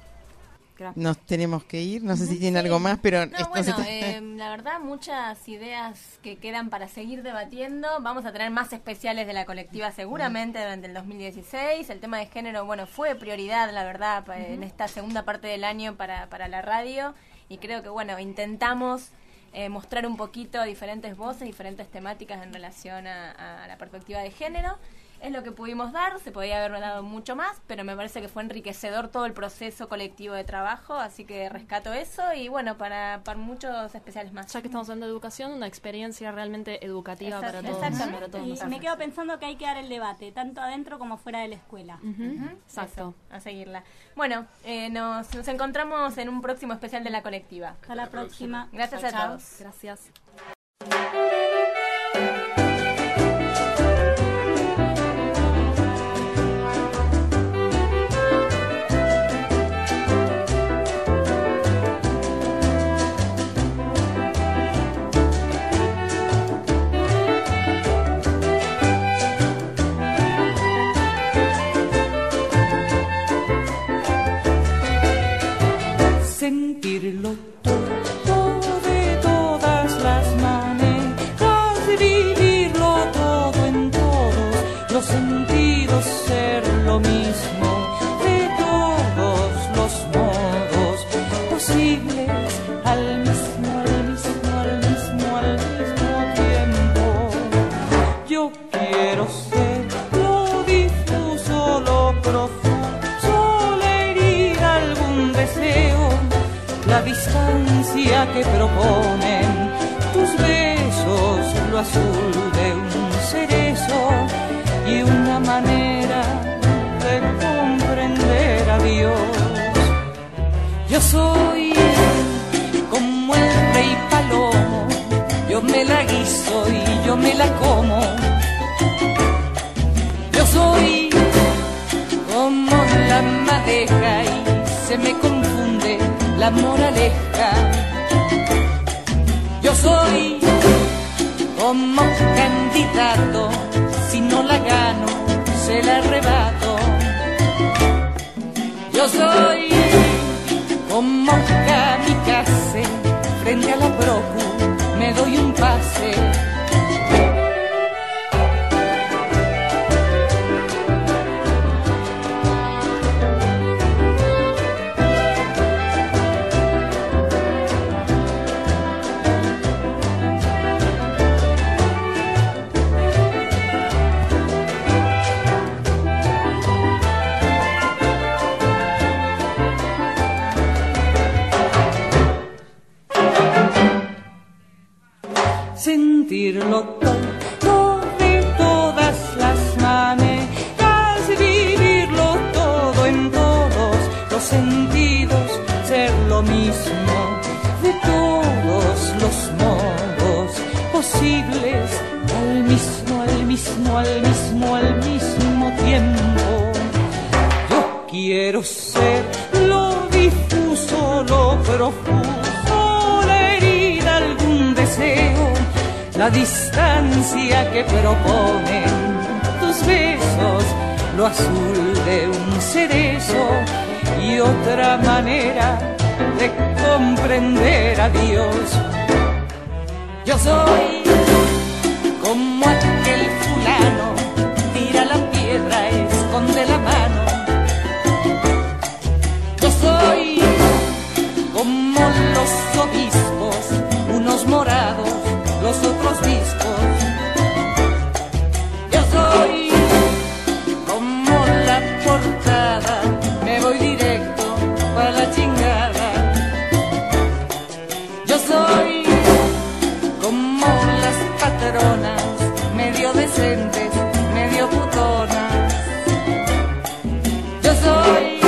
Nos tenemos que ir, no sé si tiene algo más, pero... la verdad, muchas ideas que quedan para seguir debatiendo. Vamos a tener más especiales de la colectiva seguramente durante el 2016. El tema de género, fue prioridad, la verdad, en esta segunda parte del año para la radio. Y creo que, intentamos mostrar un poquito diferentes voces, diferentes temáticas en relación a la perspectiva de género. Es lo que pudimos dar, se podía haber dado mucho más, pero me parece que fue enriquecedor todo el proceso colectivo de trabajo, así que rescato eso y para muchos especiales más. Ya que estamos hablando de educación, una experiencia realmente educativa para todos. Y me quedo pensando que hay que dar el debate, tanto adentro como fuera de la escuela. Exacto, a seguirla. Nos encontramos en un próximo especial de la colectiva. Hasta la próxima. Gracias a todos. Gracias. Sentirlo todo de todas las maneras, vivirlo todo en todos los sentidos, ser lo mismo de todos los modos posibles, al mismo tiempo. Yo quiero ser lo difuso, lo profuso, la herida, algún deseo, la distancia que proponen tus besos, lo azul de un cerezo y una manera de comprender a Dios. Yo soy como el rey palomo, yo me la guiso y yo me la como. Yo soy como la madeja y se me confunde la moraleja. Yo soy como candidato, si no la gano, se la arrebato. Yo soy como kamikaze, frente a la procu, me doy un pase. Sentirlo todo de todas las maneras, vivirlo todo en todos los sentidos, ser lo mismo de todos los modos posibles, al mismo tiempo. Yo quiero ser lo difuso, lo profuso, la herida, algún deseo, la distancia que proponen los besos, lo azul de un cerezo y otra manera de comprender a Dios. Yo soy como aquel fulano, tira la piedra, esconde la mano. Yo soy como los obispos, unos morados, los otros viscos. Yo soy como la portada, me voy directo para la chingada. Yo soy como las patronas, medio decentes, medio putonas. Yo soy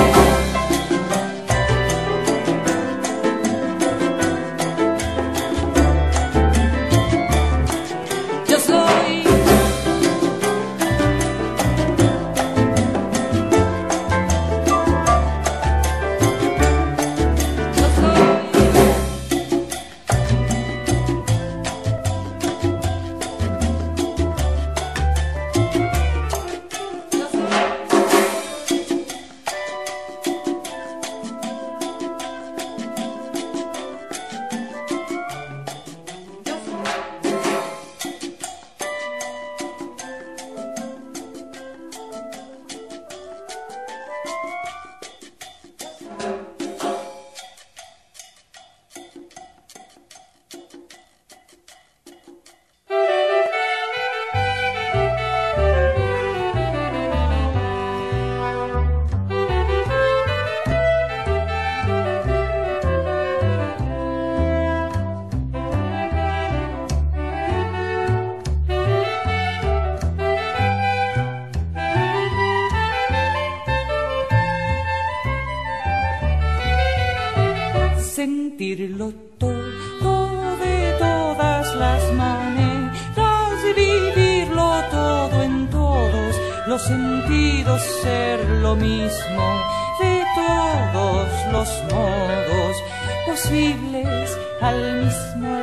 sentirlo todo de todas las maneras, vivirlo todo en todos los sentidos, ser lo mismo de todos los modos posibles al mismo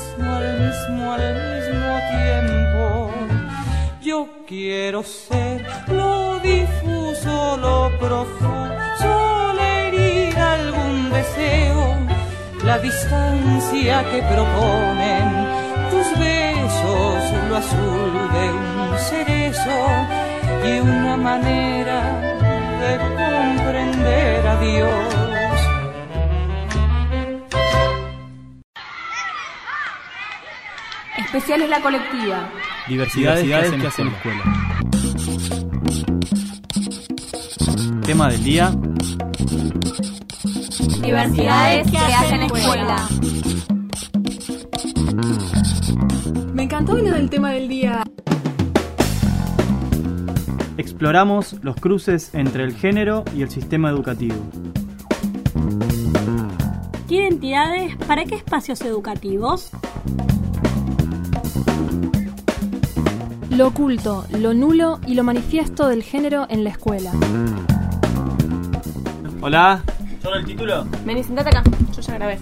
tiempo. Yo quiero ser lo difuso, lo profuso, la herida, algún deseo, la distancia que proponen tus besos, lo azul de un cerezo y una manera de comprender a Dios. Especial es la colectiva. Diversidades que hacen escuela. Tema del día. Diversidades que hacen escuela. Me encantó lo del tema del día. Exploramos los cruces entre el género y el sistema educativo. ¿Qué identidades para qué espacios educativos? Lo oculto, lo nulo y lo manifiesto del género en la escuela. Hola. ¿Solo el título? Vení, sentate acá. Yo ya grabé.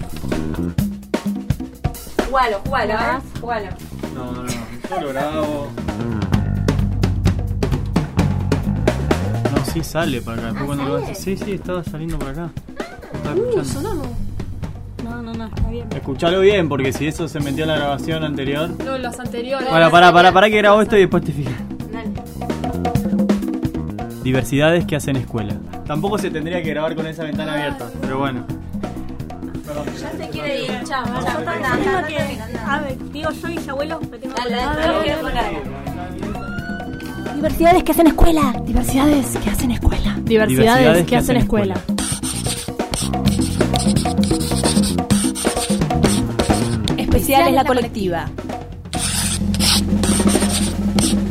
Jugalo, jugalo. No. Yo lo grabo. No, sí sale para acá. Después cuando lo haces. Sí, estaba saliendo para acá. Estaba escuchando. Sonamos. No, está bien. Escuchalo bien, porque si eso se metió en la grabación anterior. No, las anteriores. Bueno, pará que grabo esto y después te fijas. Dale. Diversidades que hacen escuela. Tampoco se tendría que grabar con esa ventana abierta, pero bueno. Ya se quiere ir, chao. A ver, digo yo y mis abuelos me tengo que Diversidades que hacen escuela. Diversidades que hacen escuela. Diversidades que hacen escuela. Especial es la colectiva.